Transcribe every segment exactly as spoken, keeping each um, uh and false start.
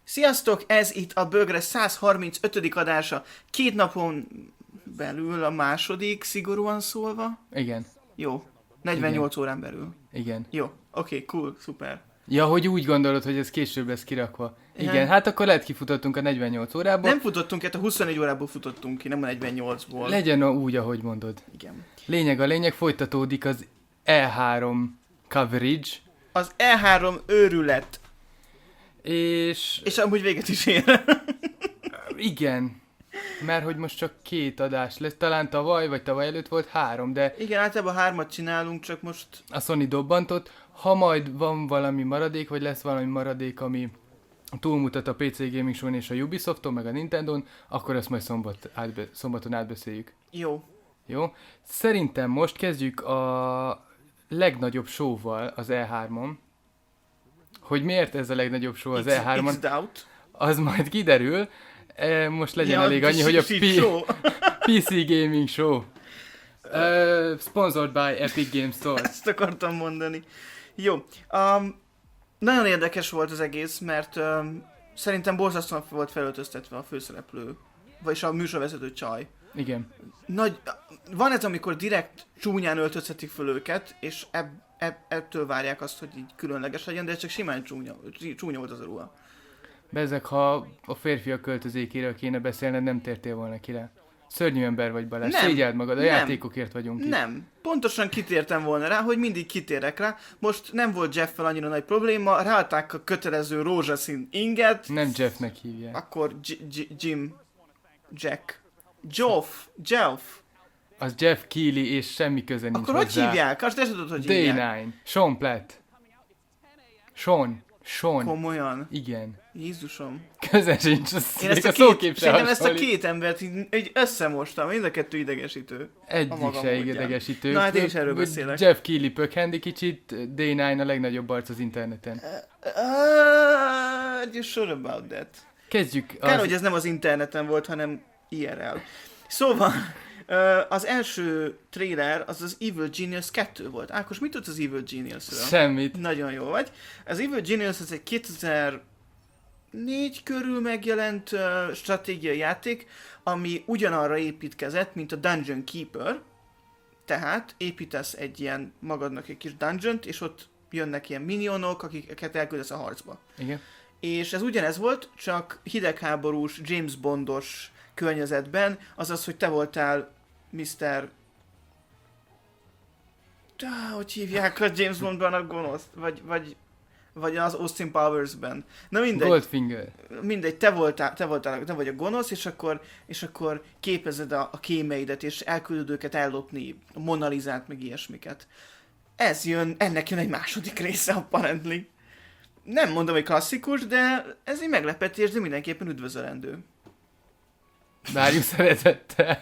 Sziasztok, ez itt a Bögre száz harmincötödik adása. Két napon belül a második, szigorúan szólva. Igen. Jó, negyvennyolc Igen. órán belül. Igen. Jó, oké, okay, cool, szuper. Ja, hogy úgy gondolod, hogy ez később lesz kirakva. Igen, Igen. hát akkor lehet kifutottunk a negyvennyolc órába. Nem futottunk, hát a huszonnégy órából futottunk ki, nem a negyvennyolcból. Legyen a, úgy, ahogy mondod. Igen. Lényeg a lényeg, folytatódik az E három coverage. Az E három őrület. És... És amúgy véget is ér. Igen. Mert hogy most csak két adás lesz, talán tavaly, vagy tavaly előtt volt három, de Igen, általában hármat csinálunk, csak most... a Sony dobbantott. Ha majd van valami maradék, vagy lesz valami maradék, ami túlmutat a pé cé Gaming Show-n és a Ubisofton, meg a Nintendon, akkor ezt majd szombat átbe, szombaton átbeszéljük. Jó. Jó? Szerintem most kezdjük a legnagyobb show-val az E hármon. Hogy miért ez a legnagyobb show az E hármon, X-doubt. az majd kiderül. E, most legyen Ja, elég annyi, hogy a shit P- show. pé cé Gaming Show. Uh, sponsored by Epic Games Store. Ezt akartam mondani. Jó. Um, nagyon érdekes volt az egész, mert um, szerintem borzasztóan volt felöltöztetve a főszereplő, vagyis a műsorvezető csaj. Igen. Nagy, van ez, amikor direkt csúnyán öltöztetik föl őket, és eb, eb, ettől várják azt, hogy így különleges legyen, de ez csak simán csúnya, csúnya volt az a ruha. Bezzeg, ha a férfiak költözékéről kéne beszélned, nem tértél volna ki rá. Szörnyű ember vagy, Balázs. Nem. Szégyeld magad, a Nem. játékokért vagyunk itt. Nem. Pontosan kitértem volna rá, hogy mindig kitérek rá. Most nem volt Jeffel annyira nagy probléma, ráadták a kötelező rózsaszín inget, Nem Jeffnek hívják. akkor J- J- Jim, Jack, Joff, Jeff. Az Jeff Keighley, és semmi köze nincs Akkor hogy hozzá. hívják? Azt te tudod, hogy Day hívják. kilenc. Sean Platt. Sean. Sean. Komolyan. Igen. Jézusom. Köze sincs, az Én még ezt a a, szókép két, se szerintem ezt a hasonlít. két embert így, így összemostam, mind a kettő idegesítő. a Egyik maga se módján. idegesítő. Na hát én is erről beszélek. Jeff Keighley pökhendi kicsit, Day kilenc a legnagyobb arc az interneten. Uh, you sure about that? Kezdjük Kár, az... hogy ez nem az interneten volt, hanem I R L. Szóval, ö, az első trailer az az Evil Genius kettő volt. Ákos, mit tudsz az Evil Geniusről? Semmit. Nagyon jó vagy. Az Evil Genius az egy kétezer-négy körül megjelent uh, stratégiai játék, ami ugyanarra építkezett, mint a Dungeon Keeper. Tehát építesz egy ilyen magadnak egy kis dungeont, és ott jönnek ilyen minionok, akiket elküldesz a harcba. Igen. És ez ugyanez volt, csak hidegháborús, James Bondos környezetben, azaz, hogy te voltál miszter Tá, hogy hívják a James Bondban a gonoszt? Vagy, vagy, vagy az Austin Powersben. Na mindegy. Goldfinger. Mindegy, te voltál, te voltál, te vagy a gonosz, és akkor, és akkor képezed a, a kémeidet, és elküldöd őket ellopni a Mona Lisát, meg ilyesmiket. Ez jön, ennek jön egy második része, apparently. Nem mondom, hogy klasszikus, de ez egy meglepetés, de mindenképpen üdvözölendő. Várjuk szeretettel.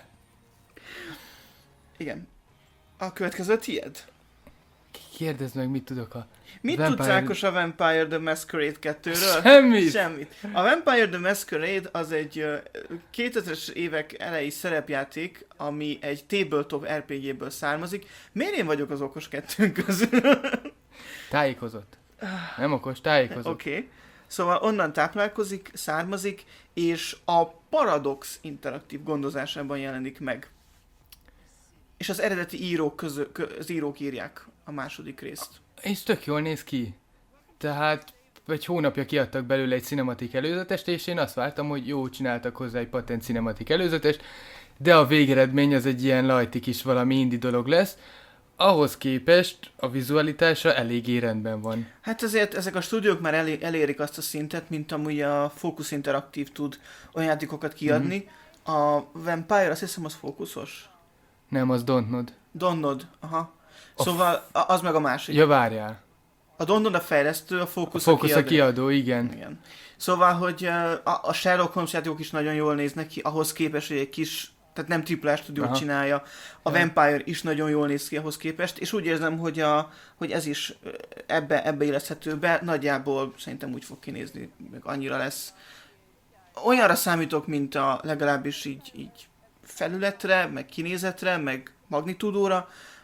Igen. A következő a tied. Kérdezd meg, mit tudok a... Mit Vampire- tudsz, Ákos, a Vampire the Masquerade kettőről? Semmit! Semmit. A Vampire the Masquerade az egy ö, kétezres évek elejé szerepjáték, ami egy tabletop er pé géből származik. Miért én vagyok az okos kettőnk közül? Tájékozott. Nem okos, tájékozott. Oké. Okay. Szóval onnan táplálkozik, származik, és a Paradox interaktív gondozásában jelenik meg. És az eredeti írók közül, kö, az írók írják a második részt. És tök jól néz ki. Tehát egy hónapja kiadtak belőle egy cinematik előzetest, és én azt vártam, hogy jó, csináltak hozzá egy patent cinematik előzetest, de a végeredmény az egy ilyen lajti kis valami indi dolog lesz. Ahhoz képest a vizualitása eléggé rendben van. Hát azért ezek a stúdiók már elé, elérik azt a szintet, mint amúgy a Focus Interactive tud olyan játékokat kiadni. Mm-hmm. A Vampire, azt hiszem, az fókuszos. Nem, az Dontnod. Dontnod, aha. A Szóval a, az meg a másik. Ja, várjál. A Dontnod a fejlesztő, a A Focus a, Focus a kiadó. kiadó, igen. Igen. Szóval, hogy a, a Sherlock Holmes játékok is nagyon jól néznek ki, ahhoz képest, hogy egy kis, tehát nem triplás stúdiót Aha. csinálja. A Ja. Vampire is nagyon jól néz ki ahhoz képest, és úgy érzem, hogy, a, hogy ez is ebbe, ebbe illeszthető be, nagyjából szerintem úgy fog kinézni, meg annyira lesz. Olyanra számítok, mint a legalábbis így, így felületre, meg kinézetre, meg magnitúdóra,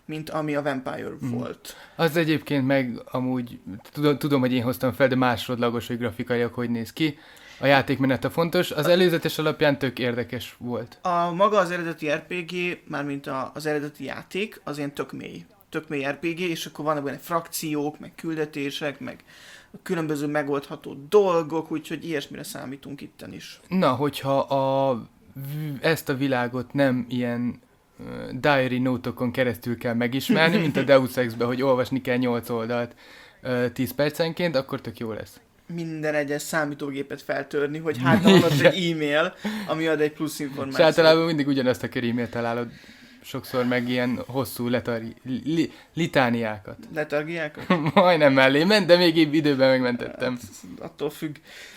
mint ami a Vampire mm. volt. Az egyébként meg amúgy, tudom, tudom, hogy én hoztam fel, de másodlagos, hogy grafikailag hogy néz ki. A játékmenete fontos, az előzetes alapján tök érdekes volt. A maga az eredeti er pé gé, mármint a, az eredeti játék, az ilyen tök mély. Tök mély er pé gé, és akkor vannak benne frakciók, meg küldetések, meg különböző megoldható dolgok, úgyhogy ilyesmire számítunk itten is. Na, hogyha a, ezt a világot nem ilyen uh, diary nótokon keresztül kell megismerni, mint a Deus Ex-ben, hogy olvasni kell nyolc oldalt uh, tíz percenként, akkor tök jó lesz. Minden egyes számítógépet feltörni, hogy hát van ott egy e-mail, ami ad egy plusz információt. És általában mindig ugyanazt a kör e-mailt találod, sokszor meg ilyen hosszú letargi, li, litániákat. Letargiákat? Majdnem mellé ment, de még épp időben megmentettem. Hát, attól függ.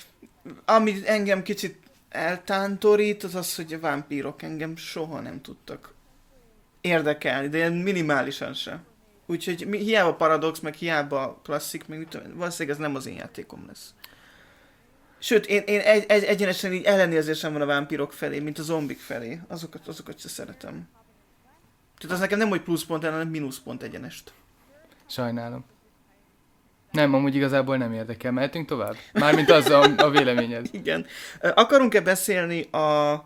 Ami engem kicsit eltántorít, az az, hogy a vámpírok engem soha nem tudtak érdekelni, de ilyen minimálisan se. Úgyhogy mi, hiába Paradox, meg hiába klasszik, meg mit tudom, valószínűleg ez nem az én játékom lesz. Sőt, én, én egy, egy, egyenesen így ellenérzésem van a vámpírok felé, mint a zombik felé. Azokat, azokat se szeretem. Tehát az nekem nem hogy pluszpont, hanem mínuszpont egyenest. Sajnálom. Nem, amúgy igazából nem érdekel. Mehetünk tovább? Mármint az a, a véleményed. Igen. Akarunk-e beszélni a...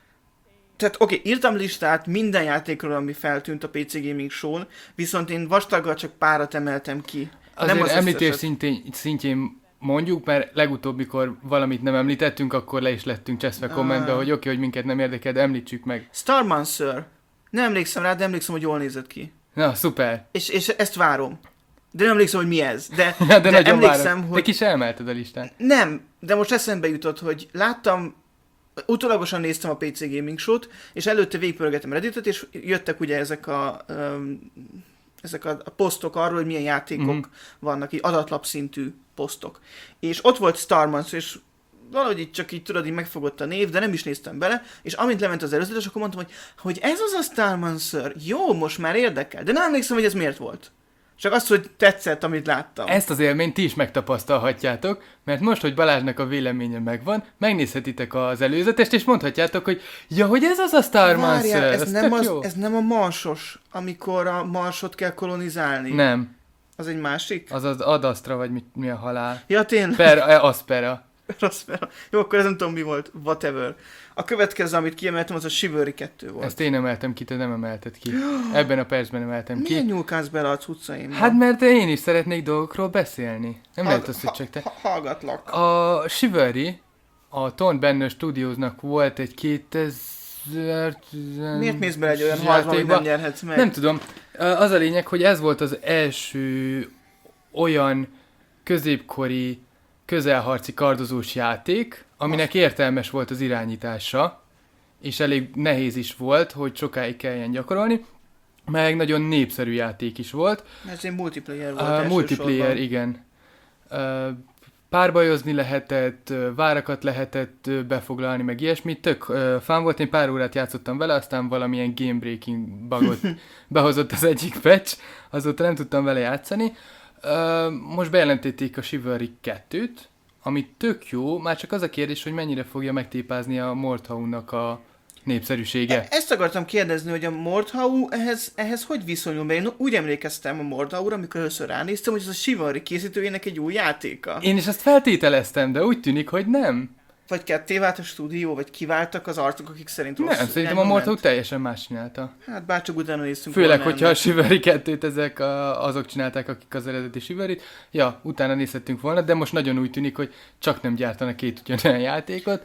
Tehát oké, okay, írtam listát minden játékról, ami feltűnt a pé cé Gaming Show-n, viszont én vastaggal csak párat emeltem ki. Azért nem az említés szintén, szintjén mondjuk, mert legutóbb, mikor valamit nem említettünk, akkor le is lettünk cseszve ah. kommentbe, hogy oké, okay, hogy minket nem érdekel, de említsük meg. Starmancer. Nem emlékszem rá, de emlékszem, hogy jól nézett ki. Na, szuper. És, és ezt várom. De nem emlékszem, hogy mi ez. De, ja, de, de emlékszem, várom. hogy... De ki se emelted a listán. Nem, de most eszembe jutott, hogy láttam, utólagosan néztem a pé cé Gaming Show-t, és előtte végigpörgetem Redditet, és jöttek ugye ezek a, um, ezek a posztok arról, hogy milyen játékok mm. vannak, így adatlap szintű posztok. És ott volt Starmancer, és valahogy így csak így tudod, így megfogott a név, de nem is néztem bele, és amint lement az előzetes, akkor mondtam, hogy, hogy ez az a Starmancer, jó, most már érdekel, de nem emlékszem, hogy ez miért volt. Csak az, hogy tetszett, amit láttam. Ezt az élményt ti is megtapasztalhatjátok, mert most, hogy Balázsnak a véleménye megvan, megnézhetitek az előzetest, és mondhatjátok, hogy ja, hogy ez az a Starmancer. Várjál, ez, nem az, ez nem a marsos, amikor a marsot kell kolonizálni. Nem. Az egy másik? Az az Adastra, vagy mi, mi a halál. Ja, tényleg. Per, Aspera. Aspera. Jó, akkor ez nem tudom mi volt. Whatever. A következő, amit kiemeltem, az a Chivalry kettő volt. Ezt én emeltem ki, te nem emelted ki. Ebben a percben emeltem ki. Milyen nyúlkálsz bele a cuccaimba? Hát mert én is szeretnék dolgokról beszélni. Nem ha, lehet azt, hogy csak te. Ha, hallgatlak. A Chivalry, a Torn Banner Studiosnak volt egy kétezer... Miért mész bele egy olyan harcba, hogy nem nyerhetsz meg? Nem tudom. Az a lényeg, hogy ez volt az első olyan középkori közelharci kardozós játék, aminek értelmes volt az irányítása, és elég nehéz is volt, hogy sokáig kelljen gyakorolni, meg nagyon népszerű játék is volt. Ez egy multiplayer volt. Uh, multiplayer, igen. Uh, párbajozni lehetett, várakat lehetett befoglalni, meg ilyesmi. Tök uh, fán volt, én pár órát játszottam vele, aztán valamilyen game breaking bugot behozott az egyik patch, azóta nem tudtam vele játszani. Uh, most bejelentették a Chivalry kettőt, ami tök jó, már csak az a kérdés, hogy mennyire fogja megtépázni a Mordhau-nak a népszerűsége. E- ezt akartam kérdezni, hogy a Mordhau ehhez, ehhez hogy viszonyul, mert én úgy emlékeztem a Mordhaura, amikor először ránéztem, hogy ez a Chivalry készítőjének egy új játéka. Én is ezt feltételeztem, de úgy tűnik, hogy nem. Vagy ketté vált a stúdió, vagy kiváltak az arcok, akik szerint rossz. Nem, szerintem a Mordhau teljesen más csinálta. Hát bárcsak utána néztünk. Főleg, hogyha a Chivalry kettőt ezek a, azok csinálták, akik az eredeti Chivalryt. Ja, utána nézhettünk volna, de most nagyon úgy tűnik, hogy csak nem gyártanak két ugyanolyan játékot.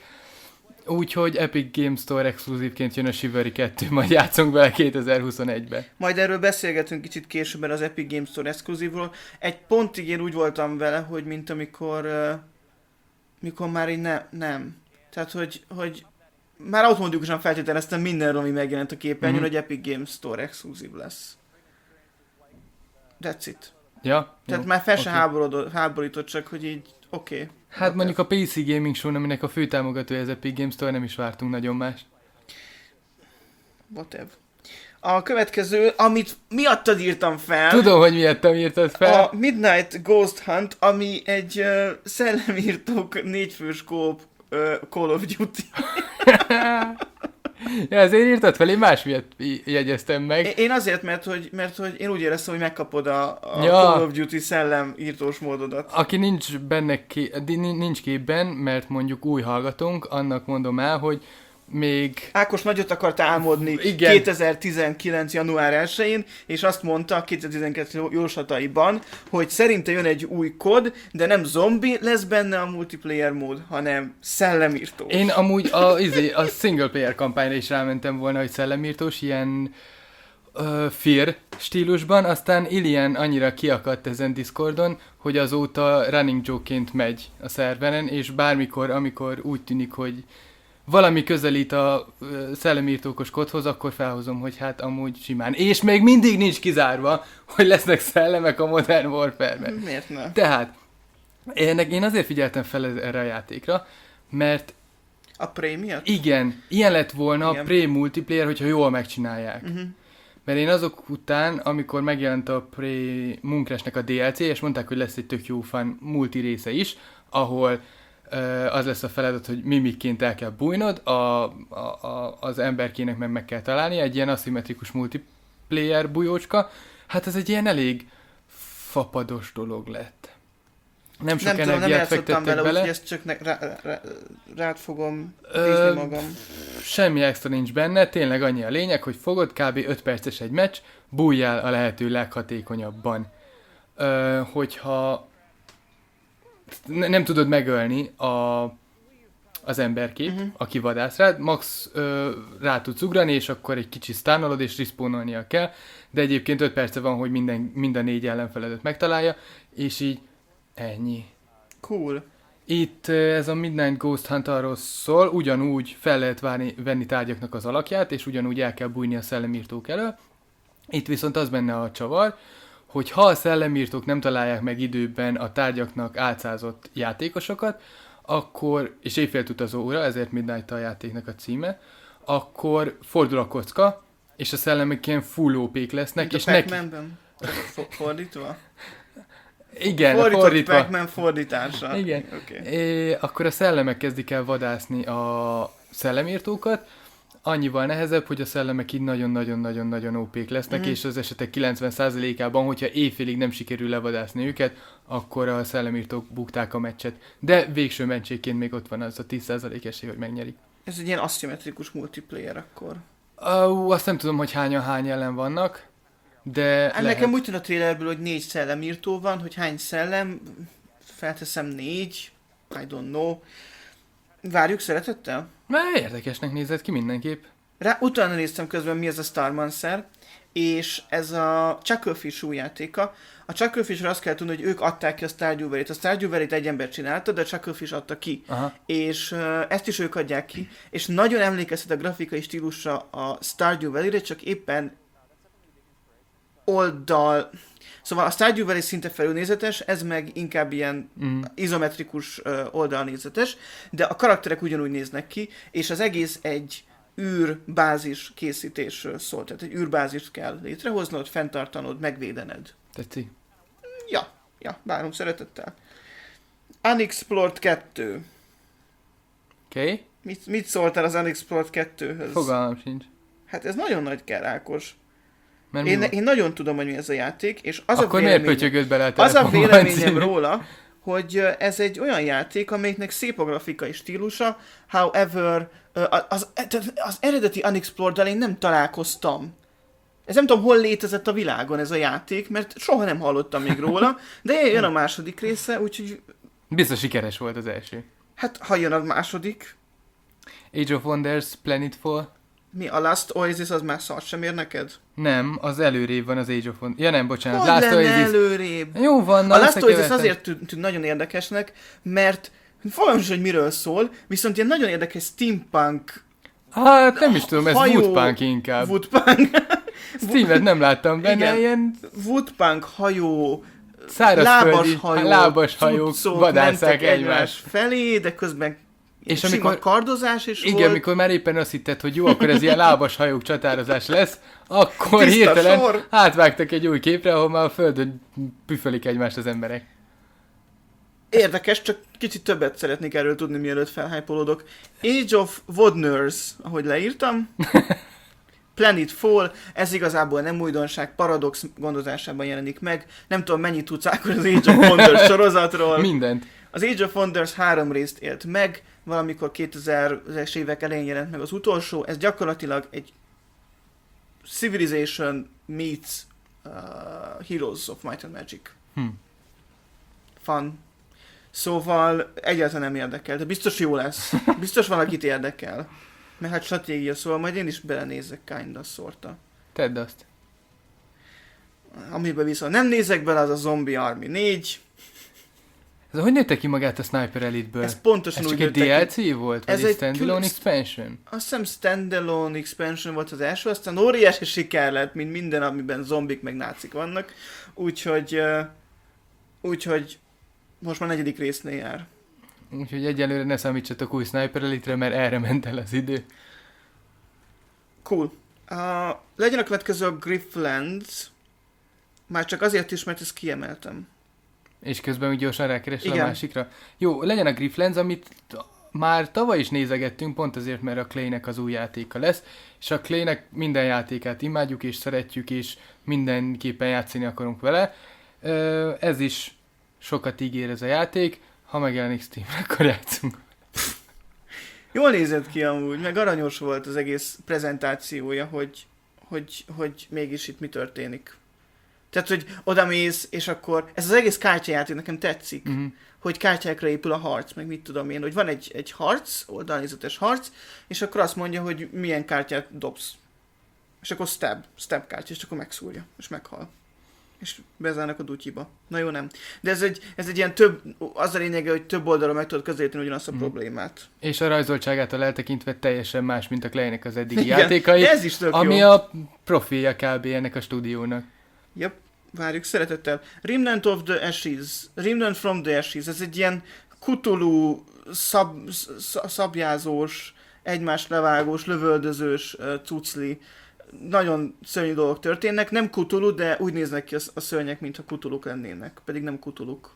Úgyhogy Epic Games Store exkluzívként jön a Chivalry kettő, majd játszunk vele kétezer-huszonegyben. Majd erről beszélgetünk kicsit később az Epic Games Store exkluzívról. Egy pontig én úgy voltam vele, hogy mint amikor... Uh, mikor már így ne, nem. Tehát, hogy, hogy már automatikusan feltételeztem mindenről, ami megjelent a képernyőn, mm-hmm. hogy Epic Games Store exkluzív lesz. That's it. Ja, Tehát jó, már fel sem okay. háborított, csak hogy így oké. Okay, hát okay. Mondjuk a pé cé Gaming Show, aminek a fő támogatója az Epic Games Store, nem is vártunk nagyon mást. Whatever. A következő, amit miattad írtam fel... Tudom, hogy miattam írtad fel. A Midnight Ghost Hunt, ami egy uh, szellemírtók négyfős kóp uh, Call of Duty. Ja, ezért írtad fel, én más miatt jegyeztem meg. Én azért, mert hogy, mert hogy én úgy éreztem, hogy megkapod a, a Ja. Call of Duty szellem írtós módodat. Aki nincs benne ké- nincs képben, mert mondjuk új hallgatónk, annak mondom el, hogy még... Ákos nagyot akart álmodni Igen. kétezer-tizenkilenc. január elsején, és azt mondta kétezer-tizenkettő jóslataiban, hogy szerinte jön egy új kod, de nem zombi lesz benne a multiplayer mód, hanem szellemírtós. Én amúgy a, izé, a single player kampányra is rámentem volna, hogy szellemírtós, ilyen uh, fear stílusban, aztán Ilian annyira kiakadt ezen Discordon, hogy azóta running joke-ként megy a szerveren, és bármikor, amikor úgy tűnik, hogy valami közelít a uh, szellemírtókos kodhoz, akkor felhozom, hogy hát amúgy simán. És még mindig nincs kizárva, hogy lesznek szellemek a Modern Warfare-ben. Miért ne? Tehát, ennek én azért figyeltem fel erre a játékra, mert A Prey miatt? igen, ilyen lett volna Igen. a Prey multiplayer, hogyha jól megcsinálják. Uh-huh. Mert én azok után, amikor megjelent a Prey Mooncrashnek a dé el cé, és mondták, hogy lesz egy tök jó fan multi része is, ahol uh, az lesz a feladat, hogy mimikként el kell bújnod, a, a, a, az emberkének meg meg kell találni, egy ilyen aszimmetrikus multiplayer bujócska. Hát ez egy ilyen elég fapados dolog lett. Nem sok Nem tudom, nem energiát játszottam fektettek vele, bele. úgyhogy ezt csak ne, rá, rá, rád fogom Ö, bízni magam. Semmi extra nincs benne, tényleg annyi a lényeg, hogy fogod, kb. öt perces egy meccs, bújjál a lehető leghatékonyabban. Ö, hogyha ne, nem tudod megölni a, az emberkét, Mhm. uh-huh. aki vadász rád, max ö, rá tudsz ugrani, és akkor egy kicsit stánolod, és respawnolnia kell, de egyébként öt perce van, hogy minden, mind a négy ellenfeledet megtalálja, és így ennyi. Cool. Itt eh, ez a Midnight Ghost Hunt arról szól, ugyanúgy fel lehet várni, venni tárgyaknak az alakját, és ugyanúgy el kell bújni a szellemírtók elől. Itt viszont az benne a csavar, hogy ha a szellemírtók nem találják meg időben a tárgyaknak álcázott játékosokat, akkor, és éjfél utazó óra, ezért Midnight a játéknak a címe, akkor fordul a kocka, és a szellemek ilyen full ó pék lesznek, Mint és a neki... Pac-Manben? F- fordítva? Igen, Fordított fordítva. Pac-Man fordítása. Igen. Okay. É, akkor a szellemek kezdik el vadászni a szellemírtókat, annyival nehezebb, hogy a szellemek így nagyon-nagyon-nagyon-nagyon ó pék lesznek, Mhm. és az esetek kilencven százalékában, hogyha éjfélig nem sikerül levadászni őket, akkor a szellemírtók bukták a meccset. De végső meccséként még ott van az a tíz százalék esély, hogy megnyerik. Ez egy ilyen aszimmetrikus multiplayer akkor. Uh, azt nem tudom, hogy hányan hány ellen vannak, de Hát lehet. nekem úgy tűnt a trailerből, hogy négy szellemírtó van, hogy hány szellem, felteszem négy, I don't know. Várjuk szeretettel? Már érdekesnek nézett ki mindenképp. Rá, utána néztem közben, mi ez a Starmancer, és ez a Chucklefish új játéka. A Chucklefishről azt kell tudni, hogy ők adták ki a Stardew Valley-t. A Stardew Valley-t egy ember csinálta, de a Chucklefish adta ki. Aha. És uh, ezt is ők adják ki, és nagyon emlékeztet a grafikai stílusra a Stardew Valley-re, csak éppen oldal... Szóval a Stardew Valley szinte felülnézetes, ez meg inkább ilyen Mm. izometrikus uh, oldalnézetes, de a karakterek ugyanúgy néznek ki, és az egész egy űrbázis készítésről szól. Tehát egy űrbázist kell létrehoznod, fenntartanod, megvédened. Tetszik. Ja, ja, várom szeretettel. Unexplored kettő. Oké. Okay. Mit, mit szóltál az Unexplored kettőhöz? Fogalmam sincs. Hát ez nagyon nagy kell, Ákos. Mert mi Én, van? én nagyon tudom, hogy mi ez a játék, és az Akkor a miért véleményem, pötyögöd bele a az a telefonba véleményem című? róla, hogy ö, ez egy olyan játék, amelyiknek szép a grafikai stílusa, however, ö, az, az, az eredeti Unexplored-dal én nem találkoztam. Ez nem tudom, hol létezett a világon ez a játék, mert soha nem hallottam még róla, de jön a második része, úgyhogy Biztos sikeres volt az első. hát ha jön a második, Age of Wonders, Planetfall. mi a Last Oasis, az már szart sem ér neked? Nem, az előrébb van az Age of Wonders. Ja nem, bocsánat. Hogy Last lenne Oasis. előrébb? Jó van, na A Last Oasis összekevertem. azért tűnt, tűnt nagyon érdekesnek, mert fogalmam is, hogy miről szól, viszont ilyen nagyon érdekes steampunk, Hát nem is tudom, ez hajó- Woodpunk inkább. woodpunk, Steamet nem láttam benne, Igen. ilyen woodpunk hajó, szárazföldi, lábas hajó, lábas hajók cuccok vadásszák mentek egymást. felé, de közben És sima amikor- kardozás is Igen, volt. mikor már éppen azt hitted, hogy jó, akkor ez ilyen lábas hajók csatározás lesz, akkor Tiszta hirtelen sor. átvágtak egy új képre, ahol már a földön püfölik egymást az emberek. Érdekes, csak kicsit többet szeretnék erről tudni, mielőtt felhypolódok. Age of Wonders, ahogy leírtam. Planet Fall, ez igazából nem újdonság, Paradox gondozásában jelenik meg. Nem tudom, mennyit tudsz akkor az Age of Wonders sorozatról. Mindent. Az Age of Wonders három részt élt meg, valamikor kétezres évek elején jelent meg az utolsó. Ez gyakorlatilag egy Civilization meets uh, Heroes of Might and Magic. Hm. Fun. Szóval egyáltalán nem érdekel, de biztos jó lesz. Biztos valakit érdekel. Mert hát stratégia, szóval majd én is belenézek kinda sorta. Tedd azt. Amiben viszont nem nézek bele, az a Zombie Army négy. Ez hogy nőtte ki magát a Sniper Elite-ből? Ez pontosan ez úgy csak egy nőtte dé el ki. cé volt? Ez Vagy egy egy standalone kül- expansion? Azt hiszem standalone expansion volt az első, aztán óriási siker lett, mint minden, amiben zombik meg nácik vannak. Úgyhogy, uh, úgyhogy most már negyedik résznél jár. Úgyhogy egyelőre ne számítsatok új Sniper Elite-re, mert erre ment el az idő. Cool. Uh, legyen a következő a Grifflands. Már csak azért is, mert ezt kiemeltem. És közben úgy gyorsan rákeresel a Igen. másikra. Jó, legyen a Grifflands, amit már tavaly is nézegettünk, pont azért, mert a Clay-nek az új játéka lesz, és a Clay-nek minden játékát imádjuk és szeretjük, és mindenképpen játszani akarunk vele. Ö, Ez is sokat ígér ez a játék, ha megjelenik Steamre, akkor játszunk. Jól nézett ki amúgy, meg aranyos volt az egész prezentációja, hogy, hogy, hogy mégis itt mi történik. Tehát, hogy odamész, és akkor ez az egész kártyajáték nekem tetszik, Uh-huh. hogy kártyákra épül a harc, meg mit tudom én, hogy van egy, egy harc, oldalnézetes harc, és akkor azt mondja, hogy milyen kártyát dobsz. És akkor stab, stab kártya, és akkor megszúrja, és meghal. És bezárnak a dutyiba. Na jó, nem. De ez egy, ez egy ilyen több, az a lényege, hogy több oldalra meg tudod közelíteni ugyanazt a Mhm. problémát. És a rajzoltságától eltekintve teljesen más, mint a Clay-nek az eddigi Igen, játékai, de ez is tök ami jó. a profilja kb. Ennek a stúdiónak. Yep, várjuk szeretettel. Remnant of the Ashes, Remnant from the Ashes, ez egy ilyen Cthulhu szab, sz- szabjázós, egymást levágós, lövöldözős uh, cucli. Nagyon szörnyű dolgok történnek. Nem Cthulhu, de úgy néznek ki a, a szörnyek, mintha Cthulhuk lennének. Pedig nem Cthulhuk.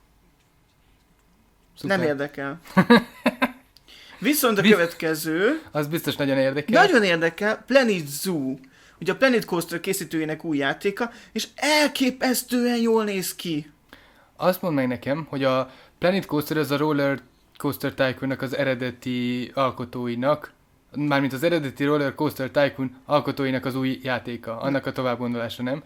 Szuper. Nem érdekel. Viszont a Biz- következő, Az biztos nagyon érdekel. nagyon érdekel, Planet Zoo. Ugye a Planet Coaster készítőjének új játéka, és elképesztően jól néz ki. Azt mondd meg nekem, hogy a Planet Coaster az a Roller Coaster Tycoon-nak az eredeti alkotóinak, mármint az eredeti Roller Coaster Tycoon alkotóinak az új játéka, annak a továbbgondolása, nem?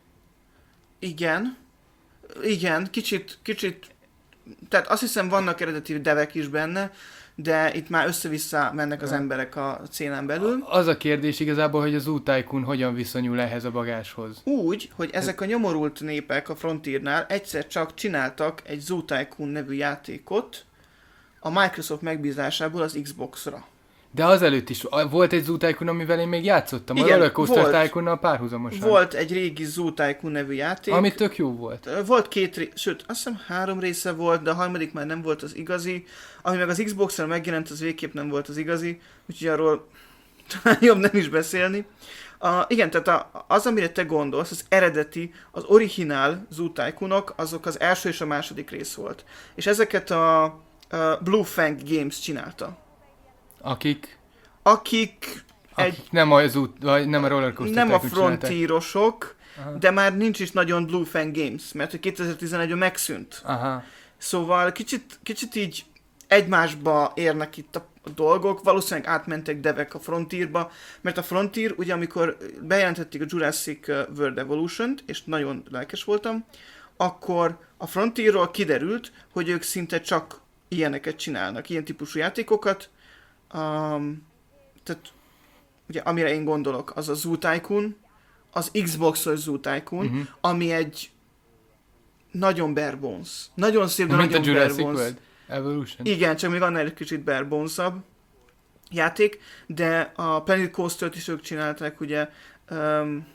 Igen. Igen, kicsit, kicsit, tehát azt hiszem vannak eredeti devek is benne, de itt már össze-vissza mennek az Ja. emberek a célen belül. Az a kérdés igazából, hogy az Zoo Tycoon hogyan viszonyul ehhez a bagáshoz. Úgy, hogy ezek a nyomorult népek a Frontiernál egyszer csak csináltak egy Zoo Tycoon nevű játékot a Microsoft megbízásából az Xbox-ra. De azelőtt is volt egy Zoo Tycoon, amivel én még játszottam, Igen, a Roller Coaster volt. Tycoonnal párhuzamosan. Volt egy régi Zoo Tycoon nevű játék. Ami tök jó volt. Volt két rész, sőt, azt hiszem három része volt, de a harmadik már nem volt az igazi. Ami meg az Xbox-ra megjelent, az végképp nem volt az igazi, úgyhogy arról talán jobb nem is beszélni. Uh, igen, tehát a, az, amire te gondolsz, az eredeti, az originál Zoo Tycoonok, azok az első és a második rész volt. És ezeket a, a Blue Fang Games csinálta. Akik, Akik akik egy, nem, a Zoo, vagy nem a Roller Coaster nem a Tycoon csinálták. frontírosok, Aha. de már nincs is nagyon Blue Fang Games, mert hogy kétezer-tizenegyben megszűnt. Aha. Szóval kicsit, kicsit így egymásba érnek itt a a dolgok, valószínűleg átmentek devek a Frontierba, mert a Frontier, ugye amikor bejelentették a Jurassic World Evolution-t, és nagyon lelkes voltam, akkor a Frontierról kiderült, hogy ők szinte csak ilyeneket csinálnak, ilyen típusú játékokat. Um, tehát ugye amire én gondolok, az a Zoo Tycoon, az Xbox-os Zoo Tycoon, Uh-huh. ami egy nagyon bare bones. Nagyon szép, de Mint a nagyon bare Jurassic bones. World Evolution. Igen, csak még annál egy kicsit bare bones-abb játék, de a Planet Coaster-t is ők csinálták, ugye, um,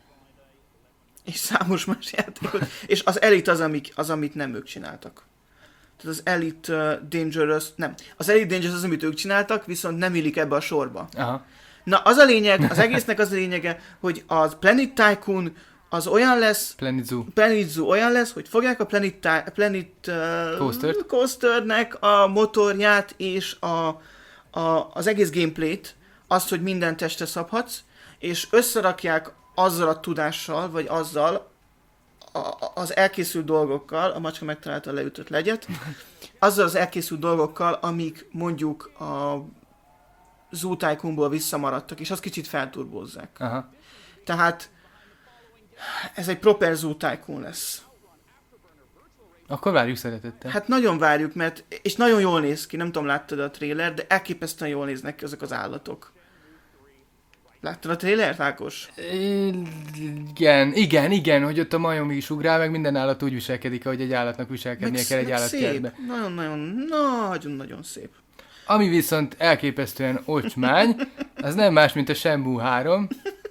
és számos más játékot, és az Elite az, amik, az, amit nem ők csináltak. Tehát az Elite uh, Dangerous, nem, az Elite Dangerous az, amit ők csináltak, viszont nem illik ebbe a sorba. Aha. Na, az a lényeg, az egésznek az a lényege, hogy az Planet Tycoon az olyan lesz, Planet Zoo. Planet Zoo olyan lesz, hogy fogják a Planet, Planet uh, Coastert. Coasternek a motorját és a, a, az egész gameplayt, azt, hogy minden testre szabhatsz, és összerakják azzal a tudással, vagy azzal a, a, az elkészült dolgokkal, a macska megtalálta a leütött legyet, azzal az elkészült dolgokkal, amik mondjuk a Zoo Tycoonból visszamaradtak, és azt kicsit felturbózzák. Aha. Tehát ez egy proper Zoo Tycoon lesz. Akkor várjuk szeretettel. Hát nagyon várjuk, mert, és nagyon jól néz ki, nem tudom, láttad a trailer, de elképesztően jól néznek ki ezek az állatok. Láttad a trailert, Ákos? Igen, igen, igen, hogy ott a majom is ugrál, meg minden állat úgy viselkedik, ahogy egy állatnak viselkednie Meg, kell egy meg állatkertbe. szép. Nagyon-nagyon, nagyon-nagyon szép. Ami viszont elképesztően ocsmány, az nem más, mint a Shenmue három.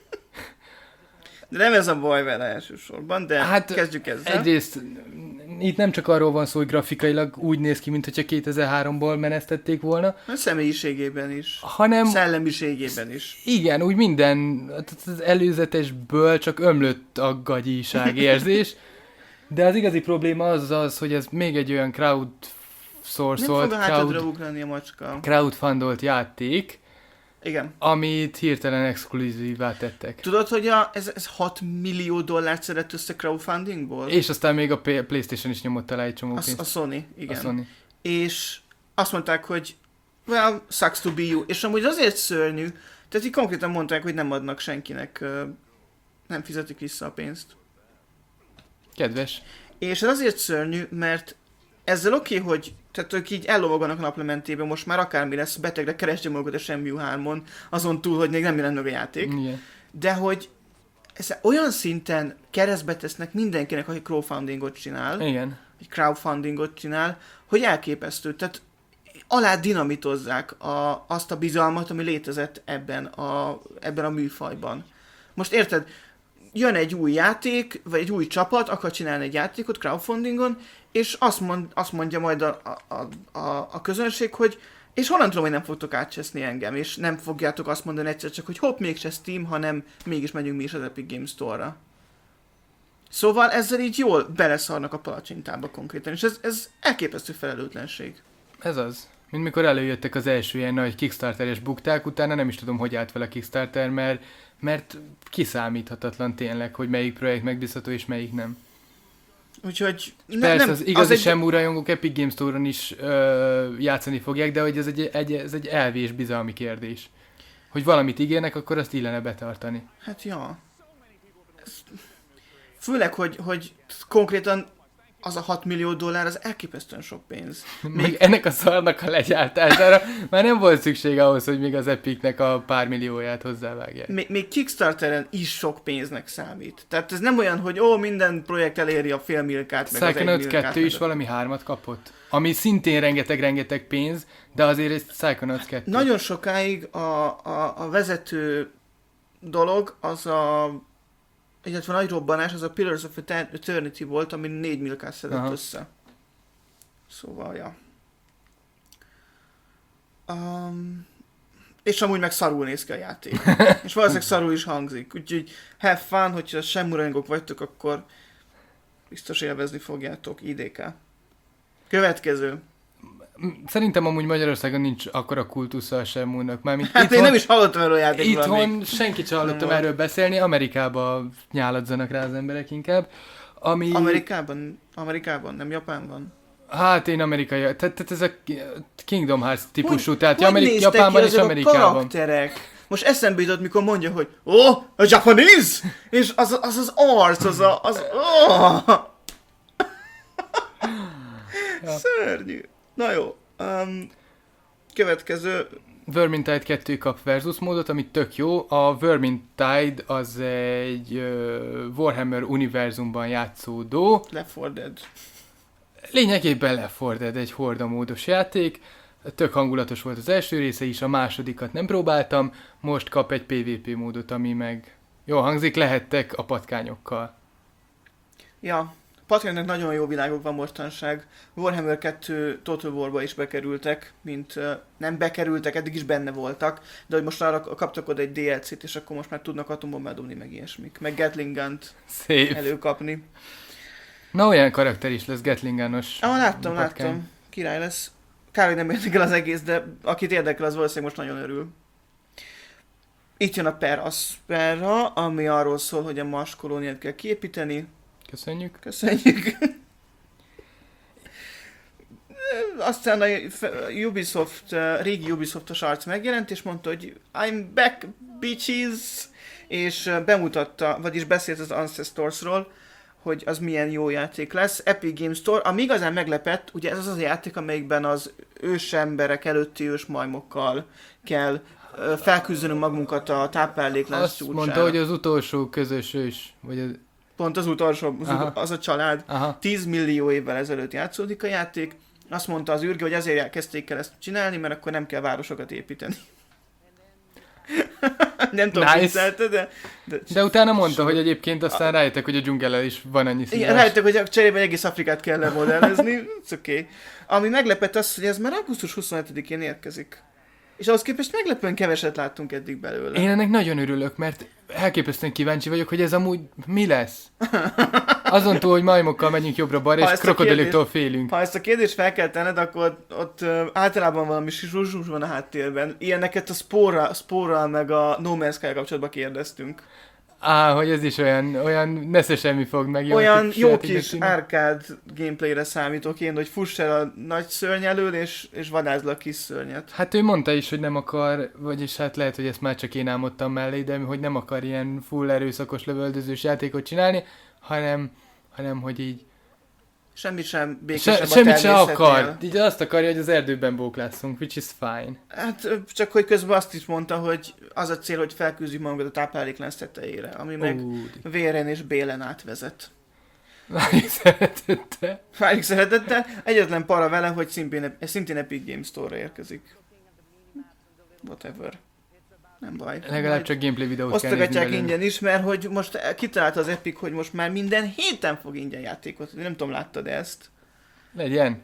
De nem ez a baj vele elsősorban, de hát kezdjük ezzel. Egyrészt itt nem csak arról van szó, hogy grafikailag úgy néz ki, mintha kétezer-háromból menesztették volna. A személyiségében is. Hanem... Szellemiségében is. Igen, úgy minden, az előzetesből csak ömlött a gagyiság érzés. De az igazi probléma az az, hogy ez még egy olyan crowd source-olt, nem fog a hátadra ugrani a macska. crowdfundolt játék, igen. Amit hirtelen exkluzívvá tettek. Tudod, hogy a, ez, ez hat millió dollárt szedett össze crowdfundingból? És aztán még a PlayStation is nyomott alá egy csomó a, pénzt. A Sony, igen. A Sony. És azt mondták, hogy well, sucks to be you. És amúgy azért szörnyű, tehát így konkrétan mondták, hogy nem adnak senkinek, nem fizetik vissza a pénzt. Kedves. És ez azért szörnyű, mert ezzel oké, okay, hogy tehát ők így ellovagadnak a naplementében, most már akármi lesz, betegre keresd magukat a Shenmue hármon, azon túl, hogy még nem jelent meg a játék. Igen. De hogy ez olyan szinten keresztbe tesznek mindenkinek, aki crowdfundingot csinál, Igen. vagy crowdfundingot csinál, hogy elképesztő. Tehát alá dinamitozzák a, azt a bizalmat, ami létezett ebben a, ebben a műfajban. Most érted, jön egy új játék, vagy egy új csapat, akar csinálni egy játékot crowdfundingon, és azt, mond, azt mondja majd a, a, a, a közönség, hogy és honnan tudom, hogy nem fogtok átcseszni engem, és nem fogjátok azt mondani egyszer csak, hogy hopp, mégse Steam, hanem mégis megyünk mi is az Epic Games Store-ra. Szóval ezzel így jól beleszarnak a palacsintába konkrétan, és ez, ez elképesztő felelőtlenség. Ez az. Mint mikor előjöttek az első ilyen nagy Kickstarter-es bukták, utána nem is tudom, hogy állt fel a Kickstarter, mert, mert kiszámíthatatlan tényleg, hogy melyik projekt megbízható és melyik nem. Úgyhogy... Ne, persze, nem, az igazi az Shenmue rajongók Epic Games Store-on is ö, játszani fogják, de hogy ez egy, egy, ez egy elvés bizalmi kérdés. Hogy valamit ígérnek, akkor azt illene betartani. Hát ja. Ez... Főleg, hogy, hogy konkrétan az a hat millió dollár, az elképesztően sok pénz. Még... Meg ennek a szarnak a legyártására már nem volt szükség ahhoz, hogy még az Epicnek a pár millióját hozzávágják. Még, még Kickstarteren is sok pénznek számít. Tehát ez nem olyan, hogy ó, minden projekt eléri a fél milliót, meg az egy milliót. kettő is valami hármat kapott. Ami szintén rengeteg-rengeteg pénz, de azért egy Psychonauts kettő. Nagyon sokáig a, a, a vezető dolog az a illetve nagy robbanás, az a Pillars of Eternity volt, ami négy milliót szedett Aha. össze. Szóval, ja. Um, és amúgy meg szarul néz ki a játék. És valószínűleg szarul is hangzik. Úgyhogy have fun, hogyha Shenmue rajongók vagytok, akkor biztos élvezni fogjátok. I D K. Következő. Szerintem amúgy Magyarországon nincs akkora kultusza a Shenmue-nak. Mármint hát itthon, én nem is hallottam erről a játékról. Itthon még. senki sem hallottam erről beszélni, Amerikában nyáladzanak rá az emberek inkább. Ami... Amerikában? Amerikában, nem Japánban? Hát én amerikai, tehát, tehát ez a Kingdom Hearts típusú, hogy, tehát hogy Amerik- Japánban és Amerikában. Karakterek? Most eszembe jutott, mikor mondja, hogy oh, a Japanese! És az az, az arc, az a... Az, oh! ja. Szörnyű. Na jó. Um, következő... Vermintide kettő kap versus módot, ami tök jó. A Vermintide az egy uh, Warhammer univerzumban játszódó. Left four Dead. Lényegében Left four Dead, egy horda módos játék. Tök hangulatos volt az első része is, a másodikat nem próbáltam. Most kap egy pé vé pé módot, ami meg jól hangzik, lehettek a patkányokkal. Ja, Patreonnak nagyon jó világok van mostanság. Warhammer kettő Total War-ba is bekerültek, mint uh, nem bekerültek, eddig is benne voltak, de hogy most arra kaptak oda egy dé el cét, és akkor most már tudnak atombombát dobni, meg ilyesmik. Meg Gatling Gun-t Szép. előkapni. Na, olyan karakter is lesz, Gatling Gun-os. Ah, láttam, patkány. láttam. Király lesz. Kár, hogy nem érdekel az egész, de akit érdekel, az valószínűleg most nagyon örül. Itt jön a Per Aspera, ami arról szól, hogy a Mars kolóniát kell kiépíteni. Köszönjük. Köszönjük. Aztán a Ubisoft, a régi Ubisoftos arc megjelent, és mondta, hogy I'm back, bitches! És bemutatta, vagyis beszélt az Ancestorsról, hogy az milyen jó játék lesz. Epic Games Store, ami igazán meglepett, ugye ez az az játék, amelyikben az ősemberek előtti ősmajmokkal kell felküzdenünk magunkat a tápláléklánc Azt csúcsára. mondta, hogy az utolsó közös ős, vagy az... Pont az utolsó, az, Aha. az a család. Aha. tíz millió évvel ezelőtt játszódik a játék. Azt mondta az űrge, hogy azért elkezdték el ezt csinálni, mert akkor nem kell városokat építeni. Nem tudom, Nice. viccelte, de... De, De utána mondta, so- hogy egyébként aztán rájöttek, hogy a dzsungellel is van annyi szívás. igen, rájöttek, hogy cserében egész Afrikát kell lemodellezni. It's okay. Ami meglepett az, hogy ez már augusztus huszonhetedikén érkezik. És ahhoz képest meglepően keveset láttunk eddig belőle. Én ennek nagyon örülök, mert elképesztően kíváncsi vagyok, hogy ez amúgy mi lesz. Azon túl, hogy majmokkal megyünk jobbra-balra, Ha és ezt a krokodiliktól félünk. Ha ezt a kérdést fel kell tenned, akkor ott uh, általában valami zsuzsuzs van a háttérben. Ilyeneket a spóra, spóra meg a No Man's Sky kapcsolatban kérdeztünk. Á, hogy ez is olyan, olyan nesze semmi fog meg. Jó Olyan kis jó játéknak kis tűnik. arcade gameplayre számítok én, hogy fuss el a nagy szörny elől, és, és vadázd le a kis szörnyet. Hát ő mondta is, hogy nem akar, vagyis hát lehet, hogy ezt már csak én álmodtam mellé, de hogy nem akar ilyen full erőszakos lövöldözős játékot csinálni, hanem, hanem hogy így Semmit sem békésebb se, a semmit se természetnél. akar. Így azt akarja, hogy az erdőben bóklásszunk, which is fine. Hát ö, csak hogy közben azt is mondta, hogy az a cél, hogy felküzdjük magunkat a tápláléklánc tetejére, ami meg Ú, véren és bélen átvezet. Várjuk szeretette. Várjuk szeretettel, egyetlen para vele, hogy szintén, szintén Epic Games Store-ra érkezik. Whatever. Nem baj. Legalább Majd csak gameplay videót kell nézni osztogatják belőle. ingyen is, mert hogy most kitalálta az Epic, hogy most már minden héten fog ingyen játékot. Nem tudom, láttad ezt? Legyen.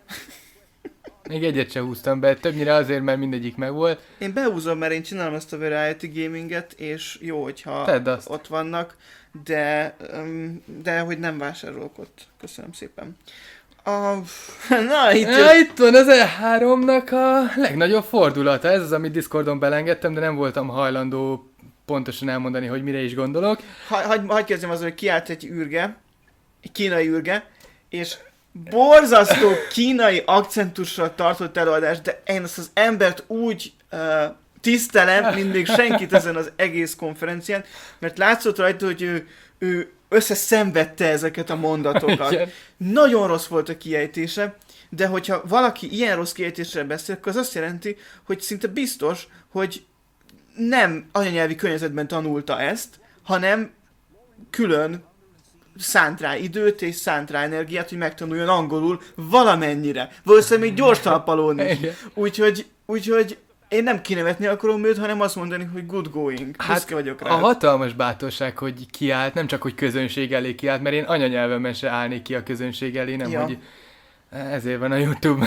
Még egyet se húztam be, többnyire azért, mert mindegyik megvolt. Én behúzom, mert én csinálom ezt a variety gaminget, és jó, hogyha Tedd azt. ott vannak, de, um, de hogy nem vásárolok ott. Köszönöm szépen. A... Na, itt Ja, jött. itt van az E háromnak a legnagyobb fordulata. Ez az, amit Discordon belengedtem, de nem voltam hajlandó pontosan elmondani, hogy mire is gondolok. Ha, hagy, hagy kezdjem azzal, hogy kiállt egy űrge, egy kínai űrge, és borzasztó kínai akcentussal tartott előadást, de én ezt az embert úgy uh, tisztelem, mint még senkit ezen az egész konferencián, mert látszott rajta, hogy ő, ő összeszenvedte ezeket a mondatokat. Igen. Nagyon rossz volt a kiejtése, de hogyha valaki ilyen rossz kiejtéssel beszél, akkor az azt jelenti, hogy szinte biztos, hogy nem anyanyelvi környezetben tanulta ezt, hanem külön szánt rá időt és szánt rá energiát, hogy megtanuljon angolul valamennyire. Valószínűleg még gyors talpalón is. Igen. Úgyhogy, úgyhogy én nem kinevetni akarom őt, hanem azt mondani, hogy good going. Hát Büszke vagyok rá. a hatalmas bátorság, hogy kiállt, nem csak, hogy közönség elé kiállt, mert én anyanyelvemen se állnék ki a közönség elé, nem, Ja. hogy ezért van a YouTube,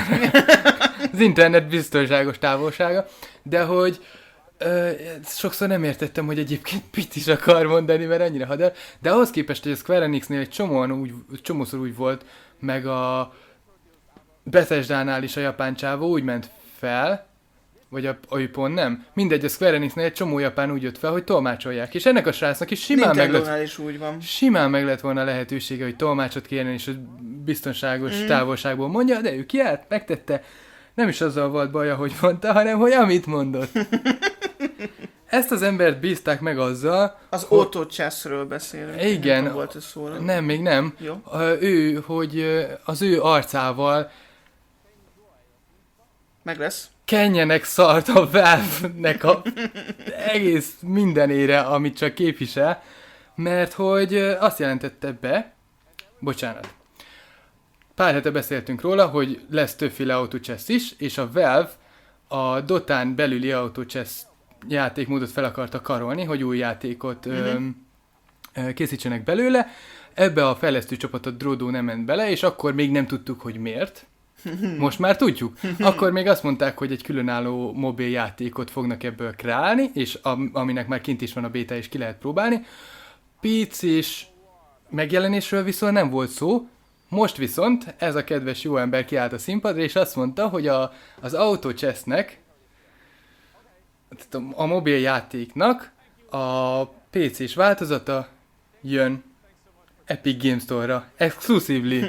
az internet biztonságos távolsága, de hogy ö, sokszor nem értettem, hogy egyébként mit is akar mondani, mert annyira hadar, de ahhoz képest, hogy a Square Enixnél egy csomóan úgy, csomószor úgy volt, meg a Bethesda-nál is a japán csávó úgy ment fel, vagy a, a pont nem. Mindegy, a Square Enixnél egy csomó japán úgy jött fel, hogy tolmácsolják. És ennek a srácnak is simán meg lett, Nintendo-nál is úgy van. simán meg lett volna lehetősége, hogy tolmácsot kérjen, és hogy biztonságos Mm. távolságból mondja, de ő kiállt, megtette. Nem is azzal volt baja, hogy mondta, hanem hogy amit mondott. Ezt az embert bízták meg azzal, Az Ho- Auto Chess-ről beszélünk. Igen. Nem volt ez szóra. nem, még nem, Jó. Ö, ő, hogy ö, az ő arcával Meg lesz. kenjenek szart a Valve-nek a egész mindenére, amit csak képvisel, mert hogy ö, azt jelentette be, bocsánat, pár hete beszéltünk róla, hogy lesz többféle Auto Chess is, és a Valve a Dotán belüli Auto Chess játékmódot fel akarta karolni, hogy új játékot ö, Mhm. ö, készítsenek belőle. Ebbe a fejlesztő csapatot Drodo nem ment bele, és akkor még nem tudtuk, hogy miért. Most már tudjuk. Akkor még azt mondták, hogy egy különálló mobil játékot fognak ebből kreálni, és am- aminek már kint is van a béta, és ki lehet próbálni. pé cés megjelenésről viszont nem volt szó. Most viszont ez a kedves jó ember kiállt a színpadra, és azt mondta, hogy a, az AutoChess-nek, a, a mobil játéknak a pé cés változata jön Epic Games Store-ra, exclusively.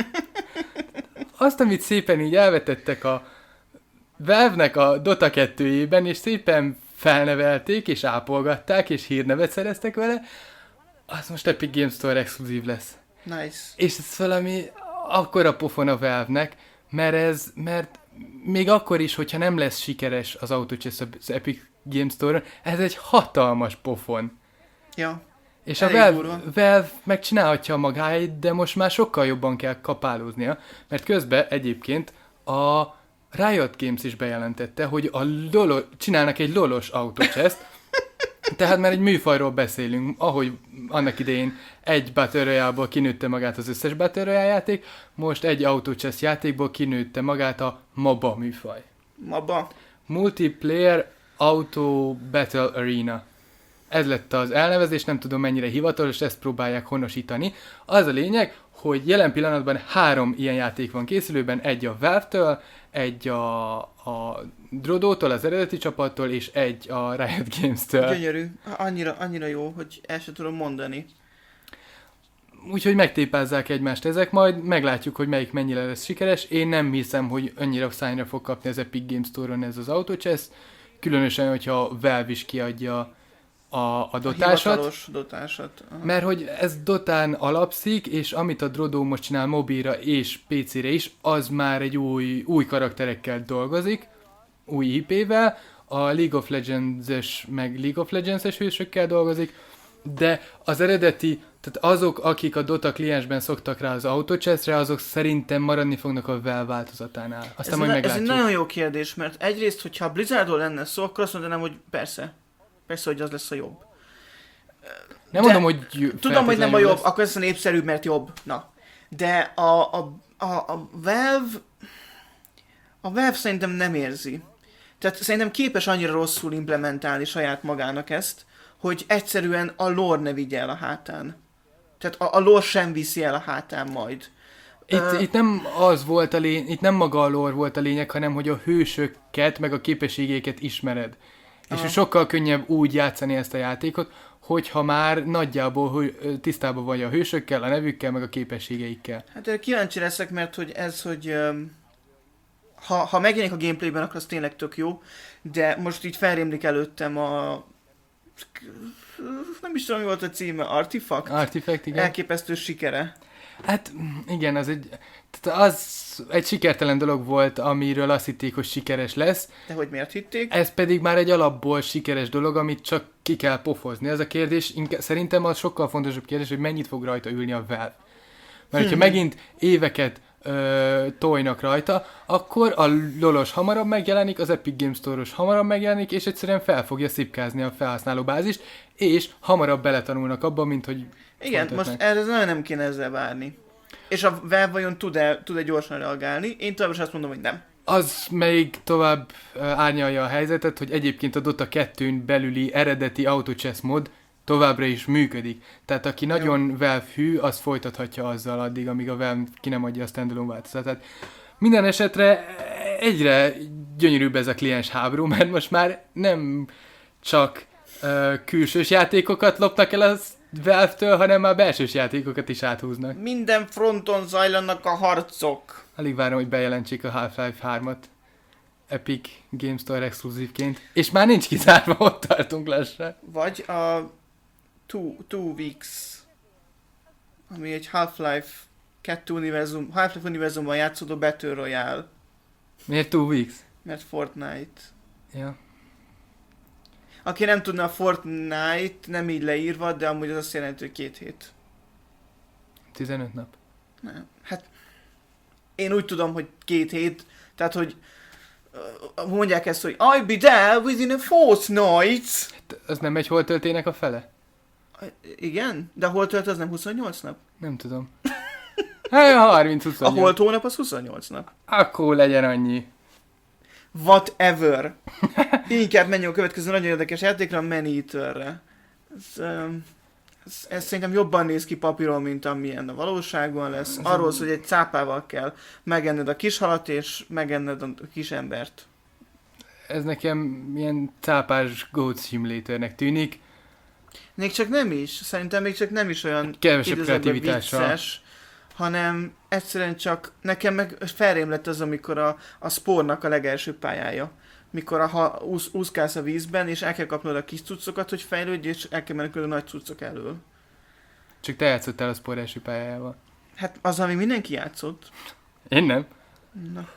Azt, amit szépen így elvetettek a Valve-nek a Dota kettőjében, és szépen felnevelték, és ápolgatták, és hírnevet szereztek vele, az most Epic Games Store exkluzív lesz. Nice. És ez valami akkora pofon a Valve-nek, mert ez, mert még akkor is, hogyha nem lesz sikeres az AutoChess az Epic Games Store-on, ez egy hatalmas pofon. Ja. És a Valve, Valve megcsinálhatja magáit, de most már sokkal jobban kell kapálóznia, mert közben egyébként a Riot Games is bejelentette, hogy a lolo, csinálnak egy lolos AutoChess-t, tehát már egy műfajról beszélünk, ahogy annak idején egy Battle Royale-ból kinőtte magát az összes Battle Royale játék, most egy AutoChess játékból kinőtte magát a MOBA műfaj. MOBA? Multiplayer Auto Battle Arena. Ez lett az elnevezés, nem tudom mennyire hivatalos, ezt próbálják honosítani. Az a lényeg, hogy jelen pillanatban három ilyen játék van készülőben, egy a Valve-től, egy a, a Drodótól, az eredeti csapattól, és egy a Riot Games-től. Gyönyörű. Annyira, annyira jó, hogy el sem tudom mondani. Úgyhogy megtépázzák egymást ezek, majd meglátjuk, hogy melyik mennyire lesz sikeres. Én nem hiszem, hogy annyira szányra fog kapni az Epic Games Store-on ez az AutoChess, különösen, hogyha a Valve is kiadja a, a dotásat. A hivatalos dotásat. Aha. Mert hogy ez dotán alapszik, és amit a Drodo most csinál mobilra és pé cére is, az már egy új, új karakterekkel dolgozik, új í pével, a League of Legends-es, meg League of Legends-es hősökkel dolgozik, de az eredeti, tehát azok, akik a Dota kliensben szoktak rá az AutoChess-re, azok szerintem maradni fognak a Valve változatánál. Aztán ez majd ne, meglátjuk. Ez egy nagyon jó kérdés, mert egyrészt, hogyha Blizzardról lenne szó, akkor azt mondanám, hogy persze. Persze, hogy az lesz a jobb. Nem de mondom, hogy j- tudom, hogy nem a jobb, lesz. akkor ez a népszerűbb, mert jobb. Na. De a, a, a, a Valve... A Valve szerintem nem érzi. Tehát szerintem képes annyira rosszul implementálni saját magának ezt, hogy egyszerűen a lore ne vigye el a hátán. Tehát a, a lore sem viszi el a hátán majd. Itt, uh, itt nem az volt a lény, itt nem maga a lore volt a lényeg, hanem hogy a hősöket, meg a képességeiket ismered. És Aha. sokkal könnyebb úgy játszani ezt a játékot, hogyha már nagyjából hogy tisztában vagy a hősökkel, a nevükkel, meg a képességeikkel. Hát erre kíváncsi leszek, mert hogy ez, hogy um, ha, ha megjelenik a gameplayben, akkor az tényleg tök jó, de most így felrémlik előttem a... nem is tudom, mi volt a címe, Artifact? Artifact, igen. Elképesztő sikere. Hát igen, az egy, tehát az egy sikertelen dolog volt, amiről azt hitték, hogy sikeres lesz. De hogy miért hitték? Ez pedig már egy alapból sikeres dolog, amit csak ki kell pofozni. Ez a kérdés, inkább, szerintem az sokkal fontosabb kérdés, hogy mennyit fog rajta ülni a Valve. Mert hogyha megint éveket ö, tojnak rajta, akkor a lolos hamarabb megjelenik, az Epic Games Store-os hamarabb megjelenik, és egyszerűen fel fogja szipkázni a felhasználóbázist, és hamarabb beletanulnak abba, mint hogy Igen, most erre nagyon nem kéne ezzel várni. És a Valve vajon tud-e, tud-e gyorsan reagálni? Én továbbra is azt mondom, hogy nem. Az még tovább árnyalja a helyzetet, hogy egyébként a Dota kettőn belüli eredeti AutoChess mod továbbra is működik. Tehát aki nagyon Valve hű, az folytathatja azzal addig, amíg a Valve ki nem adja a standalone változatát. Minden esetre egyre gyönyörűbb ez a kliens háború, mert most már nem csak uh, külsős játékokat lopnak el az Valve-től, hanem már belsős játékokat is áthúznak. Minden fronton zajlanak a harcok. Alig várom, hogy bejelentsék a Half-Life hármat Epic Games Store exkluzívként. És már nincs kizárva, ott tartunk lassan. Vagy a Two, two Weeks, ami egy Half-Life kettő univerzum, Half-Life univerzumban játszódó Battle Royale. Miért Two Weeks? Mert Fortnite. Ja. Aki nem tudna, a Fortnite nem így leírva, de amúgy az azt jelenti, hogy két hét. tizenöt nap. Nem. Hát én úgy tudom, hogy két hét, tehát hogy uh, mondják ezt, hogy I'll be there within a fortnight. Az nem egy hol töltének a fele? Igen? De a holtölt az nem huszonnyolc nap? Nem tudom. Hát harminc A huszonnyolc. holt hónap az huszonnyolc nap. Akkor legyen annyi. Whatever. Inkább menjünk a következő nagyon érdekes játékra, a Man-Eaterre. Ez, um, ez, ez szerintem jobban néz ki papíron, mint amilyen a valóságban lesz. Arról szól, hogy egy cápával kell megenned a kis halat, és megenned a kis embert. Ez nekem ilyen cápás Goat Simulatornek tűnik. Még csak nem is. Szerintem még csak nem is olyan Kevesebb idézőjelben kreativitással. vicces, hanem egyszerűen csak nekem meg felrém lett az, amikor a, a Spore-nak a legelső pályája. Mikor a, ha úsz, úszkálsz a vízben, és el kell kapnod a kis cuccokat, hogy fejlődj, és el kell menekülni a nagy cuccok elől. Csak te játszottál a Spore első pályájával. Hát az, ami mindenki játszott. Én nem. Na.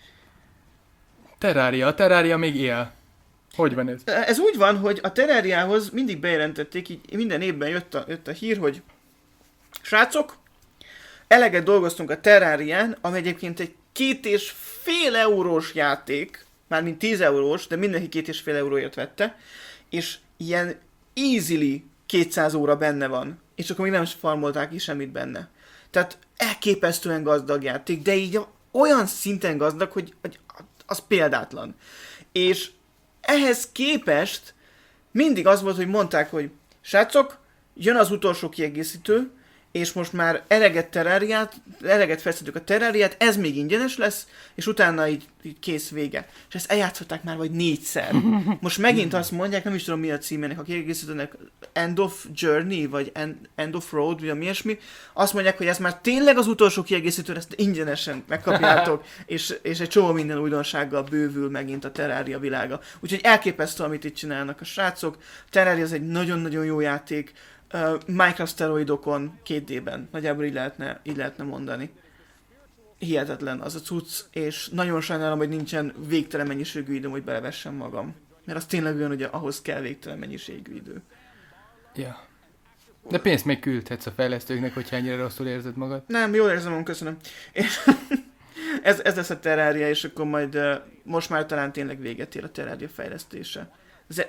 Terraria. A Terraria még él. Hogy van ez? Ez úgy van, hogy a Terrariához mindig bejelentették, így minden évben jött a, jött a hír, hogy srácok, eleget dolgoztunk a Terrarián, ami egyébként egy két és fél eurós játék, mármint tíz eurós, de mindenki két és fél euróért vette, és ilyen easily kétszáz óra benne van, és akkor még nem is farmolták ki semmit benne. Tehát elképesztően gazdag játék, de így olyan szinten gazdag, hogy, hogy az példátlan. És ehhez képest mindig az volt, hogy mondták, hogy srácok, jön az utolsó kiegészítő, és most már eleget terráriát, eleget fejlesztettük a terráriát, ez még ingyenes lesz, és utána így, így kész vége. És ezt eljátszották már vagy négyszer. Most megint azt mondják, nem is tudom mi a címének, a kiegészítőnek, End of Journey, vagy End, End of Road, vagy mi ilyesmi. Azt mondják, hogy ez már tényleg az utolsó kiegészítő, ezt ingyenesen megkapjátok, és, és egy csomó minden újdonsággal bővül megint a Terraria világa. Úgyhogy elképesztő, amit itt csinálnak a srácok. Terraria az egy nagyon-nagyon jó játék, Uh, Minecraft szteroidokon két dében. Nagyjából így lehetne, így lehetne mondani. Hihetetlen az a cucc, és nagyon sajnálom, hogy nincsen végtelen mennyiségű időm, hogy belevessem magam. Mert az tényleg olyan, hogy ahhoz kell végtelen mennyiségű idő. Ja. De pénzt még küldhetsz a fejlesztőknek, hogyha ennyire rosszul érzed magad. Nem, jól érzem magam, köszönöm. És ez, ez lesz a Terraria, és akkor majd uh, most már talán tényleg véget ér a Terraria fejlesztése. Ez,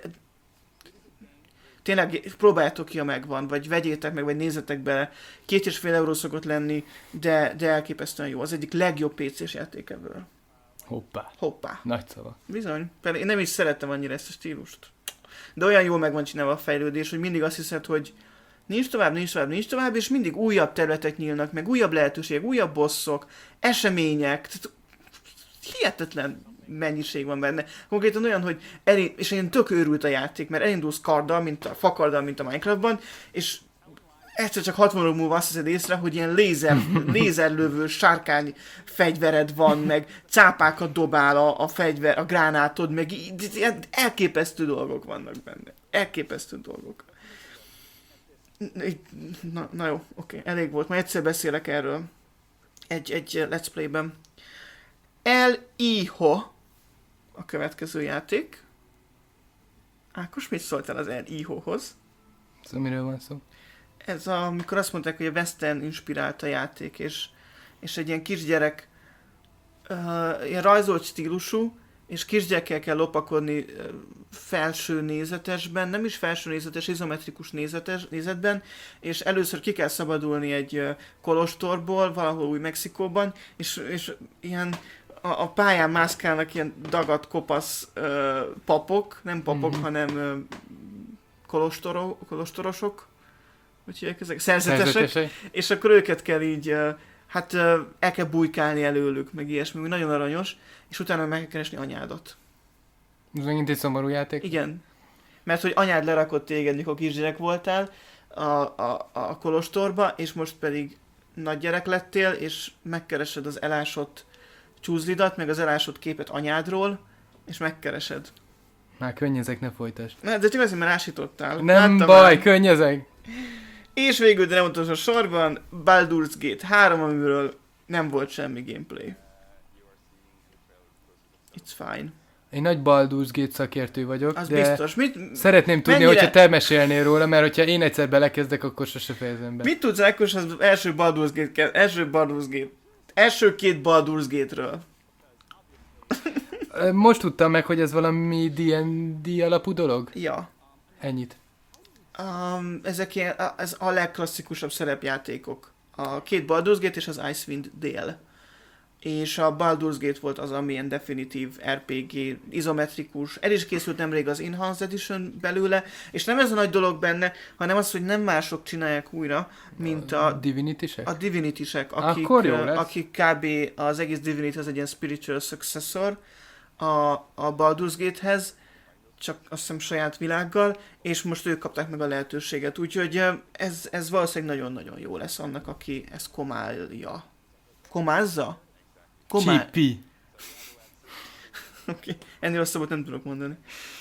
Tényleg próbáljátok ki, ha megvan, vagy vegyétek meg, vagy nézzetek bele. Két és fél euró szokott lenni, de, de elképesztően jó. Az egyik legjobb pé cés játék ebből. Hoppá. Hoppá. Nagy szava. Bizony. Pedig én nem is szerettem annyira ezt a stílust. De olyan jól meg van csinálva a fejlődés, hogy mindig azt hiszed, hogy nincs tovább, nincs tovább, nincs tovább, és mindig újabb területek nyílnak, meg újabb lehetőségek, újabb bosszok, események. Tehát hihetetlen mennyiség van benne. Konkrétan olyan, hogy elé, és én tök őrült a játék, mert elindulsz karddal, mint a fakarddal, mint a Minecraftban, és egyszer csak hatvan óra múlva azt hiszed észre, hogy ilyen lézer, lézerlövő sárkány fegyvered van, meg cápákat dobál a, a fegyver, a gránátod, meg így, elképesztő dolgok vannak benne. Elképesztő dolgok. Na, na jó, oké, elég volt. Majd egyszer beszélek erről egy, egy let's play-ben. El Iho a következő játék. Ákos, mit szóltál az El Iho-hoz? Szóval miről van szó? Ez a, amikor azt mondták, hogy a Western inspirált a játék, és, és egy ilyen kisgyerek, uh, ilyen rajzolt stílusú, és kisgyerekkel kell lopakodni uh, felső nézetesben, nem is felső nézetes, izometrikus nézetes, nézetben, és először ki kell szabadulni egy uh, kolostorból, valahol Új-Mexikóban, és, és ilyen a, a pályán mászkálnak ilyen dagat kopasz uh, papok, nem papok, mm-hmm. hanem uh, kolostoro, kolostorosok, hogy hívják ezek? Szerzetesek, Szerzetesek, és akkor őket kell így, uh, hát uh, el kell bujkálni előlük, meg ilyesmi, nagyon aranyos, és utána meg kell keresni anyádat. Ez megint egy szomorú játék? Igen. Mert hogy anyád lerakott téged, mikor kisgyerek voltál a, a, a kolostorba, és most pedig nagy gyerek lettél, és megkeresed az elásott csúzlidat, meg az elásott képet anyádról, és megkeresed. Már könnyezek, ne folytasd. Na, de csak azért, mert ásítottál. Nem Láttam baj, már. könnyezek. És végül, de nem utolsó sorban, Baldur's Gate három, amiről nem volt semmi gameplay. It's fine. Egy nagy Baldur's Gate szakértő vagyok, az de biztos. Mit, szeretném tudni, mennyire... hogyha te mesélnél róla, mert hogyha én egyszer belekezdek, akkor sose fejezem be. Mit tudsz Ákos az első Baldur's Gate, első Baldur's Gate, első két Baldur's Gate-ről? Most tudtam meg, hogy ez valami D and D alapú dolog? Ja. Ennyit. Um, ezek ilyen, a- ez a legklasszikusabb szerepjátékok. A két Baldur's Gate és az Icewind Dale. És a Baldur's Gate volt az, ami ilyen definitív er pé gé, izometrikus. El is készült nemrég az Enhanced Edition belőle, és nem ez a nagy dolog benne, hanem az, hogy nem mások csinálják újra, mint a, Divinity-sek? a Divinity-sek, akik, Akkor jó lesz. akik kb. Az egész Divinity az egy ilyen spiritual successor a, a Baldur's Gate-hez, csak azt hiszem saját világgal, és most ők kapták meg a lehetőséget, úgyhogy ö, ez, ez valószínűleg nagyon-nagyon jó lesz annak, aki ezt komálja. Komázza? Komál... Csípi. Oké, okay. Ennél rosszabbat nem tudok mondani.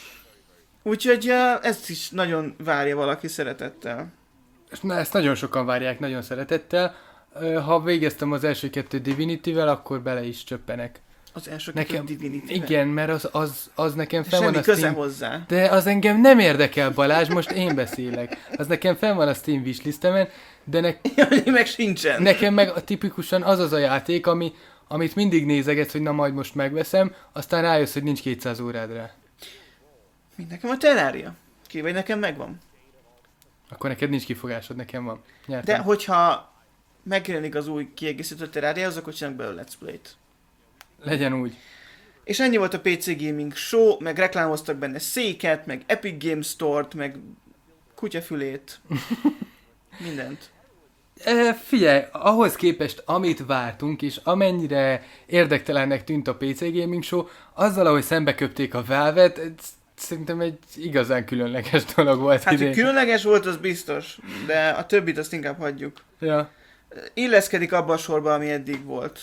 Úgyhogy uh, ezt is nagyon várja valaki szeretettel. Na, ezt nagyon sokan várják, nagyon szeretettel. Ö, Ha végeztem az első kettő Divinity-vel, akkor bele is csöppenek. Az első Nekem, Divinity. igen, mert az, az, az nekem fenn Semmi van a köze Steam... hozzá. De az engem nem érdekel, Balázs, most én beszélek. Az nekem fenn van a Steam wishlistemen, de ne, Jaj, meg sincsen. nekem meg a tipikusan az az a játék, ami, amit mindig nézegetsz, hogy na majd most megveszem, aztán rájössz, hogy nincs kétszáz órád rá. Mint nekem a Terraria. Ki vagy nekem megvan. Akkor neked nincs kifogásod, nekem van. Nyertem. De hogyha megjelenik az új kiegészítő Terraria, az akkor csinálunk belőle Let's Play-t. Legyen úgy. És ennyi volt a pé cé Gaming Show, meg reklámoztak benne széket, meg Epic Games Store-t, meg kutyafülét. Mindent. E, figyelj, ahhoz képest, amit vártunk, és amennyire érdektelennek tűnt a pé cé Gaming Show, azzal, ahogy szembeköpték a Valve-et, ez szerintem egy igazán különleges dolog volt Hát, idén. hogy különleges volt, az biztos, de a többit azt inkább hagyjuk. Ja. Illeszkedik abba a sorba, ami eddig volt.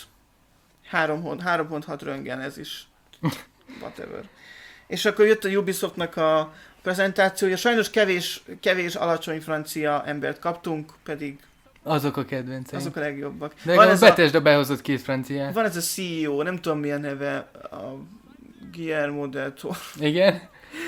három pont hat röntgen, ez is. Whatever. És akkor jött a Ubisoftnak a prezentációja. Sajnos kevés, kevés alacsony francia embert kaptunk, pedig Azok a kedvenceim. azok a legjobbak. De Van a ez, a, Bethesda behozott két franciát. van ez a cé e o, nem tudom milyen neve, a Guillermo del Toro. Igen?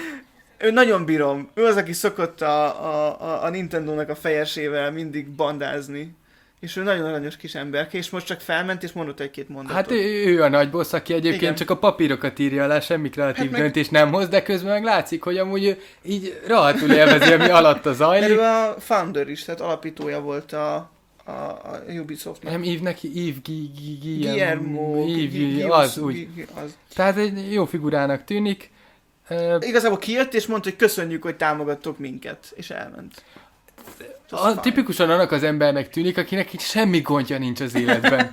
Ő nagyon bírom. Ő az, aki szokott a, a, a Nintendo-nak a fejesével mindig bandázni. És ő nagyon aranyos kis emberke, és most csak felment, és mondott egy-két mondatot. Hát ő, ő a nagy boss, aki egyébként Igen. csak a papírokat írja alá, semmi kreatív Hát meg- döntést nem hoz, de közben meg látszik, hogy amúgy ő így rohadtul élvezi, ami alatta Mert zajlik. ő a founder is, tehát alapítója volt a, a, a Ubisoftnak. Nem ív neki, ív, gi, gi, gi, Guillermo, ív, Gi- gi, Gi- az Gi- úgy. Gi- az. Tehát egy jó figurának tűnik. Ö, Igazából kijött, és mondta, hogy köszönjük, hogy támogattok minket, és elment. Az A, fine. tipikusan annak az embernek tűnik, akinek így semmi gondja nincs az életben.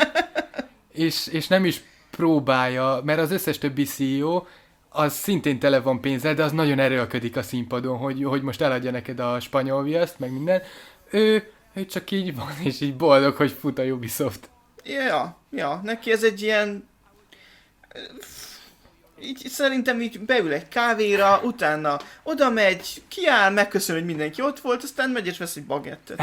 és, és nem is próbálja, mert az összes többi cé e o az szintén tele van pénzzel, de az nagyon erőlködik a színpadon, hogy, hogy most eladja neked a spanyol viaszt, meg minden. Ő, ő csak így van, és így boldog, hogy fut a Ubisoft. Ja, ja, neki ez egy ilyen... Így, szerintem így beül egy kávéra, utána oda megy, kiáll, megköszön, hogy mindenki ott volt, aztán megy és vesz egy bagettet.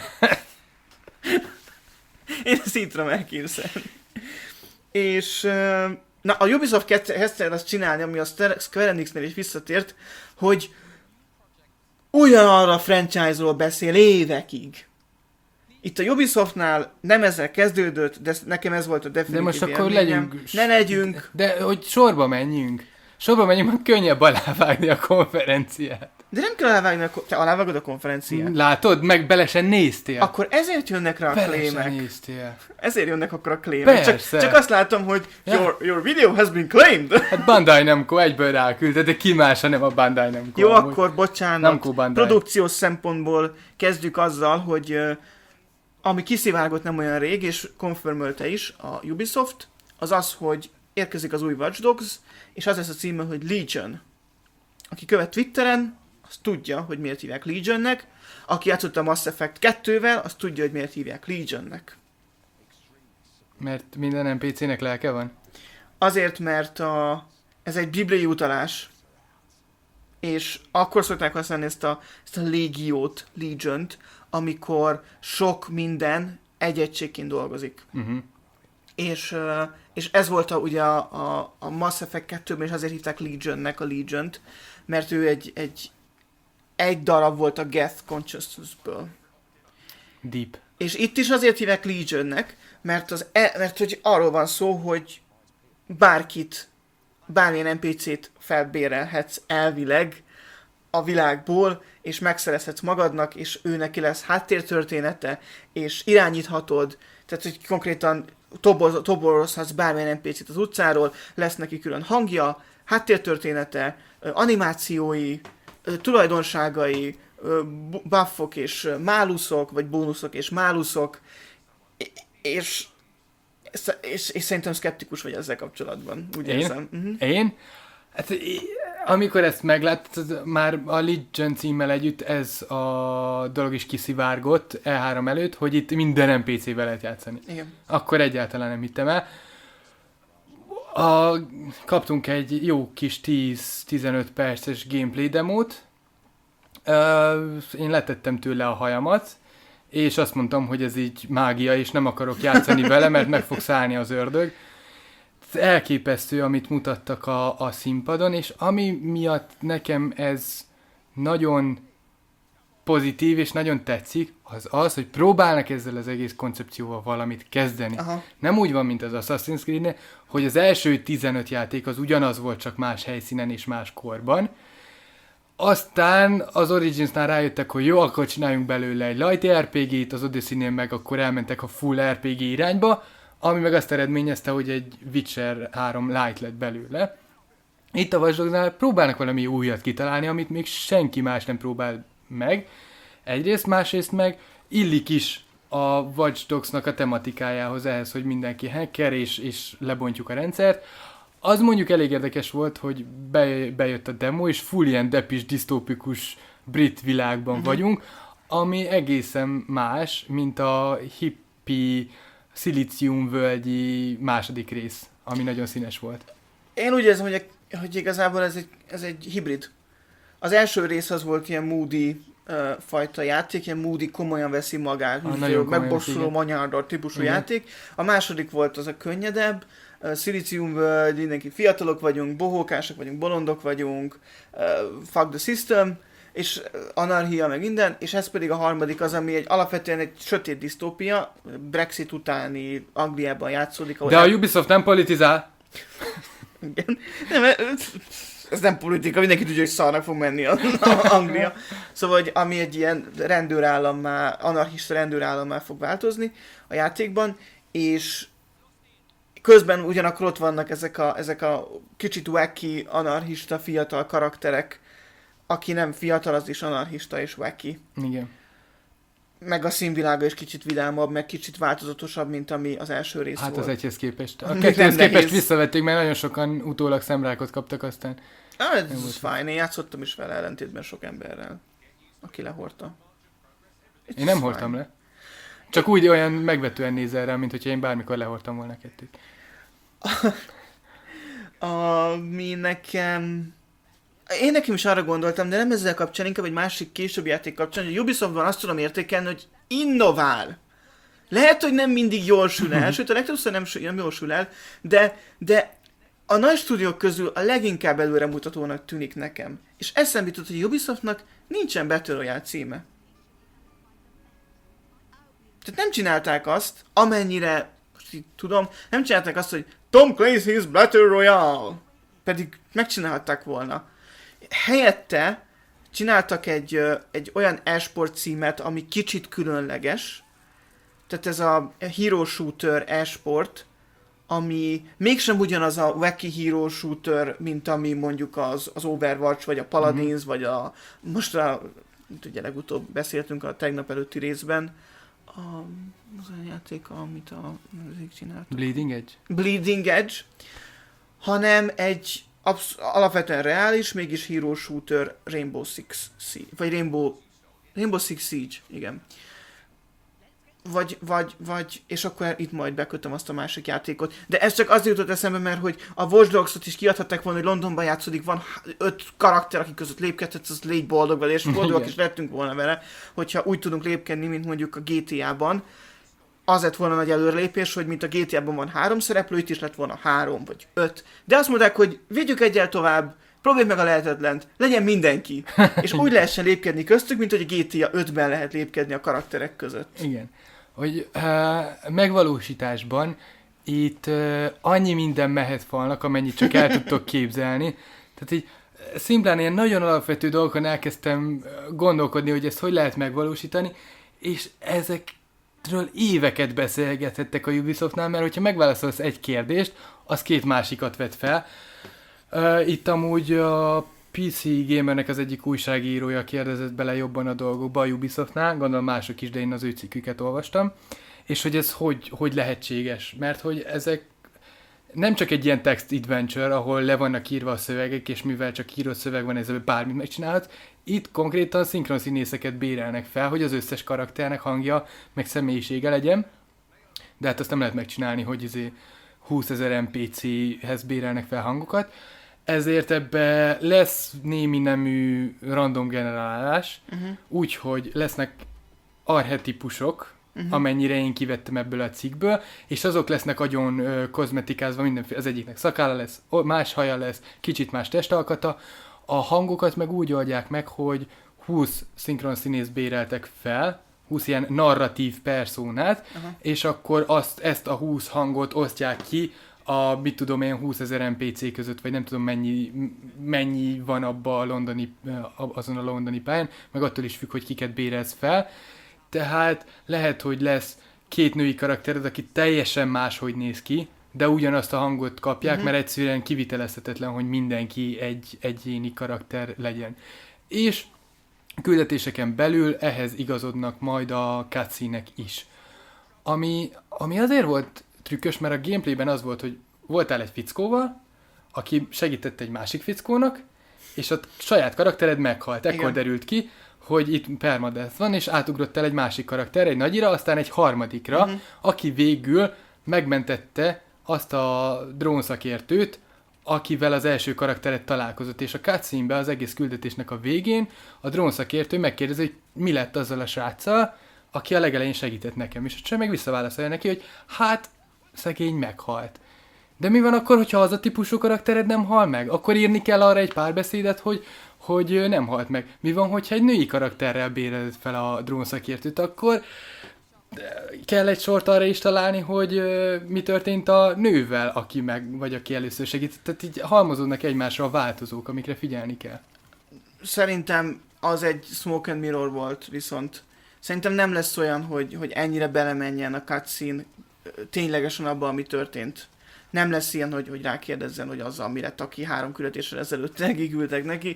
Én ezt így tudom elképzelni. És ö, na, a Ubisoft kezdte el azt csinálni, ami a Square Enixnél is visszatért, hogy ugyanarra a franchise-ról beszél évekig. Itt a Ubisoftnál nem ezzel kezdődött, de nekem ez volt a definitív De most akkor élményem. legyünk... Ne legyünk. De hogy sorba menjünk. Sorba menjünk, mert könnyebb alávágni a konferenciát. De nem kell alávágni, a ko- te alávágod a konferenciát. Látod? Meg bele sem néztél. Akkor ezért jönnek rá a Bele sem klémek. néztél. Ezért jönnek akkor a klémek. Csak, Persze. csak azt látom, hogy Ja. your, your video has been claimed. Hát Bandai Namco egyből ráküldte, de ki más, hanem a Bandai Namco. Jó, amúgy. akkor bocsánat. Namco Bandai. Produkciós szempontból kezdjük azzal, hogy uh, ami kiszivárgott nem olyan rég, és confirmölte is a Ubisoft, az az, hogy érkezik az új Watch Dogs, és az lesz a címe, hogy Legion. Aki követ Twitteren, az tudja, hogy miért hívják Legionnek. Aki játszott a Mass Effect kettővel, az tudja, hogy miért hívják Legionnek. Mert minden en pé cének lelke van? Azért, mert a, ez egy bibliai utalás, és akkor szokták használni ezt a, ezt a légiót, Legiont, amikor sok minden egy egységként dolgozik. Uh-huh. És, ö, és ez volt a, ugye a, a, a Mass Effect kettőben, és azért hívták Legionnek a Legiont, mert ő egy, egy, egy darab volt a Geth Consciousness-ből. Deep. És itt is azért hívják Legionnek, mert, az e, mert hogy arról van szó, hogy bárkit, bármilyen en pé cét felbérelhetsz elvileg a világból, és megszerezhetsz magadnak, és ő neki lesz háttértörténete, és irányíthatod, tehát hogy konkrétan toboz, toborozhatsz bármilyen en pé cét az utcáról, lesz neki külön hangja, háttértörténete, animációi, tulajdonságai, buffok és máluszok, vagy bónuszok és máluszok, és, és, és szerintem szkeptikus vagy ezzel kapcsolatban, úgy Én? érzem. Uh-huh. Én? Hát, amikor ezt megláttad, már a Legion címmel együtt ez a dolog is kiszivárgott E három előtt, hogy itt minden en pé cével lehet játszani. Igen. Akkor egyáltalán nem hittem el. A, kaptunk egy jó kis tíz-tizenöt perces gameplay demót. Uh, én letettem tőle a hajamat, és azt mondtam, hogy ez így mágia, és nem akarok játszani vele, mert meg fog szállni az ördög. Elképesztő, amit mutattak a, a színpadon, és ami miatt nekem ez nagyon pozitív, és nagyon tetszik, az az, hogy próbálnak ezzel az egész koncepcióval valamit kezdeni. Aha. Nem úgy van, mint az Assassin's Creed-nél, hogy az első tizenöt játék az ugyanaz volt, csak más helyszínen és más korban. Aztán az Origins-nál rájöttek, hogy jó, akkor csináljunk belőle egy light er pé gét, az Odyssey-nél meg akkor elmentek a full er pé gé irányba, ami meg azt eredményezte, hogy egy Witcher három light lett belőle. Itt a Watch Dogs-nál próbálnak valami újat kitalálni, amit még senki más nem próbál meg. Egyrészt, másrészt meg illik is a Watch Dogs-nak a tematikájához ehhez, hogy mindenki hacker, és, és lebontjuk a rendszert. Az mondjuk elég érdekes volt, hogy be, bejött a demo, és full ilyen depis, disztópikus brit világban uh-huh. vagyunk, ami egészen más, mint a hippie, szilíciumvölgyi második rész, ami nagyon színes volt. Én úgy érzem, hogy, hogy igazából ez egy, ez egy hibrid. Az első rész az volt ilyen moody uh, fajta játék, ilyen moody, komolyan veszi magát, ah, megborsuló manyárdal típusú igen. játék. A második volt az a könnyedebb, uh, szilíciumvölgy, mindenki fiatalok vagyunk, bohókások vagyunk, bolondok vagyunk, uh, fuck the system, és anarchia, meg minden, és ez pedig a harmadik az, ami egy alapvetően egy sötét disztópia, Brexit utáni Angliában játszódik. De a Ubisoft nem politizál. Igen. Nem, ez nem politika, mindenki tudja, hogy szarnak fog menni a, a Anglia. Szóval, hogy ami egy ilyen rendőrállammá, anarchista rendőrállammá fog változni a játékban, és közben ugyanakkor ott vannak ezek a, ezek a kicsit wacky, anarchista, fiatal karakterek, aki nem fiatal, az is anarchista és wacky. Igen. Meg a színvilága is kicsit vidámabb, meg kicsit változatosabb, mint ami az első rész hát volt. Hát az egyhez képest. A kettőhez képest visszavették, mert nagyon sokan utólag szemrákot kaptak aztán. Ah, ez fájn, én játszottam is vele ellentétben sok emberrel, aki lehordta. It's én nem fine. hordtam le. Csak úgy olyan megvetően nézel rá, mint hogyha én bármikor lehordtam volna kettőt. Ami nekem... Én nekem is arra gondoltam, de nem ezzel kapcsán, inkább egy másik később játék kapcsán, hogy a Ubisoftban azt tudom értékelni, hogy innovál. Lehet, hogy nem mindig jól sül el, sőt a legtöbbször nem, nem jól sül el, de, de a nagy stúdiók közül a leginkább előremutatónak tűnik nekem. És eszembe jutott, hogy a Ubisoftnak nincsen Battle Royale címe. Tehát nem csinálták azt, amennyire, most így tudom, nem csinálták azt, hogy Tom Clancy's Battle Royale. Pedig megcsinálhatták volna. Helyette csináltak egy, egy olyan e-sport címet, ami kicsit különleges. Tehát ez a Hero Shooter e-sport, ami mégsem ugyanaz a wacky Hero Shooter, mint ami mondjuk az, az Overwatch, vagy a Paladins, mm-hmm. vagy a... Most a... Ugye legutóbb beszéltünk a tegnap előtti részben. A, az a játék, amit a... csináltak. Bleeding Edge? Bleeding Edge. Hanem egy absz- alapvetően reális, mégis hero shooter Rainbow Six Siege, vagy Rainbow, Rainbow Six Siege, igen. Vagy, vagy, vagy, és akkor itt majd bekötöm azt a másik játékot. De ez csak azért jutott eszembe, mert hogy a Watch Dogs-ot is kiadhatták volna, hogy Londonban játszódik, van öt karakter, akik között lépkedhetsz, az légy boldog vele, és boldogak is lettünk volna vele, hogyha úgy tudunk lépkedni, mint mondjuk a gé té á-ban. Az lett volna nagy előrelépés, hogy mint a gé té á-ban van három szereplő, itt is lett volna három vagy öt. De azt mondták, hogy vigyük egyel tovább, próbáljuk meg a lehetetlent, legyen mindenki. És úgy lehessen lépkedni köztük, mint hogy a gé té á ötben lehet lépkedni a karakterek között. Igen. Hogy uh, megvalósításban itt uh, annyi minden mehet falnak, amennyit csak el tudtok képzelni. Tehát így szimplán ilyen nagyon alapvető dolgokon elkezdtem gondolkodni, hogy ezt hogy lehet megvalósítani, és ezekről éveket beszélgethettek a Ubisoftnál, mert hogyha megválaszolsz egy kérdést, az két másikat vet fel. Itt amúgy a pé cé Gamernek az egyik újságírója kérdezett bele jobban a dolgokba a Ubisoftnál, gondolom mások is, de én az ő cikküket olvastam, és hogy ez hogy, hogy lehetséges, mert hogy ezek nem csak egy ilyen text adventure, ahol le vannak írva a szövegek, és mivel csak írott szöveg van, ezzel bármit megcsinálhatsz, itt konkrétan szinkron színészeket bérelnek fel, hogy az összes karakternek hangja, meg személyisége legyen, de hát azt nem lehet megcsinálni, hogy izé húszezer en pé céhez bérelnek fel hangokat, ezért ebbe lesz némi nemű random generálás, uh-huh. úgyhogy lesznek arhetipusok, uh-huh. amennyire én kivettem ebből a cikkből, és azok lesznek agyon ö, kozmetikázva, mindenféle, az egyiknek szakálla lesz, más haja lesz, kicsit más testalkata, a hangokat meg úgy oldják meg, hogy húsz szinkron színész béreltek fel, húsz ilyen narratív perszónát, uh-huh. és akkor azt, ezt a húsz hangot osztják ki a, mit tudom én, húszezer en pé cé között, vagy nem tudom mennyi, mennyi van abba a londoni, azon a londoni pályán, meg attól is függ, hogy kiket bérelsz fel. Tehát lehet, hogy lesz két női karaktered, aki teljesen máshogy néz ki, de ugyanazt a hangot kapják, uh-huh. mert egyszerűen kivitelezhetetlen, hogy mindenki egy egyéni karakter legyen. És küldetéseken belül ehhez igazodnak majd a cutscene-ek is. Ami, ami azért volt trükkös, mert a gameplayben az volt, hogy voltál egy fickóval, aki segített egy másik fickónak, és a saját karaktered meghalt. Ekkor Igen. derült ki, hogy itt permadeath van, és átugrottál egy másik karakterre, egy nagyira, aztán egy harmadikra, uh-huh. aki végül megmentette azt a drónszakértőt, akivel az első karakteret találkozott, és a cutscene-ben az egész küldetésnek a végén a drónszakértő megkérdezi, hogy mi lett azzal a sráccal, aki a legelején segített nekem, és csak meg visszaválaszolja neki, hogy hát szegény meghalt. De mi van akkor, hogyha az a típusú karaktered nem hal meg? Akkor írni kell arra egy párbeszédet, hogy, hogy nem halt meg. Mi van, hogyha egy női karakterrel béreled fel a drónszakértőt, akkor kell egy sort arra is találni, hogy uh, mi történt a nővel, aki meg, vagy aki először segített. Tehát így halmozódnak egymásra a változók, amikre figyelni kell. Szerintem az egy smoke and mirror volt, viszont szerintem nem lesz olyan, hogy, hogy ennyire belemenjen a cutscene ténylegesen abba, ami történt. Nem lesz ilyen, hogy, hogy rákérdezzen, hogy azzal mi lett, aki három küldetésre ezelőtt megigültek neki.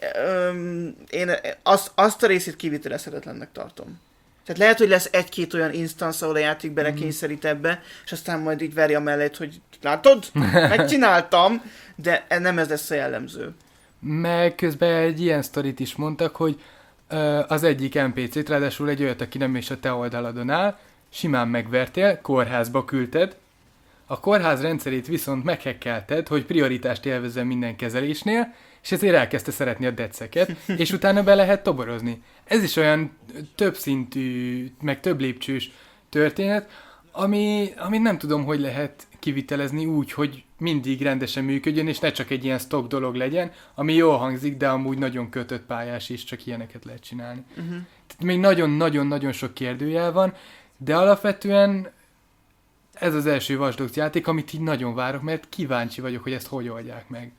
Öm, én azt, azt a részét kivitelezhetetlennek tartom. Tehát lehet, hogy lesz egy-két olyan instance, ahol a játék belekényszerít ebbe, és aztán majd így veri a mellett, hogy látod? Megcsináltam, de nem ez lesz a jellemző. Meg közben egy ilyen sztorit is mondtak, hogy az egyik en pé cét, ráadásul egy olyat, aki nem is a te oldaladon áll, simán megvertél, kórházba küldted, a kórház rendszerét viszont meghekkelted, hogy prioritást élvezzen minden kezelésnél, és ezért elkezdte szeretni a deceket, és utána be lehet toborozni. Ez is olyan többszintű, meg több lépcsős történet, ami, ami nem tudom, hogy lehet kivitelezni úgy, hogy mindig rendesen működjön, és ne csak egy ilyen stock dolog legyen, ami jól hangzik, de amúgy nagyon kötött pályás is, csak ilyeneket lehet csinálni. Uh-huh. Tehát még nagyon-nagyon-nagyon sok kérdőjel van, de alapvetően ez az első Watch Dogs játék, amit így nagyon várok, mert kíváncsi vagyok, hogy ezt hogy oldják meg.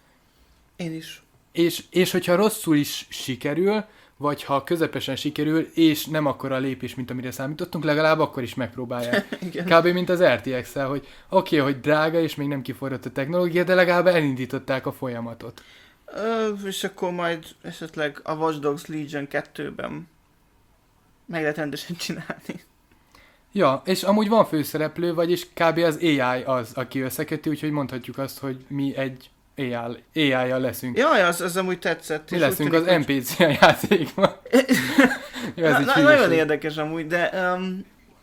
Én is. És, és hogyha rosszul is sikerül, vagy ha közepesen sikerül, és nem akkora a lépés, mint amire számítottunk, legalább akkor is megpróbálják. Kb. Mint az er té iksz-el, hogy oké, okay, hogy drága, és még nem kiforrott a technológia, de legalább elindították a folyamatot. Ö, és akkor majd esetleg a Watch Dogs Legion kettőben meg lehet rendesen csinálni. Ja, és amúgy van főszereplő, vagyis kb. Az á i az, aki összeköti, úgyhogy mondhatjuk azt, hogy mi egy á i-jal leszünk. Jaj, az, az amúgy tetszett. Mi leszünk tűnik, az en pé cé a játékban. na, na, nagyon érdekes amúgy, de um,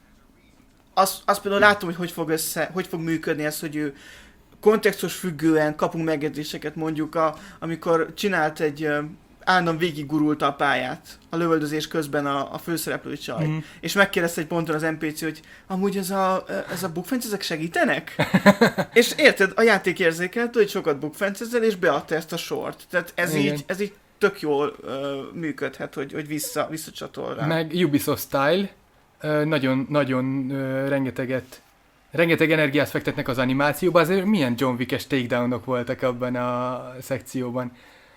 azt, azt például látom, hogy hogy fog, össze, hogy fog működni ez, hogy ő kontextus függően kapunk megjegyzéseket, mondjuk, a, amikor csinált egy állandóan végigurulta a pályát a lövöldözés közben a, a főszereplő csaj. Mm. És megkérdezte egy ponton az en pé cé, hogy amúgy ez a, ez a bukfenc, ezek segítenek? És érted, a játék érzékelte, hogy sokat bukfencezel, és beadta ezt a sort. Tehát ez, így, ez így tök jól uh, működhet, hogy, hogy vissza, visszacsatol rá. Meg Ubisoft style, uh, nagyon, nagyon uh, rengeteget rengeteg energiát fektetnek az animációba, azért milyen John Wick-es takedownok voltak abban a szekcióban.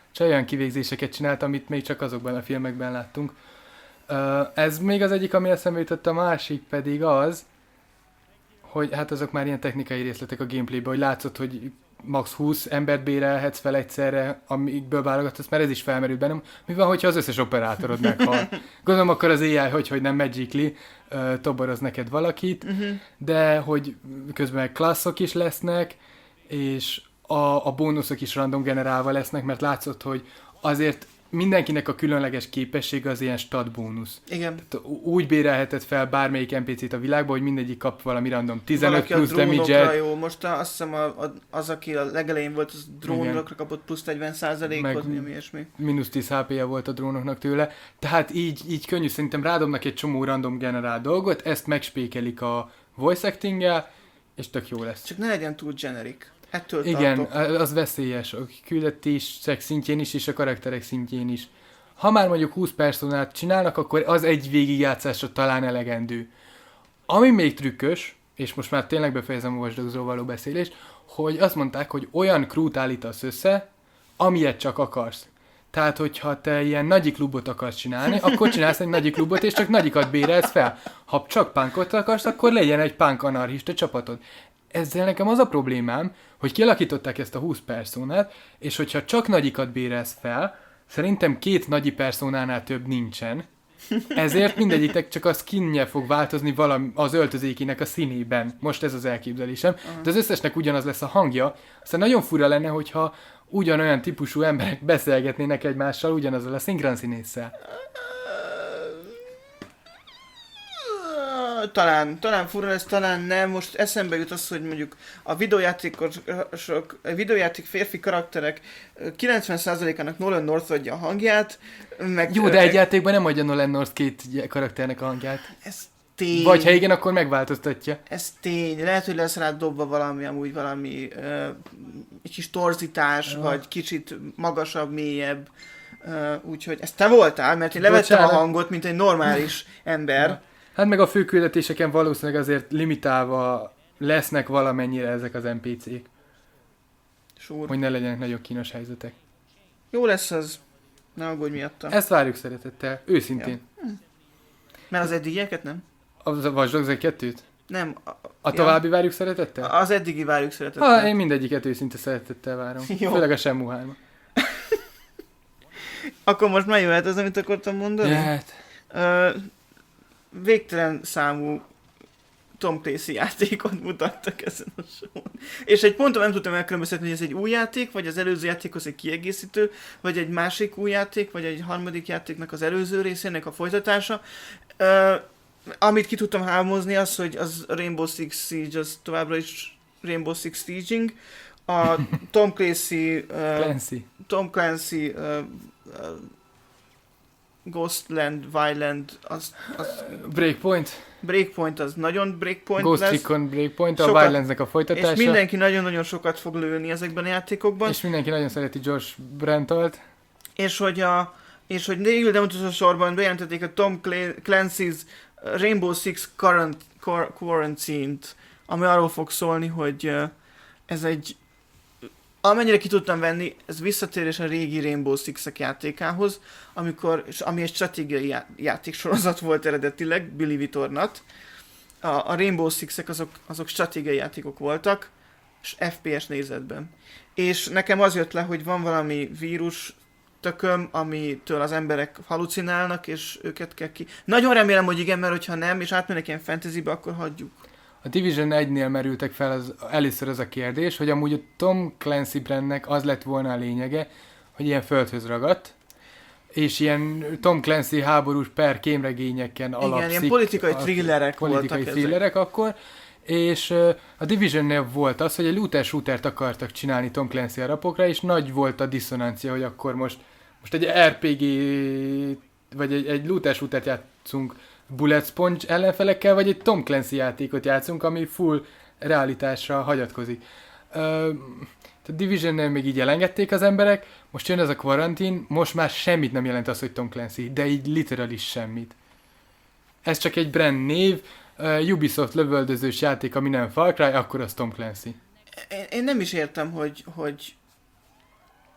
és olyan kivégzéseket csinált, amit még csak azokban a filmekben láttunk. Uh, ez még az egyik, ami eszembe jutott, a másik pedig az, hogy hát azok már ilyen technikai részletek a gameplayben, hogy látszott, hogy max. húsz embert bérelhetsz fel egyszerre, amikből válogatsz, mert ez is felmerült bennem. Mi van, hogyha az összes operátorod meghal? Gondolom, akkor az á i, hogy, hogy nem magically uh, toboroz neked valakit, uh-huh. de hogy közben klasszok is lesznek, és a, a bónuszok is random generálva lesznek, mert látszott, hogy azért mindenkinek a különleges képessége az ilyen stat bónusz. Igen. Tehát úgy bérelheted fel bármelyik en pé cét a világban, hogy mindegyik kap valami random tizenöt valaki plusz damage-et. jó, most a, azt hiszem a, a, az, aki a legelején volt, az drónokra kapott plusz negyven százalékot, mi ilyesmi. mínusz tíz há pé-je volt a drónoknak tőle. Tehát így, így könnyű, szerintem rádobnak egy csomó random generál dolgot, ezt megspékelik a voice acting-gel, és tök jó lesz. Csak ne legyen túl generic. Ettől igen, tartok. az veszélyes. A küldetések szintjén is, és a karakterek szintjén is. Ha már mondjuk húsz personát csinálnak, akkor az egy végigjátszásra talán elegendő. Ami még trükkös, és most már tényleg befejezem a Watch Dogs-ról való beszélést, hogy azt mondták, hogy olyan crewt állítasz össze, amilyet csak akarsz. Tehát, hogyha te ilyen nagyi klubot akarsz csinálni, akkor csinálsz egy nagyi klubot, és csak nagyikat bérelsz fel. Ha csak punkot akarsz, akkor legyen egy punk anarchista csapatod. Ezzel nekem az a problémám, hogy kialakították ezt a húsz personát, és hogyha csak nagyikat bérelsz fel, szerintem két nagyi personánál több nincsen. Ezért mindegyiknek csak a skinje fog változni valami az öltözékének a színében. Most ez az elképzelésem. Uh-huh. De az összesnek ugyanaz lesz a hangja. Aztán nagyon fura lenne, hogyha ugyanolyan típusú emberek beszélgetnének egymással ugyanazzal a szinkronszínésszel. Talán, talán fura lesz, talán nem. Most eszembe jut az, hogy mondjuk a videójátékosok, a videójáték férfi karakterek kilencven százalékának Nolan North adja a hangját. Meg jó, de egy játékban nem adja Nolan North két karakternek a hangját. Ez tény. Vagy ha igen, akkor megváltoztatja. Ez tény. Lehet, hogy lesz rá dobva valami, amúgy valami uh, egy kis torzítás, ja. vagy kicsit magasabb, mélyebb. Uh, úgyhogy ezt te voltál, mert én levettem Bocsánat. a hangot, mint egy normális ember. Ja. Hát meg a főküldetéseken valószínűleg azért limitálva lesznek valamennyire ezek az en pé cék. Sure. Hogy ne legyenek nagyon kínos helyzetek. Jó lesz az. Ne aggódj miatta. Ezt várjuk szeretettel. Őszintén. Ja. Hm. Mert az eddigieket nem? Az a Watch Dogs kettőt? Nem. A, a további ja. várjuk szeretettel? Az eddigi várjuk szeretettel. Ha, én mindegyiket őszinte szeretettel várom. Jó. Főleg a Shenmue három. Akkor most már jöhet az, amit akartam mondani? Jöhet. Uh, végtelen számú Tom Clancy játékot mutattak ezen a show-n. És egy ponton nem tudtam elkülönböztetni, hogy ez egy új játék, vagy az előző játékhoz egy kiegészítő, vagy egy másik új játék, vagy egy harmadik játéknak az előző részének a folytatása. Uh, amit ki tudtam hámozni, az, hogy az Rainbow Six Siege, az továbbra is Rainbow Six Sieging. A Tom Clancy... Uh, Clancy. Tom Clancy... Uh, uh, Ghostland, Wildland, az, az... Breakpoint. Breakpoint, az nagyon Breakpoint Ghost lesz. Ghost Recon Breakpoint, sokat, a Wildlandsnek a folytatása. És mindenki nagyon-nagyon sokat fog lőni ezekben a játékokban. És mindenki nagyon szereti Josh Brantolt. És hogy a... És hogy végül nem utolsó sorban bejelentették a Tom Clancy's Rainbow Six Current, Quarantine-t, ami arról fog szólni, hogy ez egy... Amennyire ki tudtam venni, ez visszatérés a régi Rainbow Six-ek játékához, amikor, ami egy stratégiai já- játéksorozat volt eredetileg, Believe it or not. A, a Rainbow Six-ek azok, azok stratégiai játékok voltak, és ef pé es nézetben. És nekem az jött le, hogy van valami vírus tököm, amitől az emberek halucinálnak, és őket kell ki... Nagyon remélem, hogy igen, mert hogyha nem, és átmennek ilyen fantasybe, akkor hagyjuk. A Division egynél merültek fel az, először az a kérdés, hogy amúgy a Tom Clancy brandnek az lett volna a lényege, hogy ilyen földhöz ragadt, és ilyen Tom Clancy háborús per kémregényeken alapszik. Igen, ilyen politikai thrillerek politikai voltak thrillerek ezek. Akkor, és uh, a Divisionnél volt az, hogy egy looter-shootert akartak csinálni Tom Clancy alapokra, és nagy volt a diszonancia, hogy akkor most, most egy er pé gé, vagy egy, egy looter-shootert játszunk Bullet Sponge ellenfelekkel, vagy egy Tom Clancy játékot játszunk, ami full realitásra hagyatkozik. Uh, a Division-nél még így elengedték az emberek, most jön ez a Quarantine, most már semmit nem jelent az, hogy Tom Clancy, de így literális semmit. Ez csak egy brand név, uh, Ubisoft lövöldözős játék, ami nem Far Cry, akkor az Tom Clancy. Én, én nem is értem, hogy, hogy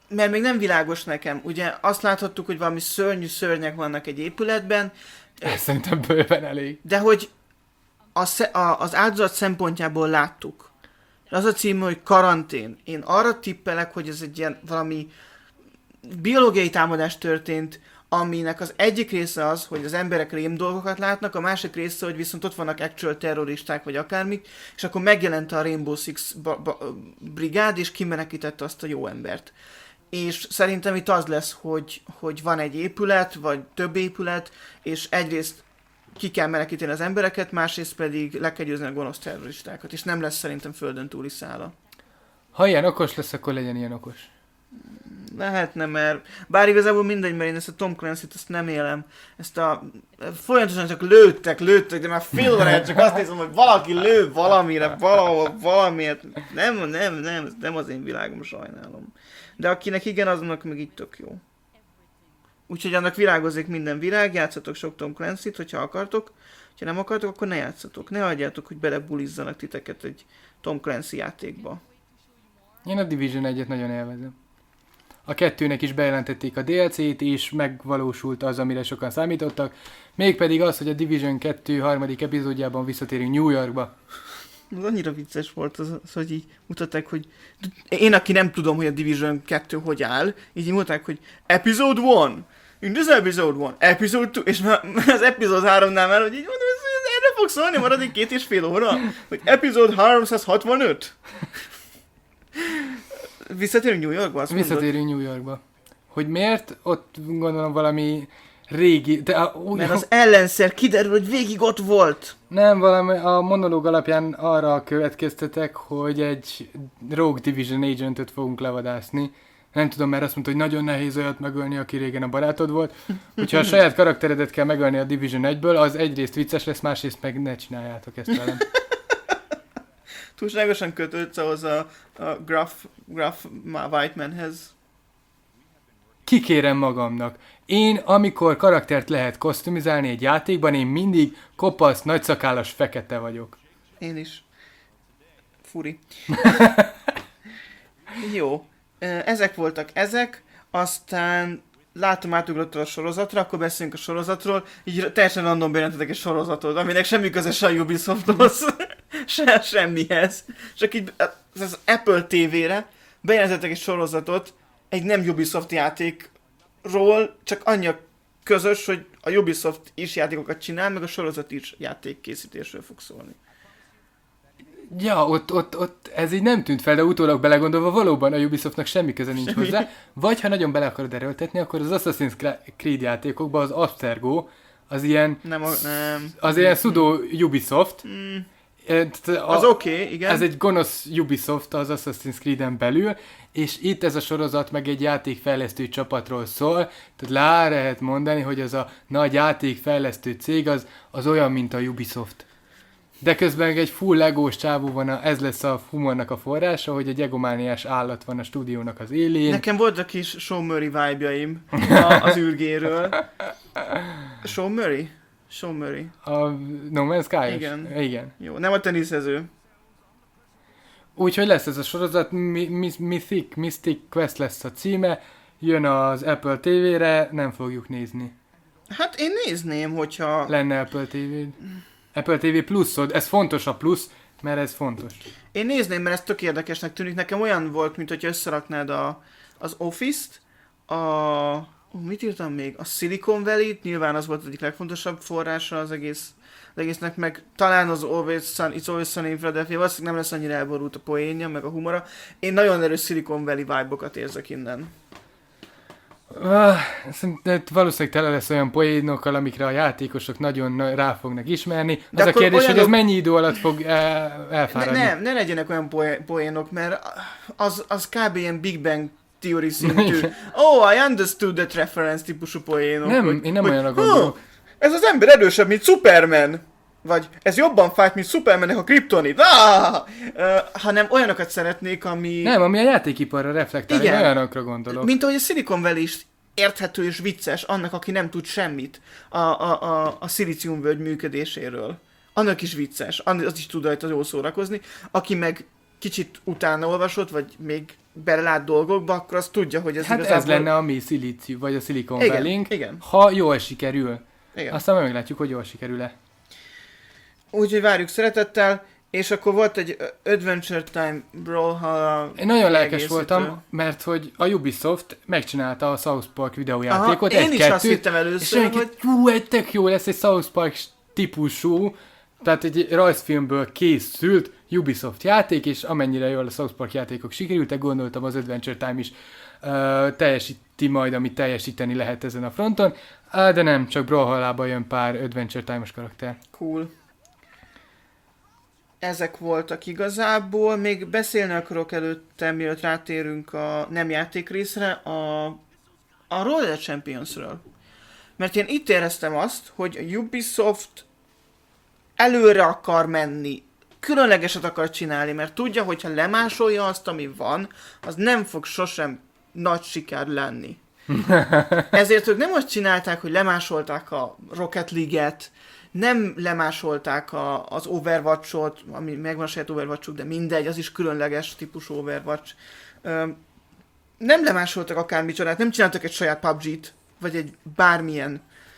mert még nem világos nekem. Ugye azt láthattuk, hogy valami szörnyű szörnyek vannak egy épületben. Ez szerintem bőven elég. De hogy a, sze- a, az áldozat szempontjából láttuk. Az a cím, hogy karantén. Én arra tippelek, hogy ez egy ilyen valami biológiai támadás történt, aminek az egyik része az, hogy az emberek rém dolgokat látnak, a másik része, hogy viszont ott vannak actual terroristák, vagy akármik, és akkor megjelent a Rainbow Six ba- ba- brigád, és kimenekítette azt a jó embert. És szerintem itt az lesz, hogy, hogy van egy épület, vagy több épület, és egyrészt ki kell menekíteni az embereket, másrészt pedig le kell győzni a gonosz terroristákat, és nem lesz szerintem földön túli szála. Ha ilyen okos lesz, akkor legyen ilyen okos. Lehetne, mert bár igazából mindegy, mert én ezt a Tom Clancy-t ezt nem élem. Ezt a... Folyamatosan csak lőttek, lőttek, de már félre csak azt nézem, hogy valaki lő valamire, valahol, valamiért. Nem, nem, nem, ez nem az én világom, sajnálom. De akinek igen, azonnak meg így tök jó. Úgyhogy annak virágozik minden virág, játszatok sok Tom Clancy-t, hogyha akartok. Ha nem akartok, akkor ne játszatok. Ne hagyjátok, hogy belebulizzanak titeket egy Tom Clancy játékba. Én a Division egyet nagyon élvezem. A kettőnek is bejelentették a dé el cét, és megvalósult az, amire sokan számítottak. Mégpedig az, hogy a Division kettő harmadik epizódjában visszatérünk New Yorkba. Az annyira vicces volt az, az, hogy így mutatták, hogy én, aki nem tudom, hogy a Division kettő hogy áll, így mutatták, hogy Episode one, in this episode one, Episode two, és már az Episode háromnál már, hogy így mondom, ez, ez erre fog szólni, maradék két és fél óra, hogy Episode háromszázhatvanöt. Visszatérünk New Yorkba, azt Visszatérünk New Yorkba. Hogy miért? Ott gondolom valami régi... De a, úgy, mert az ellenszer kiderül, hogy végig ott volt. Nem, valami a monológ alapján arra következtetek, hogy egy Rogue Division agentet fogunk levadászni. Nem tudom, mert azt mondta, hogy nagyon nehéz olyat megölni, aki régen a barátod volt. Hogyha a saját karakteredet kell megölni a Division egyből, az egyrészt vicces lesz, másrészt meg ne csináljátok ezt velem. Túlságosan kötődsz ahhoz a, a Graf, Graf Whitemanhez. Kikérem magamnak. Én, amikor karaktert lehet kosztümizálni egy játékban, én mindig kopasz, nagyszakállas fekete vagyok. Én is. Furi. Jó. Ezek voltak ezek, aztán látom átugrottól a sorozatra, akkor beszélünk a sorozatról, így teljesen random bejelentetek egy sorozatot, aminek semmi köze se a Ubisofthoz, se semmihez. Csak így az Apple té vére bejelentettek egy sorozatot egy nem Ubisoft játékról, csak annyi a közös, hogy a Ubisoft is játékokat csinál, meg a sorozat is játékkészítésről fog szólni. Ja, ott, ott, ott ez így nem tűnt fel, de utólag belegondolva valóban a Ubisoftnak semmi köze nincs semmi. hozzá. Vagy ha nagyon bele akarod erőltetni, akkor az Assassin's Creed játékokban az Abstergo, az ilyen... Nem, a, nem. Az ilyen pseudo Ubisoft. Mm. A, az oké, okay, igen. Ez egy gonosz Ubisoft az Assassin's Creed-en belül, és itt ez a sorozat meg egy játékfejlesztő csapatról szól, tehát lá lehet mondani, hogy az a nagy játékfejlesztő cég az, az olyan, mint a Ubisoft. De közben egy full legós csávó van, a, ez lesz a humornak a forrása, hogy egy egomániás állat van a stúdiónak az élén. Nekem voltak kis Sean Murray vibe-jaim az űrgéről. Sean Murray? Sean Murray. A No Man's Sky-os? Igen. Igen. Jó, nem a teniszező. Úgyhogy lesz ez a sorozat, Mi- Mi- Mythic, Mystic Quest lesz a címe, jön az Apple té vére, nem fogjuk nézni. Hát én nézném, hogyha... Lenne Apple té vé. Apple té vé pluszod, ez fontos a plusz, mert ez fontos. Én nézném, mert ez tök érdekesnek tűnik. Nekem olyan volt, mint hogyha összeraknád a, az Office-t, a... Uh, mit írtam még? A Silicon Valley-t, nyilván az volt az egyik legfontosabb forrása az egész, az egésznek, meg talán az Always Sun, It's Always Sunny in Philadelphia, valószínűleg nem lesz annyira elborult a poénja, meg a humora. Én nagyon erős Silicon Valley vibe-okat érzek innen. Ah, szerintem valószínűleg tele lesz olyan poénokkal, amikre a játékosok nagyon rá fognak ismerni. Az a kérdés, olyanok... hogy ez mennyi idő alatt fog el, elfáradni. Ne, nem, ne legyenek olyan poénok, mert az, az kb. Ilyen Big Bang Theory szintű. Oh, I understood that reference típusú poénok. Nem, hogy, én nem hogy, olyanra gondolok. Ez az ember erősebb, mint Superman. Vagy ez jobban fájt, mint Supermannek a kriptonit. Ah! Uh, hanem olyanokat szeretnék, ami... Nem, ami a játékiparra reflektál, én olyanokra gondolok. Mint ahogy a Silicon Valley is érthető és vicces annak, aki nem tud semmit a, a, a, a szilíciumvölgy működéséről. Annak is vicces, az is tud rajta jól szórakozni. Aki meg kicsit utána olvasott, vagy még belelát dolgokba, akkor azt tudja, hogy ez hát igazából... ez lenne a mi szilícium, vagy a Silicon Igen, Valley-nk, igen. ha jól sikerül. Igen. Aztán majd meglátjuk, hogy jól sikerül-e. Úgyhogy várjuk szeretettel, és akkor volt egy Adventure Time Brawlhalla. Én nagyon lelkes voltam, mert hogy a Ubisoft megcsinálta a South Park videójátékot. Aha, én egy, is kettőt, azt hittem és először, mindenki, hogy... hú, egy tök jó lesz, egy South Park típusú, tehát egy rajzfilmből készült Ubisoft játék, és amennyire jól a South Park játékok sikerültek, gondoltam az Adventure Time is uh, teljesíti majd, amit teljesíteni lehet ezen a fronton, uh, de nem, csak Brawlhalla-ba jön pár Adventure Time-os karakter. Cool. Ezek voltak igazából. Még beszélni akarok előtte, mielőtt rátérünk a nem játék részre, a, a Roller Championsről. Mert én itt éreztem azt, hogy a Ubisoft előre akar menni, különlegeset akar csinálni, mert tudja, hogyha lemásolja azt, ami van, az nem fog sosem nagy siker lenni. Ezért ők nem azt csinálták, hogy lemásolták a Rocket League-et, nem lemásolták a, az Overwatch-ot, ami megvan a saját Overwatch-uk, de mindegy, az is különleges típusú Overwatch. Öm, nem lemásoltak akármicsodát, nem csináltak egy saját pé u bé gét, vagy egy bármilyen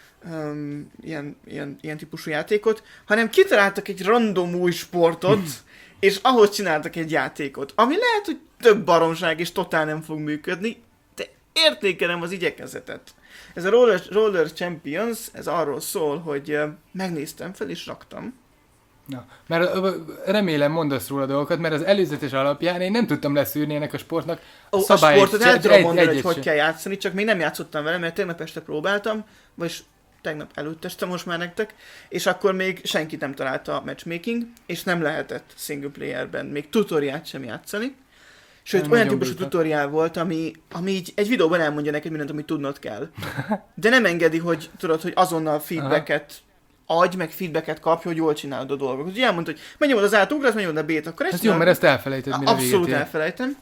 öm, ilyen, ilyen, ilyen típusú játékot, hanem kitaláltak egy random új sportot, és ahhoz csináltak egy játékot, ami lehet, hogy több baromság, és totál nem fog működni, de értékelem az igyekezetet. Ez a Roller, Roller Champions, ez arról szól, hogy uh, megnéztem fel és raktam. Na, mert ö, remélem mondasz róla dolgokat, mert az előzetes alapján én nem tudtam leszűrni ennek a sportnak Ó, a szabályait. sportot el tudom mondani, hogy hogy sem. kell játszani, csak még nem játszottam vele, mert tegnap este próbáltam, vagyis tegnap előtt este most már nektek, és akkor még senki nem találta a matchmaking, és nem lehetett single playerben még tutoriát sem játszani. Sőt, Nem olyan nagyon típusú bízhat. tutoriál volt, ami, ami így egy videóban elmondja neked mindent, amit tudnod kell. De nem engedi, hogy tudod, hogy azonnal feedbacket adj, meg feedbacket kapj, hogy jól csinálod a dolgokat. Ugye elmondta, hogy menjünk oda az át, ugrasz, menjünk oda a B-t, akkor ezt Hát jó, mert ezt elfelejted, mire abszolút véget ér. elfelejtem.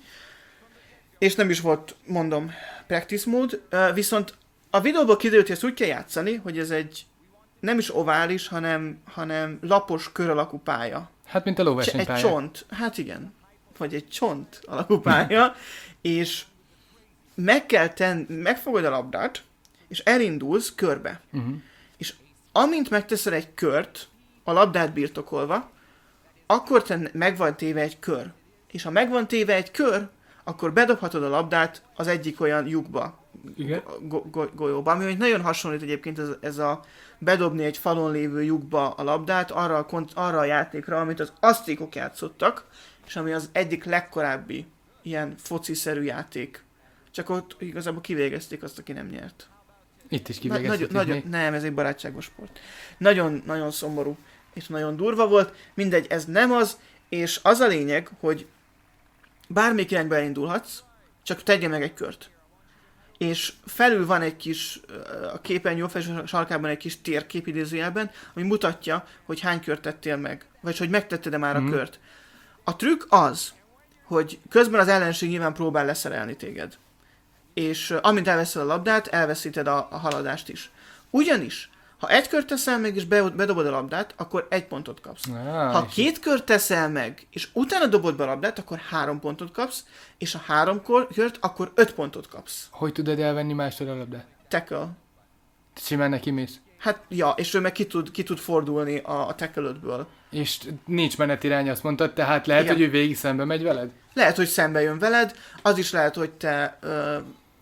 És nem is volt, mondom, practice mode, uh, viszont a videóból kiderült, hogy ezt úgy kell játszani, hogy ez egy nem is ovális, hanem, hanem lapos kör alakú pálya. Hát, mint a Egy lóversenypálya. csont, hát igen, vagy egy csont alakú pálya, és meg kell tenni, megfogod a labdát, és elindulsz körbe. Uh-huh. És amint megteszel egy kört, a labdát birtokolva, akkor te meg van téve egy kör. És ha meg van téve egy kör, akkor bedobhatod a labdát az egyik olyan lyukba, Igen. go- go- golyóba, ami nagyon hasonlít egyébként ez, ez a bedobni egy falon lévő lyukba a labdát, arra a, kont- arra a játékra, amit az aztékok játszottak, és ami az egyik legkorábbi ilyen foci-szerű játék. Csak ott igazából kivégezték azt, aki nem nyert. Itt is Na, kivégeztetik nagyon, még. nagyon, nem, ez egy barátságos sport. Nagyon, nagyon szomorú, és nagyon durva volt. Mindegy, ez nem az, és az a lényeg, hogy bármelyik irányba elindulhatsz, csak tegye meg egy kört. És felül van egy kis, a képernyő felső sarkában egy kis térkép idézőjelben, ami mutatja, hogy hány kört tettél meg, vagy hogy megtetted-e már Mhm. a kört. A trükk az, hogy közben az ellenség nyilván próbál leszerelni téged. És uh, amint elveszed a labdát, elveszíted a, a haladást is. Ugyanis, ha egy kört teszel meg, és be, bedobod a labdát, akkor egy pontot kapsz. Ah, Ha és két kört teszel meg, és utána dobod be a labdát, akkor három pontot kapsz, és ha három kor- kört, akkor öt pontot kapsz. hogy tudod elvenni mástól a labdát? Tackle. Te simán neki mész. Hát, ja, és ő meg ki tud, ki tud fordulni a, a tackle-ödből. És nincs menetirány, azt mondtad, tehát lehet, Igen. hogy ő végig szembe megy veled? Lehet, hogy szembe jön veled, az is lehet, hogy te... Ö,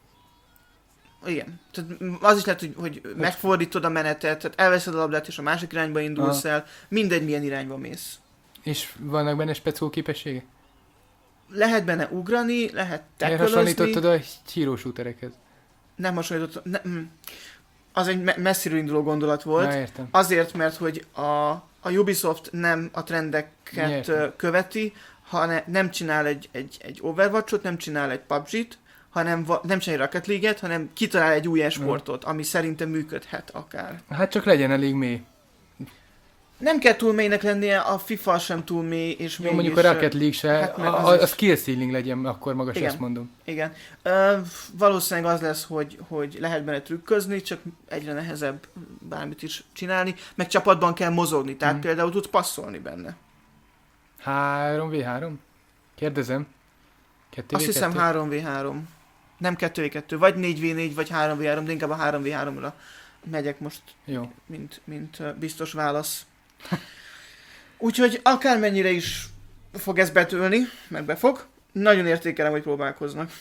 igen. Tehát az is lehet, hogy, hogy megfordítod a menetet, tehát elveszed a labdát, és a másik irányba indulsz el. Mindegy, milyen irányba mész. És vannak benne speckó képessége? Lehet benne ugrani, lehet Miért tackle-özni. hasonlítottad a hero shooterekhez? Nem hasonlított. Ne, mm. Az egy me- messziről induló gondolat volt. Na, értem. Azért, mert hogy a, a Ubisoft nem a trendeket Értem. ö, követi, hanem nem csinál egy, egy, egy Overwatch-ot, nem csinál egy pé u bé gét, hanem va- nem csinál egy Rocket League-et, hanem kitalál egy új e-sportot, ami szerintem működhet akár. Hát csak legyen elég mély. Nem kell túl mélynek lennie, a FIFA sem túl mély, és Jó, mégis... mondjuk a Rocket League se, hát meg a, az a, is. a skill ceiling legyen akkor magas, Igen. ezt mondom. Igen. Ö, valószínűleg az lesz, hogy, hogy lehet benne trükközni, csak egyre nehezebb bármit is csinálni, meg csapatban kell mozogni, tehát Mhm. például tudsz passzolni benne. három vé három? Kérdezem. kettő vé Azt hiszem kettő? három vé három. Nem kettő vé kettő, vagy négy vé négy, vagy három vé három, de inkább a három vé háromra megyek most, Jó. mint, mint uh, biztos válasz. Úgyhogy akármennyire is fog ez betölni, meg befog, nagyon értékelem, hogy próbálkoznak.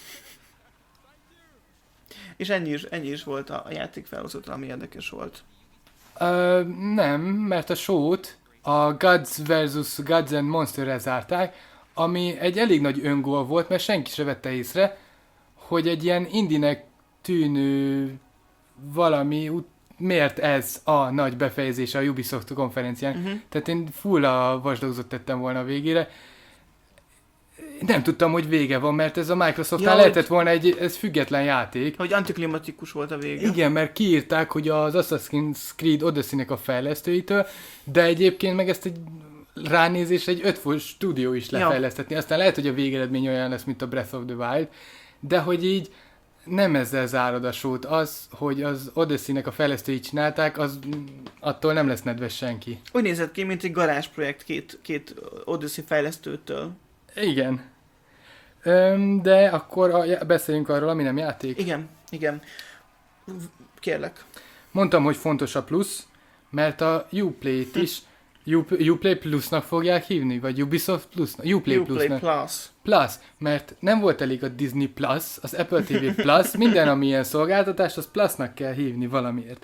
És ennyi is, ennyi is volt a, a játék felhozatra, ami érdekes volt. Ö, nem, mert a show-t a Gods versus. Gods and Monsterre zárták, ami egy elég nagy öngól volt, mert senki se vette észre, hogy egy ilyen indinek tűnő valami, ut- miért ez a nagy befejezése a Ubisoft konferencián. Uh-huh. Tehát én full a Watch Dogs-ot tettem volna a végére. Nem tudtam, hogy vége van, mert ez a Microsoftnál Ja, lehetett hogy- volna egy ez független játék. Hogy antiklimatikus volt a vége. Igen, mert kiírták, hogy az Assassin's Creed Odyssey-nek a fejlesztőitől, de egyébként meg ezt egy ránézés egy öt fős stúdió is Ja. lefejlesztetni. Aztán lehet, hogy a végeredmény olyan lesz, mint a Breath of the Wild, de hogy így nem ezzel zárod a sót. Az, hogy az Odyssey-nek a fejlesztői csinálták, az mm, attól nem lesz nedves senki. Úgy nézett ki, mint egy garázsprojekt két, két Odyssey fejlesztőtől. Igen. Öm, de akkor a, beszéljünk arról, ami nem játék. Igen, igen. Kérlek. Mondtam, hogy fontos a plusz, mert a Uplay-t is U- Uplay Plusnak fogják hívni, vagy Ubisoft Plusnak? Uplay, Uplay Plusnak. Plus. Plus, mert nem volt elég a Disney Plus, az Apple té vé Plus, minden, ami ilyen szolgáltatás, az Plusnak kell hívni valamiért.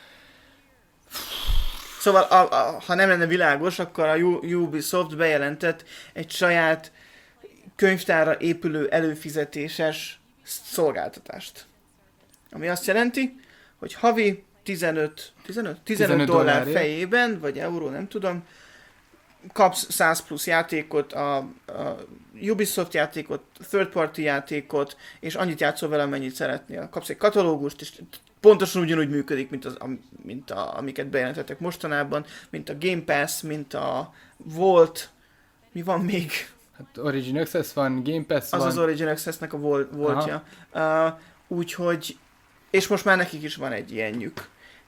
Szóval, a, a, ha nem lenne világos, akkor a U- Ubisoft bejelentett egy saját könyvtárra épülő előfizetéses szolgáltatást. Ami azt jelenti, hogy havi tizenöt, tizenöt? tizenöt, tizenöt dollár dollárért. fejében, vagy euró, nem tudom, kapsz száz plusz játékot, a, a Ubisoft játékot, third party játékot, és annyit játszol vele, amennyit szeretnél. Kapsz egy katalógust, és pontosan ugyanúgy működik, mint, az, am- mint a, amiket bejelentettek mostanában, mint a Game Pass, mint a Volt, mi van még? Hát Origin Access van, Game Pass Az van. az Origin Access-nek a vol- voltja. Uh, úgyhogy, és most már nekik is van egy ilyenjük.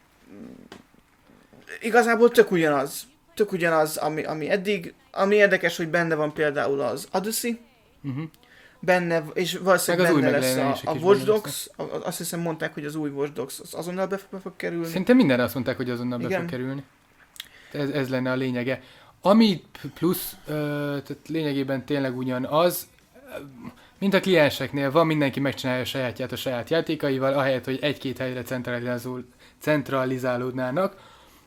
Igazából tök ugyanaz. Tök ugyanaz, ami, ami eddig. Ami érdekes, hogy benne van például az Odyssey, Uh-huh. benne, és valószínűleg Meg az új benne lesz a, megjelenések a is Watch benne Dogs. A, a- azt hiszem mondták, hogy az új Watch Dogs az azonnal be, be fog kerülni. Szinte mindenre azt mondták, hogy azonnal be Igen. fog kerülni. Ez, ez lenne a lényege. Ami plusz, ö, tehát lényegében tényleg ugyanaz, ö, mint a klienseknél van, mindenki megcsinálja a sajátját a saját játékaival, ahelyett, hogy egy-két helyre centralizál, centralizálódnának.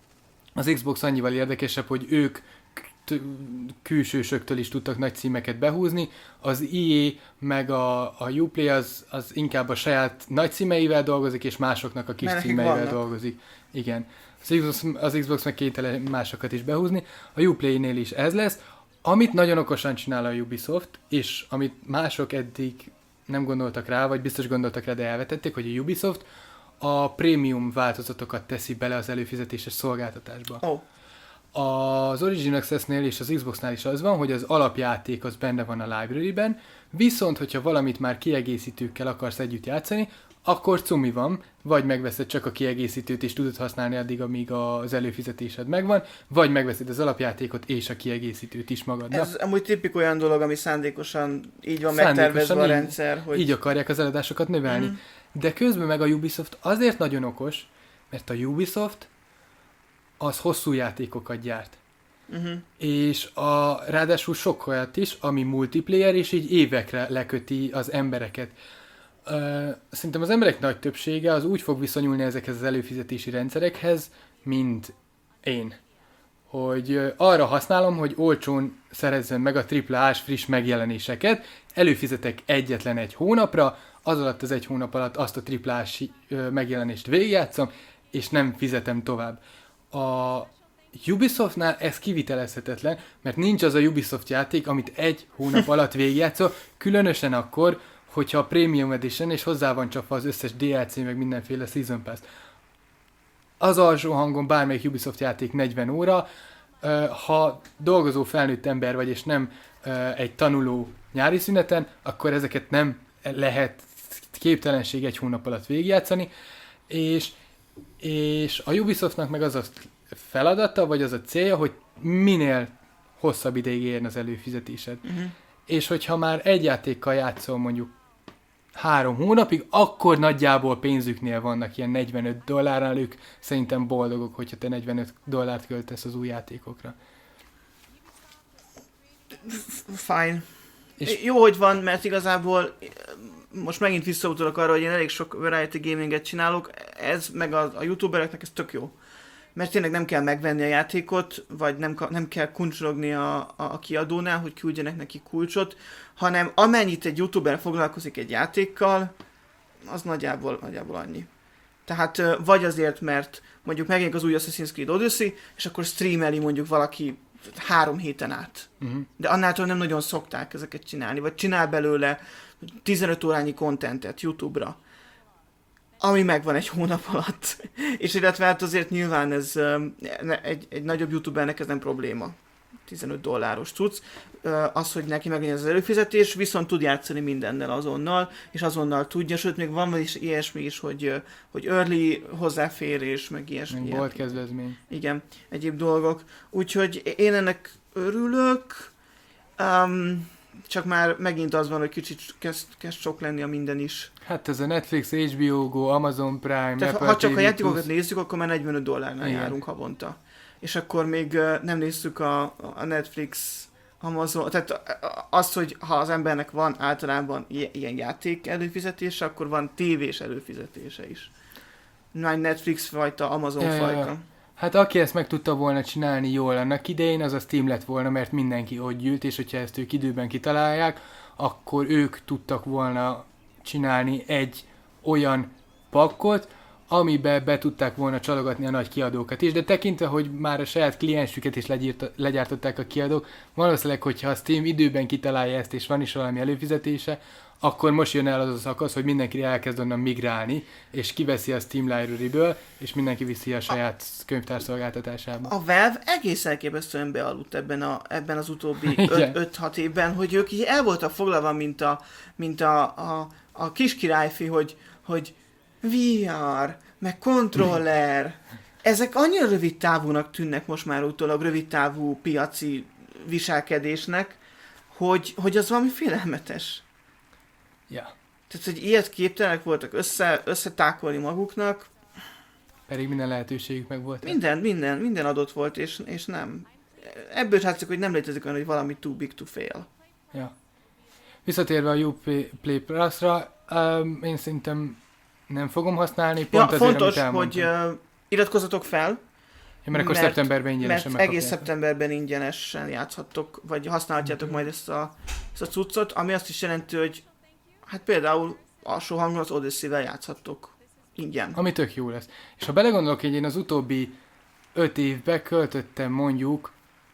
Az Xbox annyival érdekesebb, hogy ők t- külsősöktől is tudtak nagy címeket behúzni, az í á meg a, a Uplay az, az inkább a saját nagy címeivel dolgozik, és másoknak a kis Mert nekik címeivel vannak. dolgozik. Igen. Az Xbox, az Xbox meg képtelen másokat is behúzni. A Uplay-nél is ez lesz. Amit nagyon okosan csinál a Ubisoft, és amit mások eddig nem gondoltak rá, vagy biztos gondoltak rá, de elvetették, hogy a Ubisoft a prémium változatokat teszi bele az előfizetéses szolgáltatásba. Ó, Az Origin Access-nél és az Xbox-nál is az van, hogy az alapjáték az benne van a library-ben, viszont hogyha valamit már kiegészítőkkel akarsz együtt játszani, akkor cumi van, vagy megveszed csak a kiegészítőt és tudod használni addig, amíg az előfizetésed megvan, vagy megveszed az alapjátékot és a kiegészítőt is magadnak. ez amúgy tipik olyan dolog, ami szándékosan így van Szándékosan megtervezve a így- rendszer, hogy Így akarják az eladásokat növelni. Mhm. De közben meg a Ubisoft azért nagyon okos, mert a Ubisoft az hosszú játékokat gyárt. uh-huh. És a, ráadásul sok olyat is, ami multiplayer, és így évekre leköti az embereket. Uh, szerintem az emberek nagy többsége az úgy fog viszonyulni ezekhez az előfizetési rendszerekhez, mint én. Hogy uh, arra használom, hogy olcsón szerezzem meg a tripla á-s friss megjelenéseket, előfizetek egyetlen egy hónapra, az alatt az egy hónap alatt azt a tripla á-s uh, megjelenést végigjátszom, és nem fizetem tovább. A Ubisoftnál ez kivitelezhetetlen, mert nincs az a Ubisoft játék, amit egy hónap alatt végigjátszol, különösen akkor, hogyha a Premium Edition, és hozzá van csapva az összes dé el cé, meg mindenféle Season Pass. Az alsó hangon bármelyik Ubisoft játék negyven óra, ha dolgozó felnőtt ember vagy, és nem egy tanuló nyári szüneten, akkor ezeket nem lehet képtelenség egy hónap alatt végigjátszani, és, és a Ubisoftnak meg az a feladata, vagy az a célja, hogy minél hosszabb ideig érjen az előfizetésed. Uh-huh. és hogyha már egy játékkal játszol mondjuk három hónapig, akkor nagyjából pénzüknél vannak ilyen negyvenöt dollárnál, ők szerintem boldogok, hogyha te negyvenöt dollárt költesz az új játékokra. Fine. És jó, hogy van, mert igazából most megint visszautalok arra, hogy én elég sok variety gaminget csinálok, ez meg a, a youtubereknek ez tök jó. Mert tényleg nem kell megvenni a játékot, vagy nem, nem kell kuncsorogni a, a, a kiadónál, hogy küldjenek neki kulcsot, hanem amennyit egy youtuber foglalkozik egy játékkal, az nagyjából, nagyjából annyi. Tehát vagy azért, mert mondjuk megjelenik az új Assassin's Creed Odyssey, és akkor streameli mondjuk valaki három héten át. Uh-huh. De annáltól nem nagyon szokták ezeket csinálni, vagy csinál belőle tizenöt órányi kontentet YouTube-ra, ami megvan egy hónap alatt. És illetve hát azért nyilván ez egy, egy nagyobb youtubernek ez nem probléma. tizenöt dolláros cucc. Az, hogy neki meglegyen az előfizetés, viszont tud játszani mindennel azonnal, és azonnal tudja, sőt még van is ilyesmi is, hogy, hogy early hozzáférés, meg ilyesmi. Meg volt kezdvezmény. Igen, egyéb dolgok. Úgyhogy én ennek örülök, um, csak már megint az van, hogy kicsit kezd, kezd sok lenni a minden is. Hát ez a Netflix, há bé o Go, Amazon Prime, tehát Apple ha csak té vé a játékokat plusz. nézzük, akkor már negyvenöt dollárnál igen. járunk havonta. És akkor még uh, nem nézzük a, a Netflix, Amazon, tehát azt, hogy ha az embernek van általában ilyen játék előfizetése, akkor van tévés előfizetése is. Már Netflix fajta, Amazon ja, fajta. Ja. Hát aki ezt meg tudta volna csinálni jól annak idején, az a Steam lett volna, mert mindenki ott gyűlt, és hogyha ezt ők időben kitalálják, akkor ők tudtak volna csinálni egy olyan pakkot, amiben be tudták volna csalogatni a nagy kiadókat is, de tekintve, hogy már a saját kliensüket is legyírt, legyártották a kiadók, valószínűleg, hogyha a Steam időben kitalálja ezt, és van is valami előfizetése, akkor most jön el az a szakasz, hogy mindenki elkezd onnan migrálni, és kiveszi a Steam library-ből, és mindenki viszi a saját a, könyvtárszolgáltatásába. A Valve egész elképesztően bealudt ebben, a, ebben az utóbbi öt-hat évben, hogy ők így el voltak foglalva, mint a, mint a, a, a kis királyfi, hogy, hogy vé er, meg kontroller. Ezek annyira rövid távúnak tűnnek most már utólag, rövid távú piaci viselkedésnek, hogy, hogy az valami félelmetes. Ja. Tehát, hogy ilyet képtelenek voltak össze, összetákolni maguknak. Pedig minden lehetőségük meg volt. Minden, minden, minden adott volt, és, és nem. Ebből látszik, hogy nem létezik olyan, hogy valami too big to fail. Ja. Visszatérve a Uplay Plus-ra, um, én szerintem nem fogom használni, pont ja, azért, fontos, amit hogy uh, iratkozzatok fel, ja, mert akkor mert, szeptemberben ingyenesen mert egész szeptemberben ingyenesen játszhattok, vagy használhatjátok mm-hmm. majd ezt a, ezt a cuccot, ami azt is jelenti, hogy hát például alsó hangon az Odyssey-vel játszhattok ingyen. Ami tök jó lesz. És ha belegondolok, hogy én az utóbbi öt évben költöttem mondjuk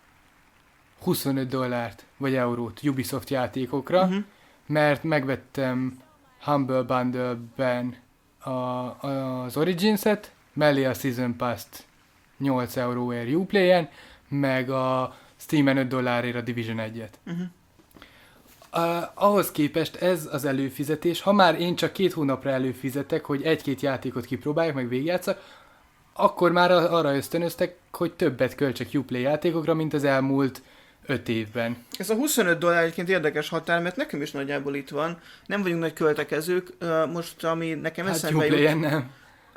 huszonöt dollárt, vagy eurót Ubisoft játékokra, uh-huh. mert megvettem Humble Bundle-ben a, az Origins-et, mellé a Season Pass-t nyolc euróért Uplay-en, meg a Steam-en öt dollárért a Division egyet. Uh-huh. Uh, ahhoz képest ez az előfizetés, ha már én csak két hónapra előfizetek, hogy egy-két játékot kipróbáljak, meg végigjátszak, akkor már arra ösztönöztek, hogy többet költsek Uplay játékokra, mint az elmúlt öt évben. Ez a huszonöt dollár egyébként érdekes határ, mert nekem is nagyjából itt van. Nem vagyunk nagy költekezők. Uh, most, ami nekem hát eszembe jut... nem.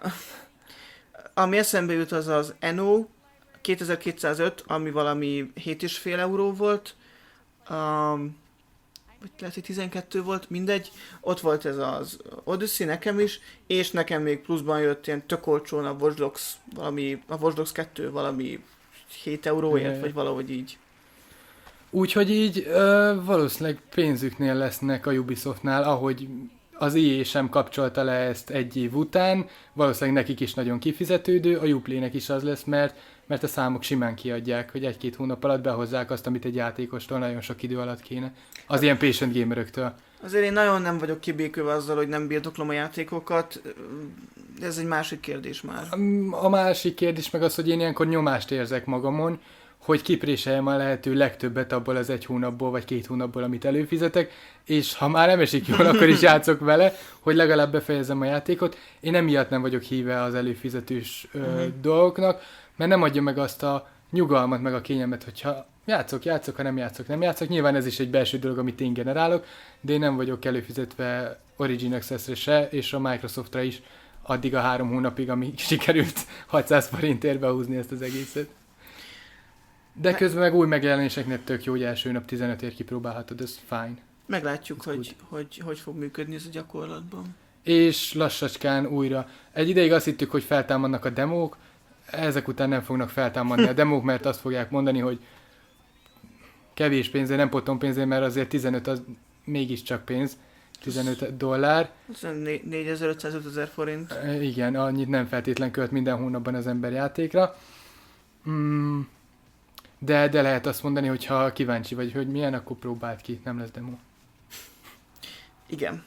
Ami eszembe jut, az az Eno kétezer-kétszázöt, ami valami hét egész öt euró volt. Um, vagy lehet, hogy tizenkettő volt, mindegy. Ott volt ez az Odyssey nekem is, és nekem még pluszban jött ilyen tök olcsón a Watch Dogs, valami, a Watch Dogs kettő valami hét euróért, yeah. vagy valahogy így. Úgyhogy így ö, valószínűleg pénzüknél lesznek a Ubisoftnál, ahogy az í á sem kapcsolta le ezt egy év után, valószínűleg nekik is nagyon kifizetődő, a Uplaynek is az lesz, mert, mert a számok simán kiadják, hogy egy-két hónap alatt behozzák azt, amit egy játékostól nagyon sok idő alatt kéne. Az ilyen patient gameröktől. Azért én nagyon nem vagyok kibékülve azzal, hogy nem birtoklom a játékokat, de ez egy másik kérdés már. A másik kérdés meg az, hogy én ilyenkor nyomást érzek magamon, hogy kipréseljem a lehető legtöbbet abból az egy hónapból, vagy két hónapból, amit előfizetek, és ha már nem esik jól, akkor is játszok vele, hogy legalább befejezem a játékot. Én emiatt nem vagyok híve az előfizetős ö, uh-huh. dolgoknak, mert nem adja meg azt a nyugalmat, meg a kényelmet, hogyha játszok, játszok, ha nem játszok, nem játszok. Nyilván ez is egy belső dolog, amit én generálok, de én nem vagyok előfizetve Origin Access-re se, és a Microsoftra is addig a három hónapig, amíg sikerült hatszáz forintért behúzni ezt az egészet. De közben meg új megjelenéseknek tök jó, hogy első nap tizenötért kipróbálhatod, ez fine. Meglátjuk, hogy hogy, hogy fog működni ez a gyakorlatban. És lassacskán újra. Egy ideig azt hittük, hogy feltámadnak a demók, ezek után nem fognak feltámadni a demók, mert azt fogják mondani, hogy kevés pénzért, nem potom pénzért, mert azért tizenöt az mégiscsak pénz, tizenöt dollár. négyezer-ötszáz-ötezer forint. Igen, annyit nem feltétlen költ minden hónapban az ember játékra. Mm, de, de lehet azt mondani, hogy ha kíváncsi vagy, hogy milyen, akkor próbáld ki, nem lesz demo. Igen.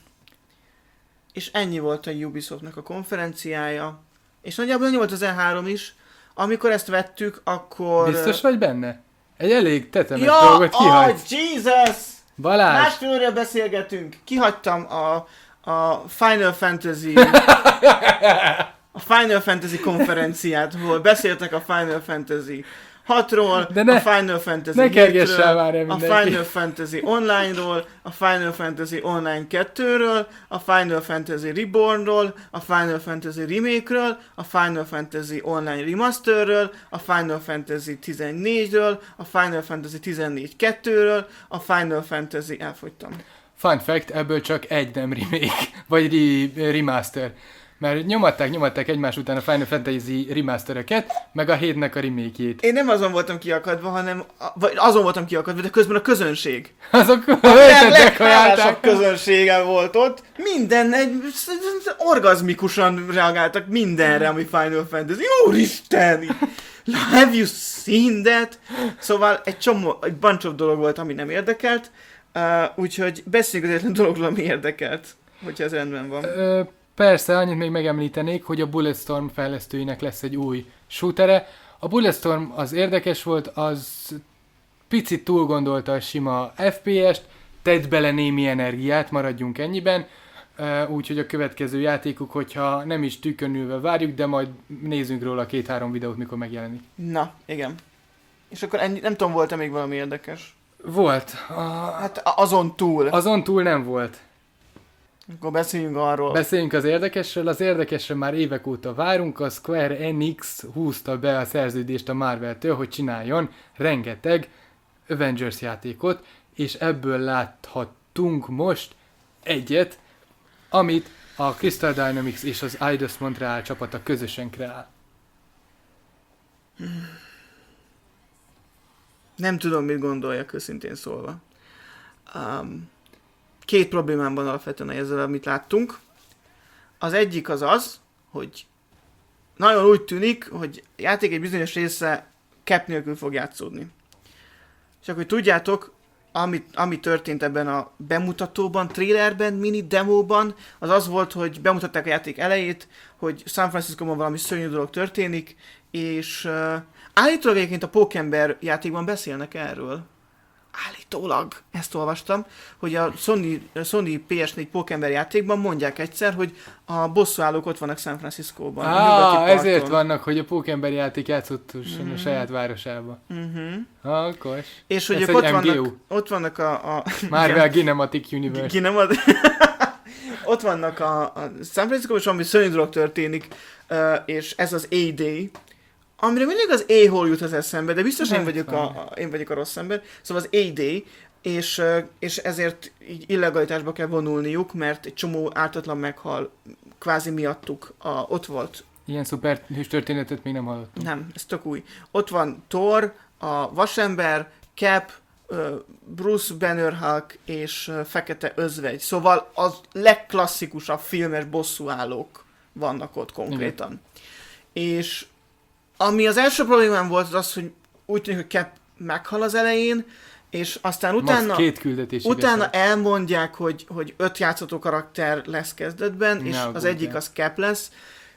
És ennyi volt a Ubisoftnak a konferenciája. És nagyjából ennyi volt az E három is. Amikor ezt vettük, akkor... Biztos vagy benne? Egy elég tetemes ja, dolgot kihagysz. Oh, Jesus! Balázs! Másfél óra beszélgetünk. Kihagytam a, a Final Fantasy... a Final Fantasy konferenciát, ahol beszéltek a Final Fantasy hatról, ne, a Final Fantasy ne hétről, már a Final Fantasy Online-ról, a Final Fantasy Online kettőről, a Final Fantasy Reborn-ról, a Final Fantasy Remake-ről, a Final Fantasy Online Remasterről, a Final Fantasy tizennégyről, a Final Fantasy tizennégy kettőről, a Final Fantasy... Elfogytam. Fun fact, ebből csak egy nem remake, vagy re- remaster. Mert nyomatták, nyomatták egymás után a Final Fantasy remastereket, meg a hétnek a remake-jét. Én nem azon voltam kiakadva, hanem vagy azon voltam kiakadva, de közben a közönség. Azok a leghálásabb közönsége volt ott. Minden egy orgazmikusan reagáltak mindenre, ami Final Fantasy. Úristen! Have you seen that? Szóval egy csomó, egy bunch of dolog volt, ami nem érdekelt. Uh, úgyhogy beszéljünk az egyetlen dologról, ami érdekelt, hogyha ez rendben van. Ö, persze, annyit még megemlítenék, hogy a Bulletstorm fejlesztőinek lesz egy új shootere. A Bulletstorm az érdekes volt, az picit túl gondolta a sima ef pé est, tett bele némi energiát, maradjunk ennyiben, uh, úgyhogy a következő játékuk, hogyha nem is tükönülve várjuk, de majd nézzünk róla két-három videót, mikor megjelenik. Na, igen. És akkor ennyi, nem tudom, volt-e még valami érdekes? Volt. A... Hát azon túl. Azon túl nem volt. Akkor beszéljünk arról. Beszéljünk az érdekesről. Az érdekesre már évek óta várunk. A Square Enix húzta be a szerződést a Marvel-től, hogy csináljon rengeteg Avengers játékot, és ebből láthattunk most egyet, amit a Crystal Dynamics és az Eidos Montreal csapata közösen kreál. Nem tudom, mit gondoljak, őszintén szólva. Um, két problémám van alapvetően ezzel, amit láttunk. Az egyik az az, hogy nagyon úgy tűnik, hogy a játék egy bizonyos része cap nélkül fog játszódni. Csak hogy tudjátok, ami, ami történt ebben a bemutatóban, trailerben, mini demóban, az az volt, hogy bemutatták a játék elejét, hogy San Franciscóban valami szörnyű dolog történik, és uh, állítólag egyébként a Pókember játékban beszélnek erről. Állítólag, ezt olvastam, hogy a Sony, Sony pé es négy Pókember játékban mondják egyszer, hogy a bosszúállók ott vannak San Franciscóban. Ah, ezért vannak, hogy a Pókember játék játszottusson mm. a saját városába. Mm-hmm. Ah, okos. És hogy ott vannak, ott vannak a... a Marvel Cinematic Universe. Cinematic... ott vannak a, a San Franciscóban, és valami szörnyű dolog történik, uh, és ez az A-Day, amire mindig az A-hol jut az eszembe, de biztos én vagyok a, a, én vagyok a rossz ember. Szóval az A-Day, és, és ezért így illegalitásba kell vonulniuk, mert egy csomó ártatlan meghal kvázi miattuk. A, ott volt. Ilyen szuper hős történetet még nem hallottam. Nem, ez tök új. Ott van Thor, a Vasember, Cap, Bruce Banner Hulk és Fekete Özvegy. Szóval az legklasszikusabb filmes bosszúállók vannak ott konkrétan. Igen. És ami az első problémám volt, az az, hogy úgy tűnik, hogy Cap meghal az elején, és aztán utána, két küldetés utána elmondják, hogy, hogy öt játszható karakter lesz kezdetben, és no, az egyik yeah. az Cap lesz.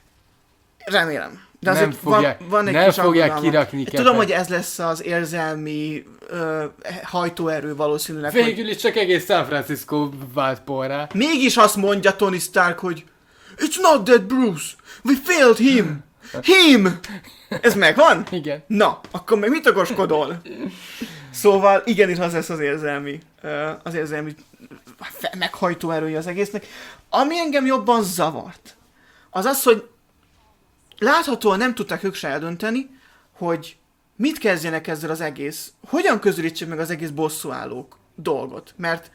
Remélem. De nem fogják, van, van egy nem fogják kirakni Capet. Tudom, hogy ez lesz az érzelmi ö, hajtóerő valószínűleg. Végül hogy... is csak egész San Francisco vált porrá. Mégis azt mondja Tony Stark, hogy It's not that Bruce! We failed him! Him! Ez megvan? Igen. Na, akkor meg mit okoskodol? Szóval igenis az lesz az érzelmi, az érzelmi meghajtó erője az egésznek. Ami engem jobban zavart, az az, hogy láthatóan nem tudták ők se eldönteni, hogy mit kezdjenek ezzel az egész, hogyan közelítsék meg az egész bosszúállók dolgot, mert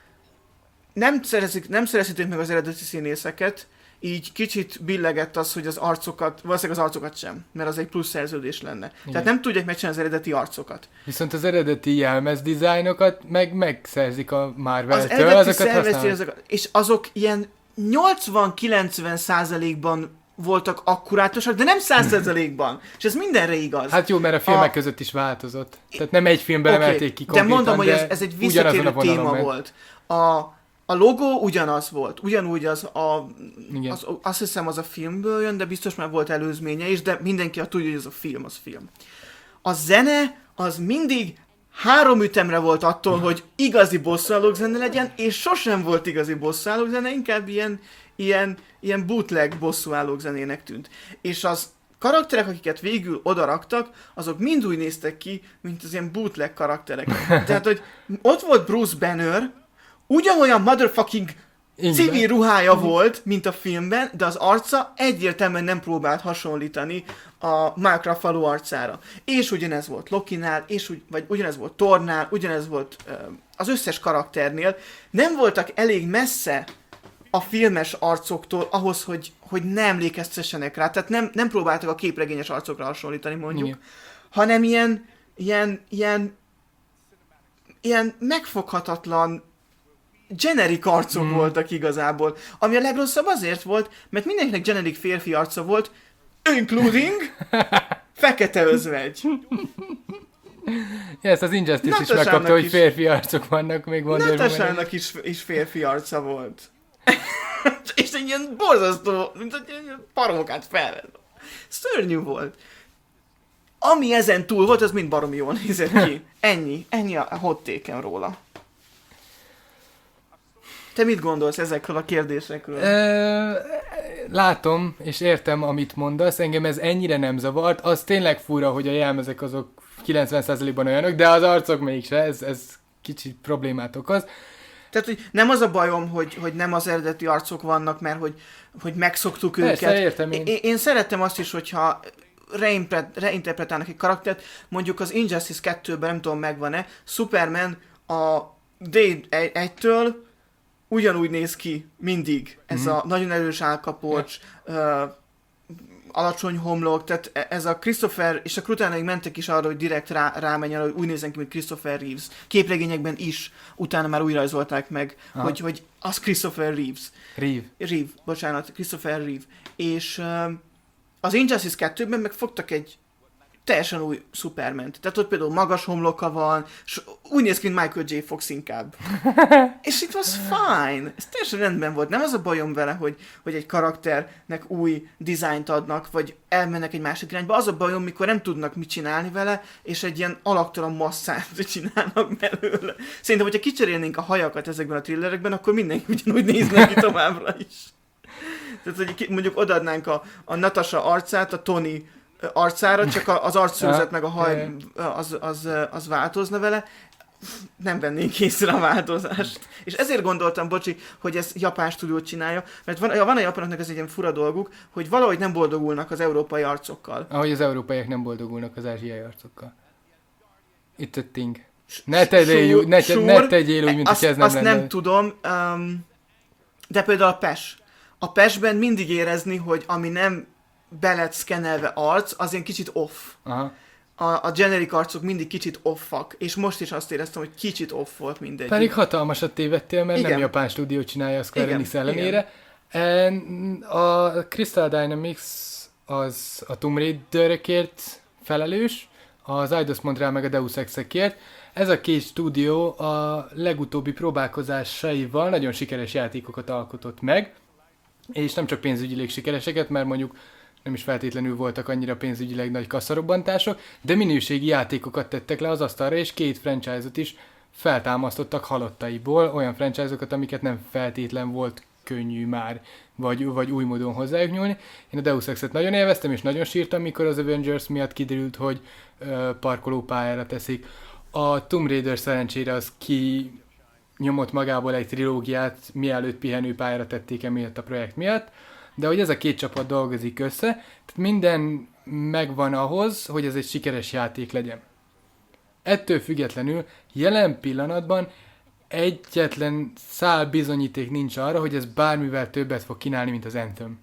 nem, szerezik, nem szerezhetik meg az eredeti színészeket, így kicsit billegett az, hogy az arcokat, valószínűleg az arcokat sem, mert az egy plusz szerződés lenne. Igen. Tehát nem tudják megcsinálni az eredeti arcokat. Viszont az eredeti jelmez dizájnokat meg megszerzik a Marvel-től, az eredeti azokat használják. Azokat, és azok ilyen nyolcvan-kilencven százalékban voltak akkurátusak, de nem száz százalékban. És ez mindenre igaz. Hát jó, mert a filmek a... között is változott. Tehát nem egy filmben okay, emelték ki konkrétan, de mondom, hogy ez, ez egy visszatérő téma ment. Volt. A A logó ugyanaz volt, ugyanúgy az a, az, azt hiszem az a filmből jön, de biztos már volt előzménye is, de mindenki tudja, hogy ez a film, az film. A zene az mindig három ütemre volt attól, hogy igazi bosszúállók zene legyen, és sosem volt igazi bosszúállók zene, inkább ilyen, ilyen, ilyen bootleg bosszúállók zenének tűnt. És az karakterek, akiket végül odaraktak, azok mind úgy néztek ki, mint az ilyen bootleg karakterek. Tehát, hogy ott volt Bruce Banner, ugyanolyan motherfucking igen. civil ruhája volt, mint a filmben, de az arca egyértelműen nem próbált hasonlítani a Mark Ruffalo arcára. És ugyanez volt Lokinál, és ugy, vagy ugyanez volt Thornál, ugyanez volt uh, az összes karakternél. Nem voltak elég messze a filmes arcoktól ahhoz, hogy, hogy ne emlékeztessenek rá. Tehát nem, nem próbáltak a képregényes arcokra hasonlítani, mondjuk, igen. hanem ilyen, ilyen, ilyen, ilyen megfoghatatlan generic arcok hmm. voltak igazából. Ami a legrosszabb azért volt, mert mindenkinek generic férfi arca volt, including fekete özvegy. Ja, ezt az Injustice Natasának is megkapta, is, hogy férfi arcok vannak még Wonder Woman. Natasának is, is férfi arca volt. És egy ilyen borzasztó, mint egy ilyen parmokát felvett. Szörnyű volt. Ami ezen túl volt, az mind baromi jól nézett ki. Ennyi. Ennyi a hot take-em róla. Te mit gondolsz ezekről a kérdésekről? Ö, látom, és értem, amit mondasz. Engem ez ennyire nem zavart. Az tényleg fura, hogy a jelmezek azok kilencven százalékban olyanok, de az arcok mégse. Ez, ez kicsit problémát okoz. Tehát, hogy nem az a bajom, hogy, hogy nem az eredeti arcok vannak, mert hogy, hogy megszoktuk Persze, őket. Értem én. én. Én szerettem azt is, hogyha reinterpretálnak egy karaktert, mondjuk az Injustice kettőben, nem tudom megvan-e, Superman a Day egytől ugyanúgy néz ki mindig. Ez mm-hmm. a nagyon erős állkapocs, yeah. uh, alacsony homlok, tehát ez a Christopher, és akkor utána mentek is arra, hogy direkt rá, rámenjen, hogy úgy nézzen ki, mint Christopher Reeves. Képregényekben is, utána már újra rajzolták meg, hogy, hogy az Christopher Reeves. Reeve. Reeve, bocsánat, Christopher Reeve. És uh, az Injustice kettőben meg fogtak egy teljesen új Superman-t. Tehát ott például magas homloka van, és úgy néz ki, mint Michael J. Fox inkább. És it was fine. Ez teljesen rendben volt. Nem az a bajom vele, hogy, hogy egy karakternek új dizájnt adnak, vagy elmennek egy másik irányba. Az a bajom, mikor nem tudnak mit csinálni vele, és egy ilyen alaktalan masszát csinálnak belőle. Szerintem, hogyha kicserélnénk a hajakat ezekben a thrillerekben, akkor mindenki ugyanúgy néznek ki továbbra is. Tehát, hogy mondjuk odaadnánk a, a Natasha arcát a Tony arcára, csak az arcszőzet meg a haj az, az, az változna vele, nem vennénk észre a változást. És ezért gondoltam, bocsi, hogy ez japán stúdiót csinálja, mert van, van a japánoknak ez egy ilyen fura dolguk, hogy valahogy nem boldogulnak az európai arcokkal. Ahogy az európaiak nem boldogulnak az ázsiai arcokkal. It's a thing. Ne tegyél úgy, ne, ne tegyél úgy, mint azt, hogy ez nem azt lenne. nem tudom, um, de például a pes. A pesben mindig érezni, hogy ami nem be lett szkennelve arc, az ilyen kicsit off. Aha. A, a generic arcok mindig kicsit off-ak, és most is azt éreztem, hogy kicsit off volt mindegy. Pedig hatalmasat tévedtél, mert igen. nem japán stúdió csinálja a Square Enix ellenére. Igen. A Crystal Dynamics az a Tomb Raider-ekért felelős, az Eidos Montreal meg a Deus Ex-ekért. Ez a két stúdió a legutóbbi próbálkozásaival nagyon sikeres játékokat alkotott meg, és nem csak pénzügyileg sikereseket, mert mondjuk nem is feltétlenül voltak annyira pénzügyileg nagy kasszarobbantások, de minőségi játékokat tettek le az asztalra, és két franchise-ot is feltámasztottak halottaiból, olyan franchise-okat, amiket nem feltétlen volt könnyű már, vagy, vagy új módon hozzájuk nyúlni. Én a Deus Ex-et nagyon élveztem, és nagyon sírtam, mikor az Avengers miatt kiderült, hogy ö, parkolópályára teszik. A Tomb Raider szerencsére az ki nyomott magából egy trilógiát, mielőtt pihenőpályára tették emiatt a projekt miatt, de hogy ez a két csapat dolgozik össze, tehát minden megvan ahhoz, hogy ez egy sikeres játék legyen. Ettől függetlenül jelen pillanatban egyetlen szál bizonyíték nincs arra, hogy ez bármivel többet fog kínálni, mint az Anthem.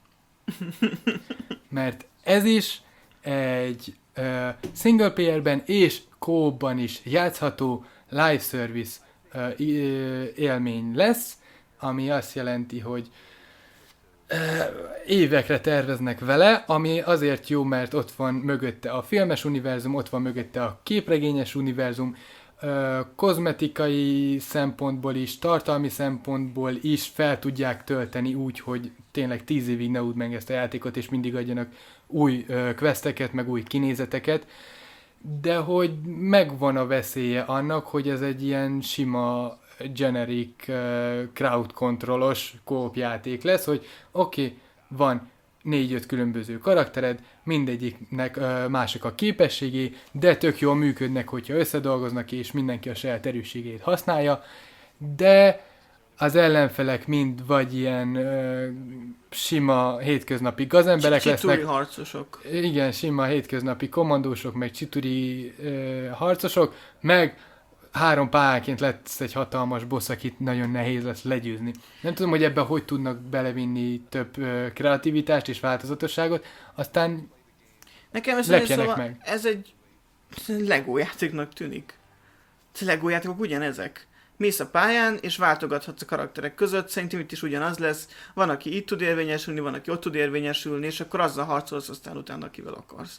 Mert ez is egy uh, single playerben és co-ban is játszható live service uh, élmény lesz, ami azt jelenti, hogy uh, évekre terveznek vele, ami azért jó, mert ott van mögötte a filmes univerzum, ott van mögötte a képregényes univerzum, uh, kozmetikai szempontból is, tartalmi szempontból is fel tudják tölteni úgy, hogy tényleg tíz évig ne úgy meg ezt a játékot, és mindig adjanak új uh, questeket, meg új kinézeteket, de hogy megvan a veszélye annak, hogy ez egy ilyen sima generic uh, crowd controlos co-op játék lesz, hogy oké, okay, van négy-öt különböző karaktered, mindegyiknek uh, mások a képességé, de tök jól működnek, hogyha összedolgoznak, és mindenki a saját erősségét használja, de az ellenfelek mind vagy ilyen uh, sima hétköznapi gazemberek Csituri lesznek. Csituri harcosok. Igen, sima hétköznapi kommandósok, meg csituri uh, harcosok, meg három pályánként lesz egy hatalmas boss, akit nagyon nehéz lesz legyőzni. Nem tudom, hogy ebben hogy tudnak belevinni több uh, kreativitást és változatosságot, aztán nekem ez, lepjenek szóval meg. Ez egy Lego játéknak tűnik. Lego játékok ugyanezek. Mész a pályán, és váltogathatsz a karakterek között, szerintem itt is ugyanaz lesz. Van, aki itt tud érvényesülni, van, aki ott tud érvényesülni, és akkor azzal harcolsz, aztán utána akivel akarsz.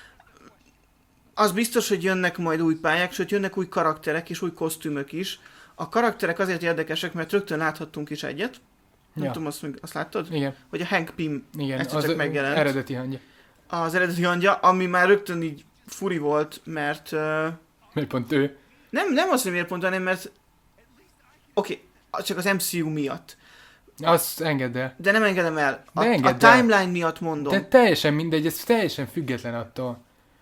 Az biztos, hogy jönnek majd új pályák, sőt jönnek új karakterek és új kosztümök is. A karakterek azért érdekesek, mert rögtön láthattunk is egyet. Nem Ja. tudom, azt, azt láttad? Igen. Hogy a Hank Pym Igen, egyszer az csak megjelent. eredeti hangja. Az eredeti hangja, ami már rögtön így furi volt, mert... Uh, Miért pont ő? nem, nem azt, hogy miért pont, hanem mert... Oké, okay, csak az em cé u miatt. Azt engedd el. De nem engedem el. A, De a engedd el. timeline miatt mondom. De teljesen mindegy, ez teljesen független attól.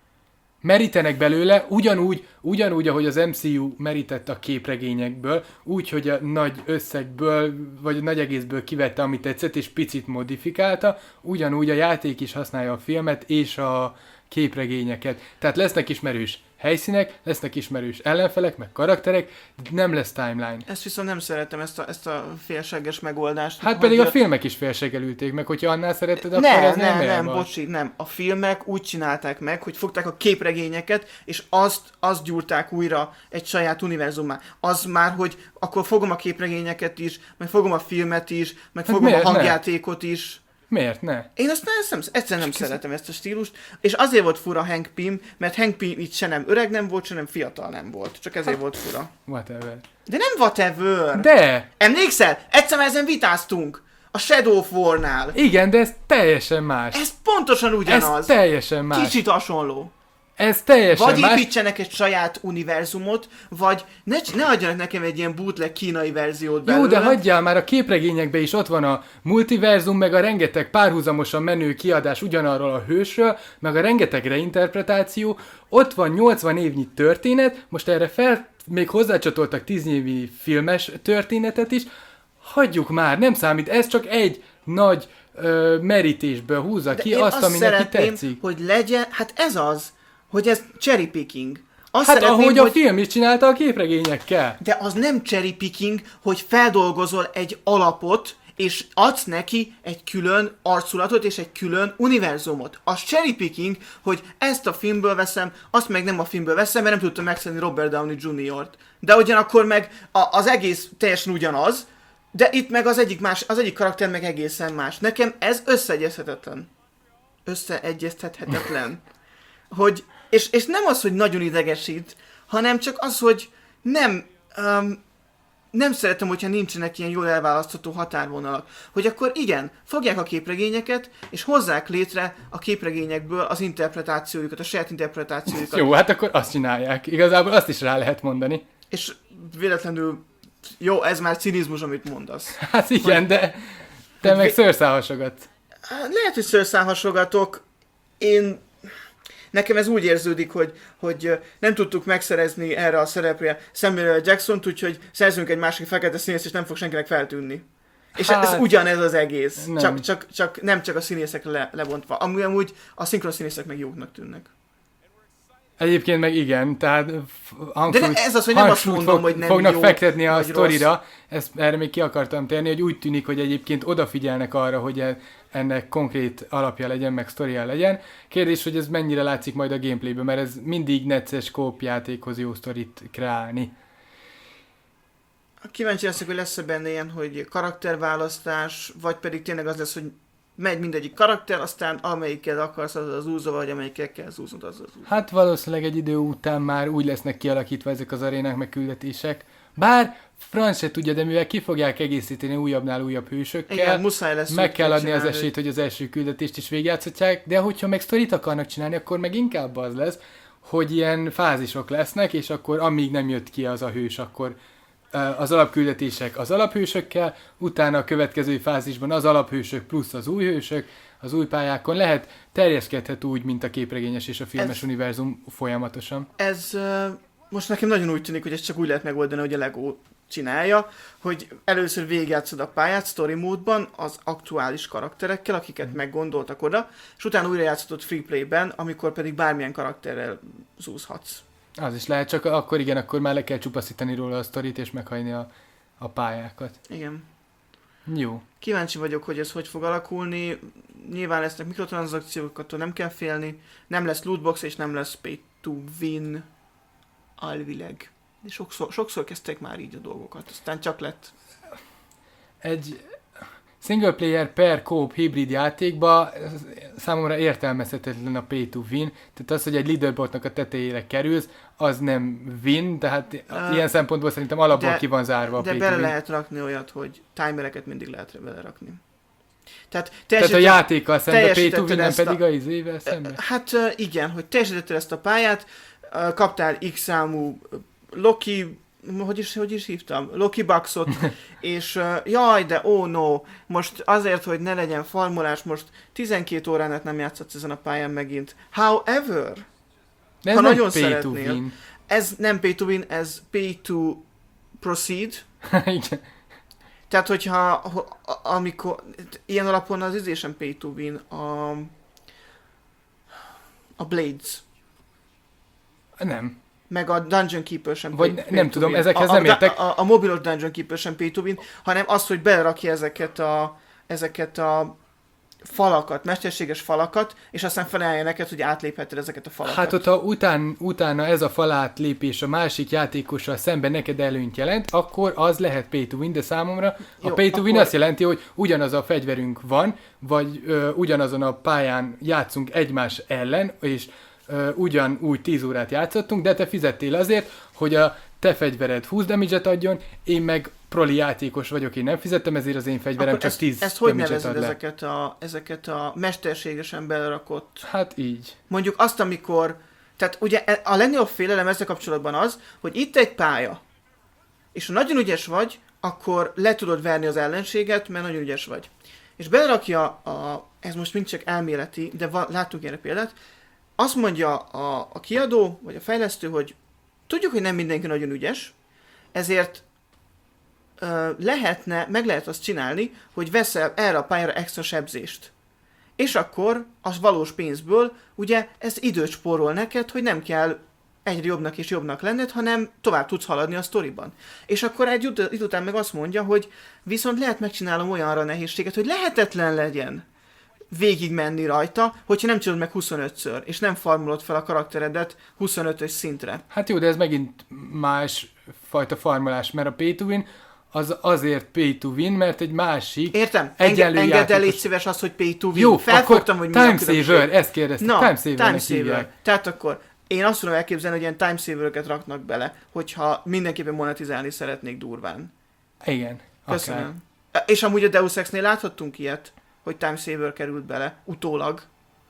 Merítenek belőle, ugyanúgy, ugyanúgy, ahogy az em cé u merített a képregényekből, úgy, hogy a nagy összegből, vagy a nagy egészből kivette, amit tetszett, és picit modifikálta, ugyanúgy a játék is használja a filmet és a képregényeket. Tehát lesznek ismerős helyszínek, lesznek ismerős ellenfelek, meg karakterek, nem lesz timeline. Ezt viszont nem szeretem, ezt a, ezt a félséges megoldást. Hát pedig a filmek is félsegelülték meg, hogyha annál szeretted, akkor nem, ez nem nem, nem, elvan. bocsi, nem. A filmek úgy csinálták meg, hogy fogták a képregényeket, és azt, azt gyúrták újra egy saját univerzummá. Az már, hogy akkor fogom a képregényeket is, meg fogom a filmet is, meg Hát fogom miért a ne? hangjátékot is. Miért ne? Én azt nem, ezt nem, egyszerűen nem szeretem ezt a stílust, és azért volt fura Hank Pym, mert Hank Pym itt se nem öreg nem volt, se nem fiatal nem volt. Csak ezért volt fura. Whatever. De nem whatever! De! Emlékszel? Egyszer már ezen vitáztunk! A Shadow of War-nál. Igen, de ez teljesen más. Ez pontosan ugyanaz. Ez teljesen más. Kicsit hasonló. Ez teljesen Vagy más. építsenek egy saját univerzumot, vagy ne, ne adjanak nekem egy ilyen bootleg kínai verziót Jó, belőle. de hagyjál már, a képregényekben is ott van a multiverzum, meg a rengeteg párhuzamosan menő kiadás ugyanarról a hősről, meg a rengeteg reinterpretáció. Ott van nyolcvan évnyi történet, most erre fel még hozzácsatoltak tíz évi filmes történetet is. Hagyjuk már, nem számít, ez csak egy nagy ö, merítésből húzza de ki én azt, azt ami neki szeretném, tetszik. hogy legyen, hát ez az, hogy ez cherry picking. Azt Hát szeretném, ahogy hogy... a film is csinálta a képregényekkel. De az nem cherry picking, hogy feldolgozol egy alapot, és adsz neki egy külön arculatot és egy külön univerzumot. Az cherry picking, hogy ezt a filmből veszem, azt meg nem a filmből veszem, mert nem tudtam megszedni Robert Downey juniort De ugyanakkor meg a, az egész teljesen ugyanaz, de itt meg az egyik, más, az egyik karakter meg egészen más. Nekem ez összeegyezhetetlen. Összeegyeztethetetlen. hogy, és, és nem az, hogy nagyon idegesít, hanem csak az, hogy nem... Um, nem szeretem, hogyha nincsenek ilyen jól elválasztható határvonalak. Hogy akkor igen, fogják a képregényeket, és hozzák létre a képregényekből az interpretációjukat, a saját interpretációjukat. Jó, hát akkor azt csinálják. Igazából azt is rá lehet mondani. És véletlenül, jó, ez már cinizmus, amit mondasz. Hát igen, hogy, de te meg vé... szőrszálhasogatsz. Lehet, hogy szőrszálhasogatok. Én Nekem ez úgy érződik, hogy, hogy nem tudtuk megszerezni erre a szerepre Samuel Jacksont, úgyhogy szerzünk egy másik fekete színész, és nem fog senkinek feltűnni. És hát, ez ugyanez az egész, nem. Csak, csak, csak nem csak a színészekre le, lebontva. Amúgy, amúgy a szinkron színészek meg jóknak tűnnek. Egyébként meg igen, tehát hangsúly, de ez az, hogy nem azt mondom, fog, hogy nem fognak jó, fektetni a sztorira, ezt erre még ki akartam térni, hogy úgy tűnik, hogy egyébként odafigyelnek arra, hogy ennek konkrét alapja legyen, meg sztoria legyen. Kérdés, hogy ez mennyire látszik majd a gameplayben, mert ez mindig necces kóp játékhoz jó sztorit kreálni. Kíváncsi leszek, hogy lesz-e benne ilyen, hogy karakterválasztás, vagy pedig tényleg az lesz, hogy megy mindegyik karakter, aztán amelyikkel akarsz, az az úzó, vagy amelyikkel kell zúznod, az az úzó. Hát valószínűleg egy idő után már úgy lesznek kialakítva ezek az arénák, meg küldetések. Bár franc se tudja, de mivel ki fogják egészíteni újabbnál újabb hősökkel, igen, muszáj lesz meg kell adni csinálni az esélyt, hogy az első küldetést is végigjátszhatják, de hogyha meg sztorit akarnak csinálni, akkor meg inkább az lesz, hogy ilyen fázisok lesznek, és akkor amíg nem jött ki az a hős, akkor az alapküldetések az alaphősökkel, utána a következő fázisban az alaphősök plusz az új hősök, az új pályákon lehet, terjeszkedhet úgy, mint a képregényes és a filmes ez, univerzum folyamatosan. Ez uh, most nekem nagyon úgy tűnik, hogy ezt csak úgy lehet megoldani, hogy a Lego csinálja, hogy először végigjátszod a pályát story módban az aktuális karakterekkel, akiket mm. meggondoltak oda, és utána újra játszhatod free play-ben, amikor pedig bármilyen karakterrel zúzhatsz. Az is lehet, csak akkor igen, akkor már le kell csupaszítani róla a sztorit, és meghajni a, a pályákat. Igen. Jó. Kíváncsi vagyok, hogy ez hogy fog alakulni. Nyilván lesznek mikrotranszakciók, attól nem kell félni. Nem lesz lootbox, és nem lesz pay to win alvileg. De sokszor, sokszor kezdtek már így a dolgokat, aztán csak lett. Egy single player per co-op hibrid játékba számomra értelmezhetetlen a pay to win, tehát az, hogy egy leaderboardnak a tetejére kerülsz, az nem win, tehát uh, ilyen szempontból szerintem alapból de, ki van zárva a de pay bele to win. lehet rakni olyat, hogy timereket mindig lehet belerakni. Tehát, tehát a játékkal szemben, a pay to win, nem pedig a izével szemben? Hát igen, hogy teljesítettél ezt a pályát, kaptál X számú Loki, hogy is, hogy is hívtam? Loki Bucksot, és uh, jaj, de oh no, most azért, hogy ne legyen farmolás, most tizenkét órán nem játszhatsz ezen a pályán megint. However, de ez ha nem nagyon pay szeretnél, to win. Ez nem pay to win, ez pay to proceed. Igen. Tehát, hogyha amikor, ilyen alapon az izésen pay to win, a, a Blades. Nem. Meg a Dungeon Keeper sem Vagy pay, pay nem tudom, win. Ezekhez a, nem a, értek. A, a, a mobilos Dungeon Keeper sem pay to win, hanem az, hogy belerakja ezeket a, ezeket a falakat, mesterséges falakat, és aztán felelje neked, hogy átlépheted ezeket a falakat. Hát ott, ha után, utána ez a falátlépés a másik játékossal szemben neked előnyt jelent, akkor az lehet pay to win, de számomra Jó, a pay to win akkor... azt jelenti, hogy ugyanaz a fegyverünk van, vagy ö, ugyanazon a pályán játszunk egymás ellen, és ö, ugyanúgy tíz órát játszottunk, de te fizettél azért, hogy a te fegyvered húsz damage-et adjon, én meg proli játékos vagyok, én nem fizettem, ezért az én fegyverem akkor csak ezt, tíz ezt hogy damage-et nevezed ad le. ezeket a, ezeket a mesterségesen belerakott... Hát így. Mondjuk azt, amikor... Tehát ugye a legnagyobb félelem ezzel kapcsolatban az, hogy itt egy pálya, és ha nagyon ügyes vagy, akkor le tudod verni az ellenséget, mert nagyon ügyes vagy. És belerakja a... Ez most mind csak elméleti, de va, láttunk erre példát. Azt mondja a, a kiadó, vagy a fejlesztő, hogy tudjuk, hogy nem mindenki nagyon ügyes, ezért uh, lehetne, meg lehet azt csinálni, hogy veszel erre a pályára extra sebzést. És akkor az valós pénzből, ugye ez időt spórol neked, hogy nem kell egyre jobbnak és jobbnak lenned, hanem tovább tudsz haladni a sztoriban. És akkor egy idő után meg azt mondja, hogy viszont lehet megcsinálom olyanra nehézséget, hogy lehetetlen legyen végig menni rajta, hogyha nem csinálod meg huszonötször, és nem farmolod fel a karakteredet huszonötös szintre. Hát jó, de ez megint más fajta farmolás, mert a pay to win az azért pay to win, mert egy másik Értem, egyenlő engedd játékos... el, légy szíves az, hogy pay to win. Jó, felfogtam, hogy mi a time saver, ezt kérdeztem, no, time saver. Time saver. Tehát akkor én azt tudom elképzelni, hogy ilyen time saveröket raknak bele, hogyha mindenképpen monetizálni szeretnék durván. Igen. Köszönöm. Akár. És amúgy a Deus Ex-nél láthattunk ilyet, hogy time saver került bele, utólag.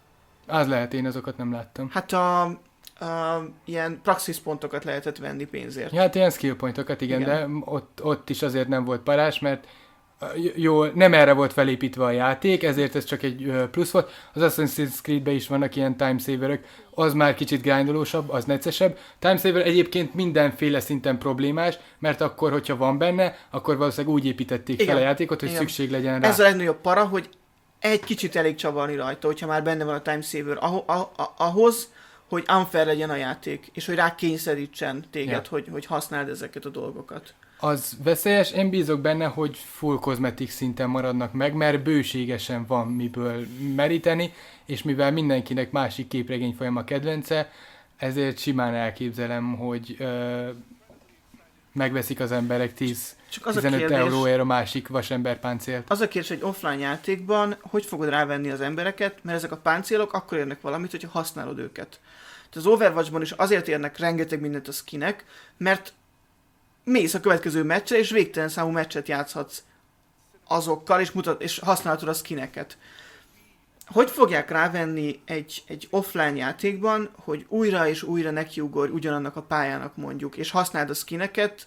Az lehet, én azokat nem láttam. Hát a, a ilyen praxis pontokat lehetett venni pénzért. Ja, hát ilyen skill pointokat, igen, igen. De ott, ott is azért nem volt parás, mert jó, nem erre volt felépítve a játék, ezért ez csak egy plusz volt. Az Assassin's Creed-ben is vannak ilyen timesaverök, az már kicsit grindolósabb, az neccesebb. Timesaver egyébként mindenféle szinten problémás, mert akkor, hogyha van benne, akkor valószínűleg úgy építették Igen. fel a játékot, hogy Igen. szükség legyen rá. Ez a legnagyobb para, hogy egy kicsit elég csavarni rajta, hogyha már benne van a timesaver, aho- ah- ahhoz, hogy unfair legyen a játék, és hogy rá kényszerítsen téged, Ja. hogy, hogy használd ezeket a dolgokat. Az veszélyes, én bízok benne, hogy full kozmetik szinten maradnak meg, mert bőségesen van miből meríteni, és mivel mindenkinek másik képregény folyam a kedvence, ezért simán elképzelem, hogy ö, megveszik az emberek tíz-tizenöt euróért a másik vasemberpáncélt. Az a kérdés, egy offline játékban hogy fogod rávenni az embereket, mert ezek a páncélok akkor érnek valamit, hogyha használod őket. Tehát az Overwatchban is azért érnek rengeteg mindent a skinek, mert mész a következő meccsre, és végtelen számú meccset játszhatsz azokkal, és, mutat, és használhatod a skineket. Hogy fogják rávenni egy, egy offline játékban, hogy újra és újra nekiugorj ugyanannak a pályának mondjuk, és használd a skineket,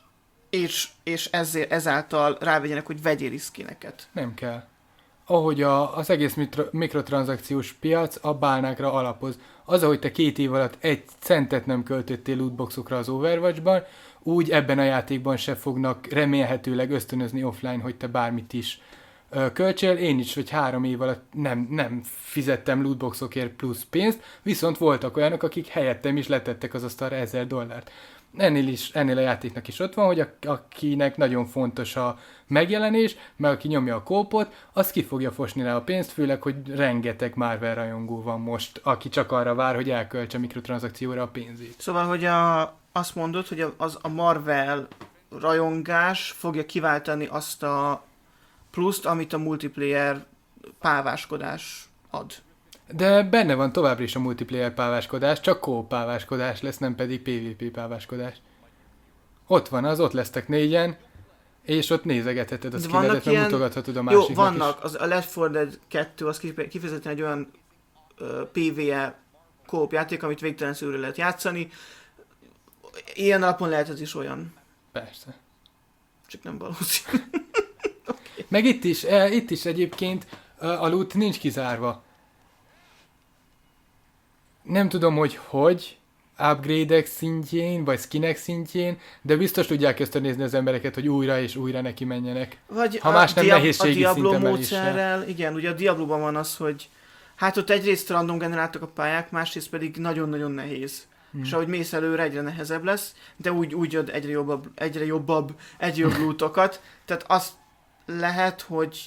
és, és ezért, ezáltal rávegyenek, hogy vegyél is skineket. Nem kell. Ahogy a, az egész mitro, mikrotranszakciós piac a bálnákra alapoz. Az, ahogy te két év alatt egy centet nem költöttél lootboxokra az Overwatchban, úgy ebben a játékban se fognak remélhetőleg ösztönözni offline, hogy te bármit is ö, költsél. Én is, hogy három év alatt nem, nem fizettem lootboxokért plusz pénzt, viszont voltak olyanok, akik helyettem is letettek az asztalra ezer dollárt. Ennél, is, ennél a játéknak is ott van, hogy a, akinek nagyon fontos a megjelenés, mert aki nyomja a kópot, az ki fogja fosni rá a pénzt, főleg, hogy rengeteg Marvel rajongó van most, aki csak arra vár, hogy elköltse a mikrotranszakcióra a pénzét. Szóval, hogy a, azt mondod, hogy a, az, a Marvel rajongás fogja kiváltani azt a pluszt, amit a multiplayer páváskodás ad. De benne van továbbra is a multiplayer páváskodás, csak co páváskodás lesz, nem pedig pé vé pé páváskodás. Ott van az, ott lesztek négyen, és ott nézegetheted a skilledet, meg mutogathatod a másiknak. Jó, vannak, is. Az a Left four Dead kettő, az kifejezetten egy olyan uh, pé vé e co-op játék, amit végtelen szűrre lehet játszani. Ilyen alapon lehet ez is olyan. Persze. Csak nem valószínű. Okay. Meg itt is, eh, itt is egyébként eh, a loot nincs kizárva. Nem tudom, hogy hogy, upgrade-ek szintjén, vagy skinek szintjén, de biztos tudják ösztönözni az embereket, hogy újra és újra neki menjenek. Vagy ha más nem Dia- nehézségi a Diablo szinten módszerrel, igen, ugye a Diablo-ban van az, hogy hát ott egyrészt random generáltak a pályák, másrészt pedig nagyon-nagyon nehéz. Hmm. És ahogy mész előre, egyre nehezebb lesz, de úgy, úgy ad egyre jobb, egyre jobb, egyre jobb lootokat. Tehát azt lehet, hogy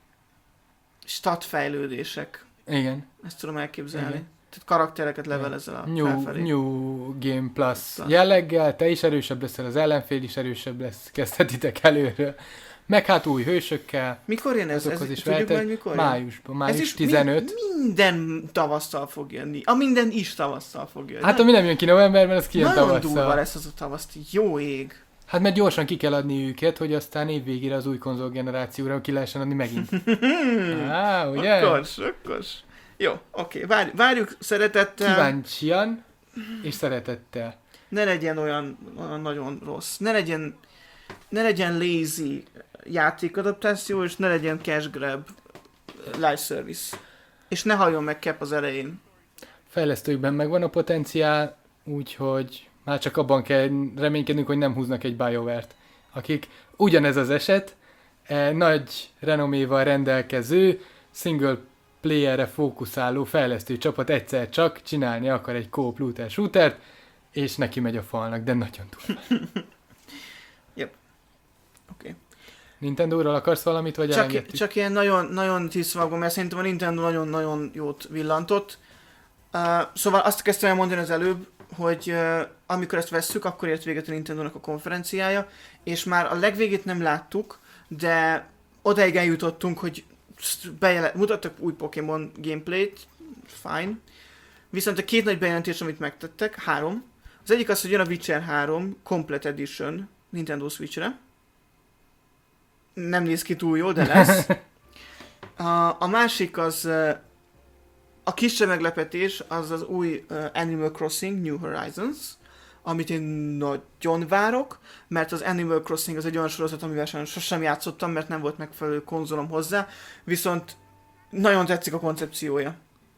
statfejlődések. Igen. Ezt tudom elképzelni. Igen. Tehát karaktereket levelezel a New, felfelé. new Game Plus, Plus jelleggel, te is erősebb leszel, az ellenfél is erősebb lesz, kezdhetitek előre. Meg hát új hősökkel. Mikor jön ez? ez is tudjuk majd mikor jön? Májusban, május ez is tizenöt. Mi, minden tavasszal fog jönni. A minden is tavasszal fog jönni. Hát ami nem jön ki novemberben, az kijön nagyon tavasszal. durva lesz az a tavaszt, jó ég. Hát mert gyorsan ki kell adni őket, hogy aztán évvégére az új konzolgenerációra ki lehessen adni megint. Á, ugye? Okkos, okkos. Jó, oké, várj, várjuk szeretettel. Kíváncsian és szeretettel. Ne legyen olyan, olyan nagyon rossz. Ne legyen, ne legyen lazy játékadaptáció, és ne legyen cash grab live service. És ne halljon meg cap az elején. Fejlesztőkben megvan a potenciál, úgyhogy már csak abban kell reménykednünk, hogy nem húznak egy BioWare-t, akik ugyanez az eset, e, nagy renoméval rendelkező, single playerre fókuszáló fejlesztő csapat egyszer csak csinálni akar egy co-op looter shootert, és neki megy a falnak, de nagyon durva. Yep. Oké. Okay. Nintendo-ról akarsz valamit, vagy csak, elengedtük? csak ilyen nagyon, nagyon tisztvágom, mert szerintem a Nintendo nagyon-nagyon jót villantott. Uh, szóval azt kezdtem el mondani az előbb, hogy uh, amikor ezt vesszük, akkor ért véget a Nintendo-nak a konferenciája, és már a legvégét nem láttuk, de odaig eljutottunk, hogy bejele- mutattak új Pokémon gameplayt, fine. Viszont a két nagy bejelentés, amit megtettek, három. Az egyik az, hogy jön a Witcher három Complete Edition Nintendo Switchre. Nem néz ki túl jól, de lesz. A, a másik az, a kisebb meglepetés, az az új Animal Crossing New Horizons, amit én nagyon várok, mert az Animal Crossing az egy olyan sorozat, amivel sajnos sosem játszottam, mert nem volt megfelelő konzolom hozzá, viszont nagyon tetszik a koncepciója.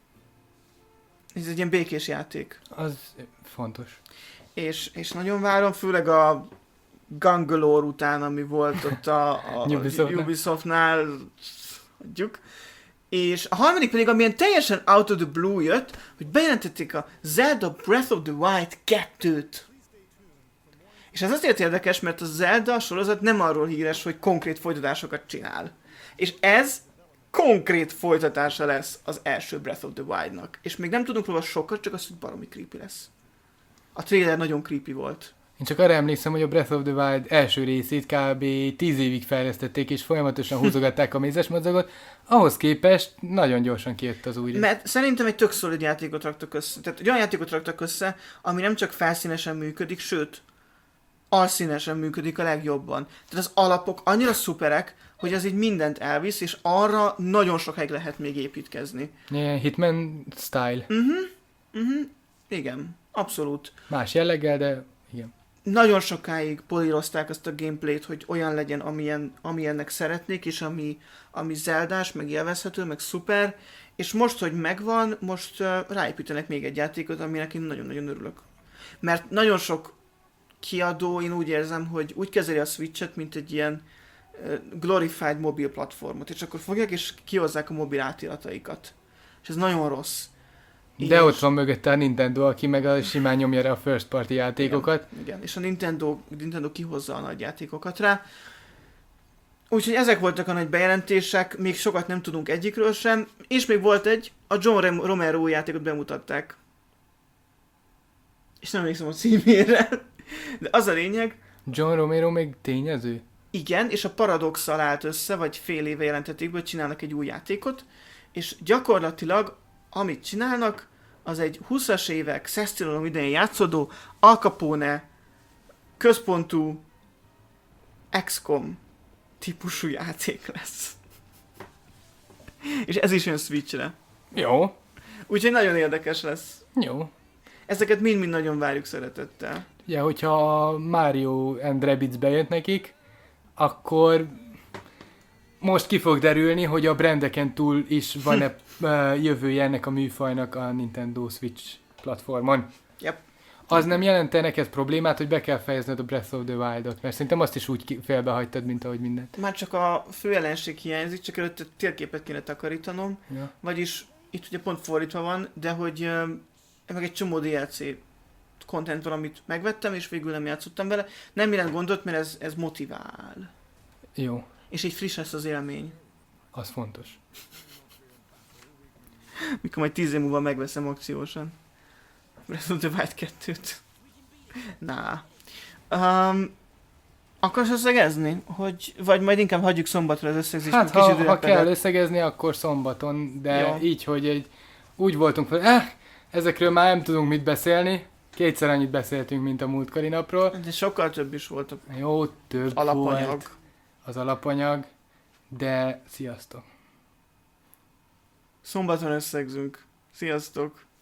Ez egy ilyen békés játék. Az fontos. És, és nagyon várom, főleg a Gangalore után, ami volt ott a, a Ubisoftnál. Ubisoftnál, adjuk. És a harmadik pedig, amilyen teljesen out of the blue jött, hogy bejelentették a Zelda Breath of the Wild kettőt. És ez azért érdekes, mert a Zelda sorozat nem arról híres, hogy konkrét folytatásokat csinál. És ez konkrét folytatása lesz az első Breath of the Wild-nak. És még nem tudunk róla sokat, csak az, hogy baromi creepy lesz. A trailer nagyon creepy volt. Én csak arra emlékszem, hogy a Breath of the Wild első részét kb. tíz évig fejlesztették, és folyamatosan húzogatták a mézes madzagot, ahhoz képest nagyon gyorsan kijött az új rész. Mert szerintem egy tök szolid játékot raktak össze. Tehát egy olyan játékot raktak össze, ami nem csak felszínesen működik, sőt, alszínesen működik a legjobban. Tehát az alapok annyira szuperek, hogy az így mindent elvisz, és arra nagyon sokáig lehet még építkezni. Ilyen Hitman style. Mhm, mhm, igen, abszolút. Más jelleggel, de igen. Nagyon sokáig polírozták azt a gameplayt, hogy olyan legyen, amilyen, amilyennek szeretnék, és ami, ami zeldás, meg élvezhető, meg szuper, és most, hogy megvan, most uh, ráépítenek még egy játékot, aminek én nagyon-nagyon örülök. Mert nagyon sok kiadó, én úgy érzem, hogy úgy kezeli a Switch-et, mint egy ilyen uh, glorified mobil platformot, és akkor fogják és kihozzák a mobil átirataikat. És ez nagyon rossz. De és... ott van mögötte a Nintendo, aki meg a simán nyomja rá a first party játékokat. Igen, igen. És a Nintendo, Nintendo kihozza a nagy játékokat rá. Úgyhogy ezek voltak a nagy bejelentések, még sokat nem tudunk egyikről sem, és még volt egy, a John Romero játékot bemutatták. És nem emlékszem a címére, de az a lényeg. John Romero még tényező? Igen, és a Paradox-szal állt össze, vagy fél éve jelentették, hogy csinálnak egy új játékot, és gyakorlatilag amit csinálnak, az egy húszas évek szesztilalom idején játszódó, Al Capone központú iksz kom típusú játék lesz. És ez is jön Switchre. Jó. Úgyhogy nagyon érdekes lesz. Jó. Ezeket mind-mind nagyon várjuk szeretettel. Ugye, hogyha a Mario and Rabbids bejött nekik, akkor most ki fog derülni, hogy a brandeken túl is van-e jövője ennek a műfajnak a Nintendo Switch platformon. Yep. Az nem jelente neked problémát, hogy be kell fejezned a Breath of the Wild-ot, mert szerintem azt is úgy félbehagytad, mint ahogy mindent. Már csak a fő ellenség hiányzik, csak előtte térképet kéne takarítanom. Ja. Vagyis itt ugye pont fordítva van, de hogy uh, meg egy csomó dé el cé content van, amit megvettem, és végül nem játszottam vele. Nem jelent gondot, mert ez, ez motivál. Jó. És így friss lesz az élmény. Az fontos. Mikor majd tíz év múlva megveszem akciósan. Breath of the Wild kettőt. Na. Um, akarsz összegezni? Hogy, vagy majd inkább hagyjuk szombatra az összegzést? Hát ha, kicsit ha kell összegezni, akkor szombaton, de jó. Így, hogy egy, úgy voltunk fel, eh, ezekről már nem tudunk mit beszélni. Kétszer annyit beszéltünk, mint a múltkori napról. De sokkal több is volt a Jó, több alapanyag. volt az alapanyag, de sziasztok! Szombaton összegzünk. Sziasztok!